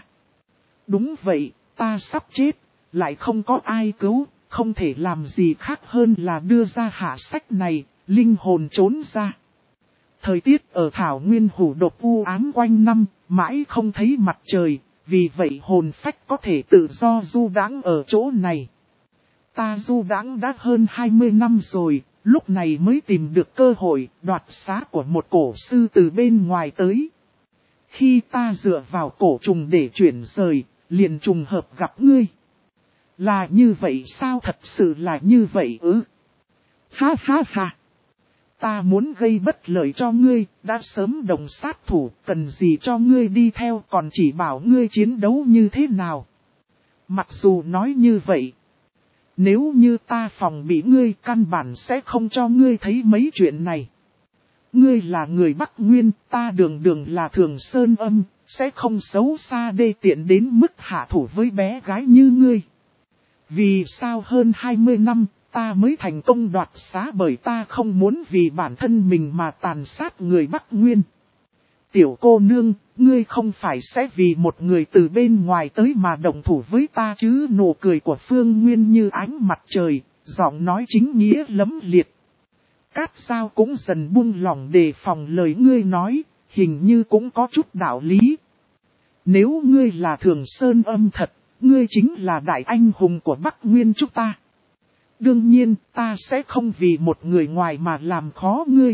Đúng vậy, ta sắp chết, lại không có ai cứu, không thể làm gì khác hơn là đưa ra hạ sách này, linh hồn trốn ra. Thời tiết ở Thảo Nguyên Hủ Đột u ám quanh năm, mãi không thấy mặt trời, vì vậy hồn phách có thể tự do du đãng ở chỗ này. Ta du đãng đã hơn hai mươi năm rồi. Lúc này mới tìm được cơ hội đoạt xá của một cổ sư từ bên ngoài tới. Khi ta dựa vào cổ trùng để chuyển rời, liền trùng hợp gặp ngươi. Là như vậy sao? Thật sự là như vậy ư? Ha ha ha! Ta muốn gây bất lợi cho ngươi, đã sớm đồng sát thủ, cần gì cho ngươi đi theo, còn chỉ bảo ngươi chiến đấu như thế nào. Mặc dù nói như vậy, nếu như ta phòng bị ngươi, căn bản sẽ không cho ngươi thấy mấy chuyện này. Ngươi là người Bắc Nguyên, ta đường đường là Thường Sơn Âm, sẽ không xấu xa đê tiện đến mức hạ thủ với bé gái như ngươi. Vì sao hơn hai mươi năm, ta mới thành công đoạt xá? Bởi ta không muốn vì bản thân mình mà tàn sát người Bắc Nguyên. Tiểu cô nương, ngươi không phải sẽ vì một người từ bên ngoài tới mà động thủ với ta chứ? Nụ cười của Phương Nguyên như ánh mặt trời, giọng nói chính nghĩa lẫm liệt. Cát Dao cũng dần buông lỏng đề phòng lời ngươi nói, hình như cũng có chút đạo lý. Nếu ngươi là Thường Sơn Âm thật, ngươi chính là đại anh hùng của Bắc Nguyên chúng ta. Đương nhiên, ta sẽ không vì một người ngoài mà làm khó ngươi.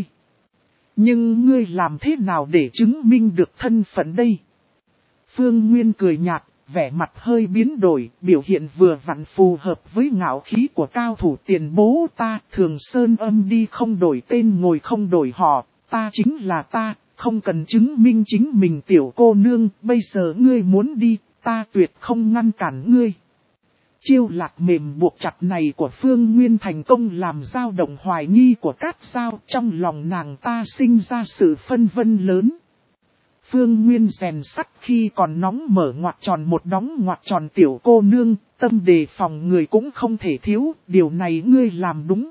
Nhưng ngươi làm thế nào để chứng minh được thân phận đây? Phương Nguyên cười nhạt, vẻ mặt hơi biến đổi, biểu hiện vừa vặn phù hợp với ngạo khí của cao thủ tiền bố ta. Thường Sơn Âm đi không đổi tên ngồi không đổi họ, ta chính là ta, không cần chứng minh chính mình tiểu cô nương, bây giờ ngươi muốn đi, ta tuyệt không ngăn cản ngươi. Chiêu lạc mềm buộc chặt này của Phương Nguyên thành công làm dao động hoài nghi của Cát Dao, trong lòng nàng ta sinh ra sự phân vân lớn. Phương Nguyên rèn sắt khi còn nóng mở ngoặt tròn một đóng ngoặt tròn tiểu cô nương, tâm đề phòng người cũng không thể thiếu, điều này ngươi làm đúng.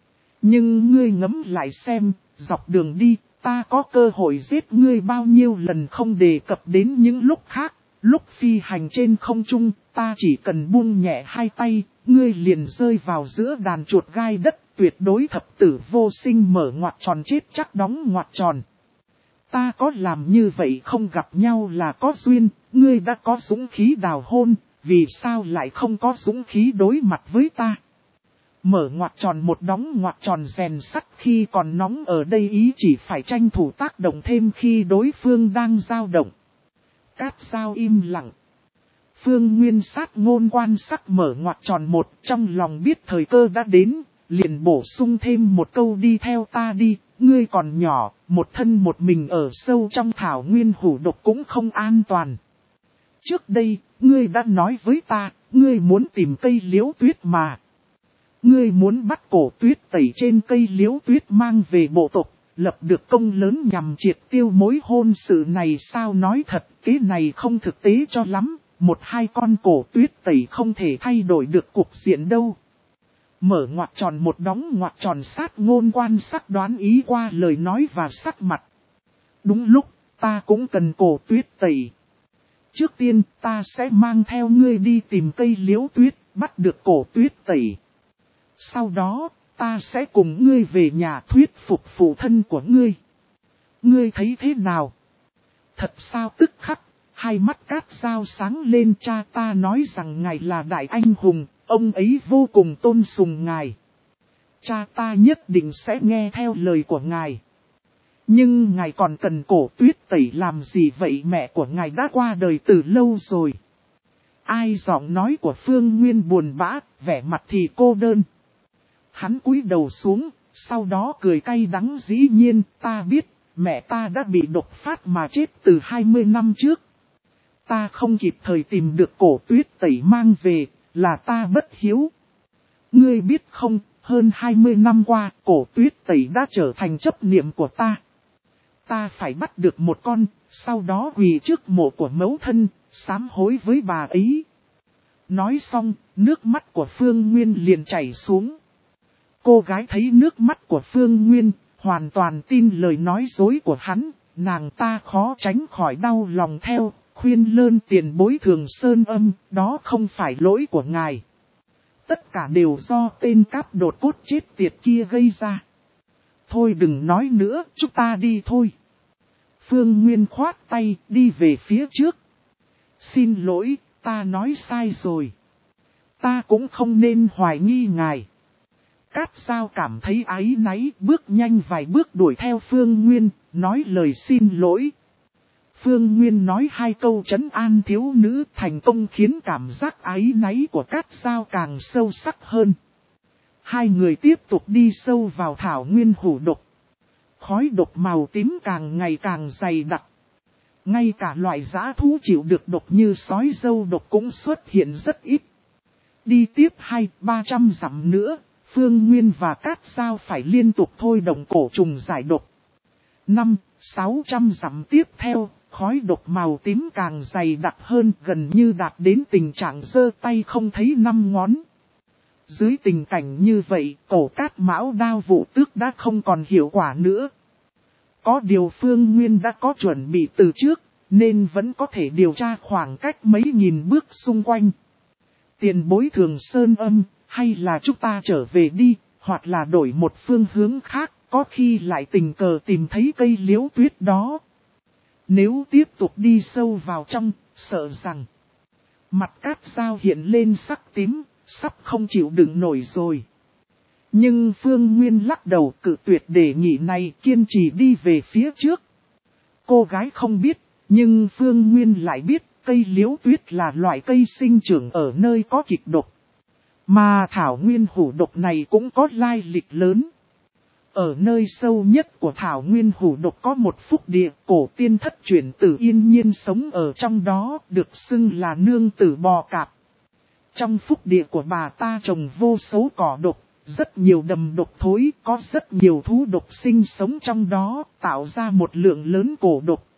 Nhưng ngươi ngẫm lại xem, dọc đường đi, ta có cơ hội giết ngươi bao nhiêu lần không đề cập đến những lúc khác. Lúc phi hành trên không trung, ta chỉ cần buông nhẹ hai tay, ngươi liền rơi vào giữa đàn chuột gai đất, tuyệt đối thập tử vô sinh mở ngoặt tròn chết chắc đóng ngoặt tròn. Ta có làm như vậy không gặp nhau là có duyên, ngươi đã có dũng khí đào hôn, vì sao lại không có dũng khí đối mặt với ta? Mở ngoặt tròn một đóng ngoặt tròn rèn sắt khi còn nóng ở đây ý chỉ phải tranh thủ tác động thêm khi đối phương đang dao động. Cát Dao im lặng. Phương Nguyên sát ngôn quan sắc mở ngoặt tròn một, trong lòng biết thời cơ đã đến, liền bổ sung thêm một câu đi theo ta đi, ngươi còn nhỏ, một thân một mình ở sâu trong thảo nguyên hủ độc cũng không an toàn. Trước đây, ngươi đã nói với ta, ngươi muốn tìm cây liễu tuyết mà. Ngươi muốn bắt cổ tuyết tẩy trên cây liễu tuyết mang về bộ tộc. Lập được công lớn nhằm triệt tiêu mối hôn sự này sao nói thật, cái này không thực tế cho lắm, một hai con cổ tuyết tẩy không thể thay đổi được cục diện đâu. Mở ngoặt tròn một đóng ngoặt tròn sát ngôn quan sắc đoán ý qua lời nói và sắc mặt. Đúng lúc, ta cũng cần cổ tuyết tẩy. Trước tiên, ta sẽ mang theo ngươi đi tìm cây liễu tuyết, bắt được cổ tuyết tẩy. Sau đó, ta sẽ cùng ngươi về nhà thuyết phục phụ thân của ngươi. Ngươi thấy thế nào? Thật sao tức khắc, hai mắt Cát Dao sáng lên, cha ta nói rằng ngài là đại anh hùng, ông ấy vô cùng tôn sùng ngài. Cha ta nhất định sẽ nghe theo lời của ngài. Nhưng ngài còn cần cổ tuyết tẩy làm gì vậy, mẹ của ngài đã qua đời từ lâu rồi. Ai giọng nói của Phương Nguyên buồn bã, vẻ mặt thì cô đơn. Hắn cúi đầu xuống, sau đó cười cay đắng dĩ nhiên, ta biết, mẹ ta đã bị độc phát mà chết từ hai mươi năm trước. Ta không kịp thời tìm được cổ tuyết tẩy mang về, là ta bất hiếu. Ngươi biết không, hơn hai mươi năm qua, cổ tuyết tẩy đã trở thành chấp niệm của ta. Ta phải bắt được một con, sau đó quỳ trước mộ của mẫu thân, sám hối với bà ấy. Nói xong, nước mắt của Phương Nguyên liền chảy xuống. Cô gái thấy nước mắt của Phương Nguyên, hoàn toàn tin lời nói dối của hắn, nàng ta khó tránh khỏi đau lòng theo, khuyên lơn tiền bối Thường Sơn Âm, đó không phải lỗi của ngài. Tất cả đều do tên cáp đột cốt chết tiệt kia gây ra. Thôi đừng nói nữa, chúng ta đi thôi. Phương Nguyên khoát tay, đi về phía trước. Xin lỗi, ta nói sai rồi. Ta cũng không nên hoài nghi ngài. Cát Dao cảm thấy áy náy, bước nhanh vài bước đuổi theo Phương Nguyên, nói lời xin lỗi. Phương Nguyên nói hai câu trấn an thiếu nữ, thành công khiến cảm giác áy náy của Cát Dao càng sâu sắc hơn. Hai người tiếp tục đi sâu vào thảo nguyên hủ độc. Khói độc màu tím càng ngày càng dày đặc. Ngay cả loại dã thú chịu được độc như sói dâu độc cũng xuất hiện rất ít. Đi tiếp hai ba trăm dặm nữa, Phương Nguyên và Cát Dao phải liên tục thôi động cổ trùng giải độc. Năm, sáu trăm dặm tiếp theo, khói độc màu tím càng dày đặc hơn, gần như đạt đến tình trạng giơ tay không thấy năm ngón. Dưới tình cảnh như vậy, cổ cát mão đao vụ tước đã không còn hiệu quả nữa. Có điều Phương Nguyên đã có chuẩn bị từ trước, nên vẫn có thể điều tra khoảng cách mấy nghìn bước xung quanh. Tiền bối Thường Sơn Âm, hay là chúng ta trở về đi, hoặc là đổi một phương hướng khác, có khi lại tình cờ tìm thấy cây liễu tuyết đó. Nếu tiếp tục đi sâu vào trong, sợ rằng mặt Cát Dao hiện lên sắc tím, sắp không chịu đựng nổi rồi. Nhưng Phương Nguyên lắc đầu cự tuyệt đề nghị này, kiên trì đi về phía trước. Cô gái không biết, nhưng Phương Nguyên lại biết, Cây liễu tuyết là loại cây sinh trưởng ở nơi có kịch độc. Mà thảo nguyên hủ độc này cũng có lai lịch lớn. Ở nơi sâu nhất của thảo nguyên hủ độc có một phúc địa, cổ tiên thất chuyển tử yên nhiên sống ở trong đó, được xưng là nương tử bò cạp. Trong phúc địa của bà ta trồng vô số cỏ độc, rất nhiều đầm độc thối, có rất nhiều thú độc sinh sống trong đó, tạo ra một lượng lớn cổ độc.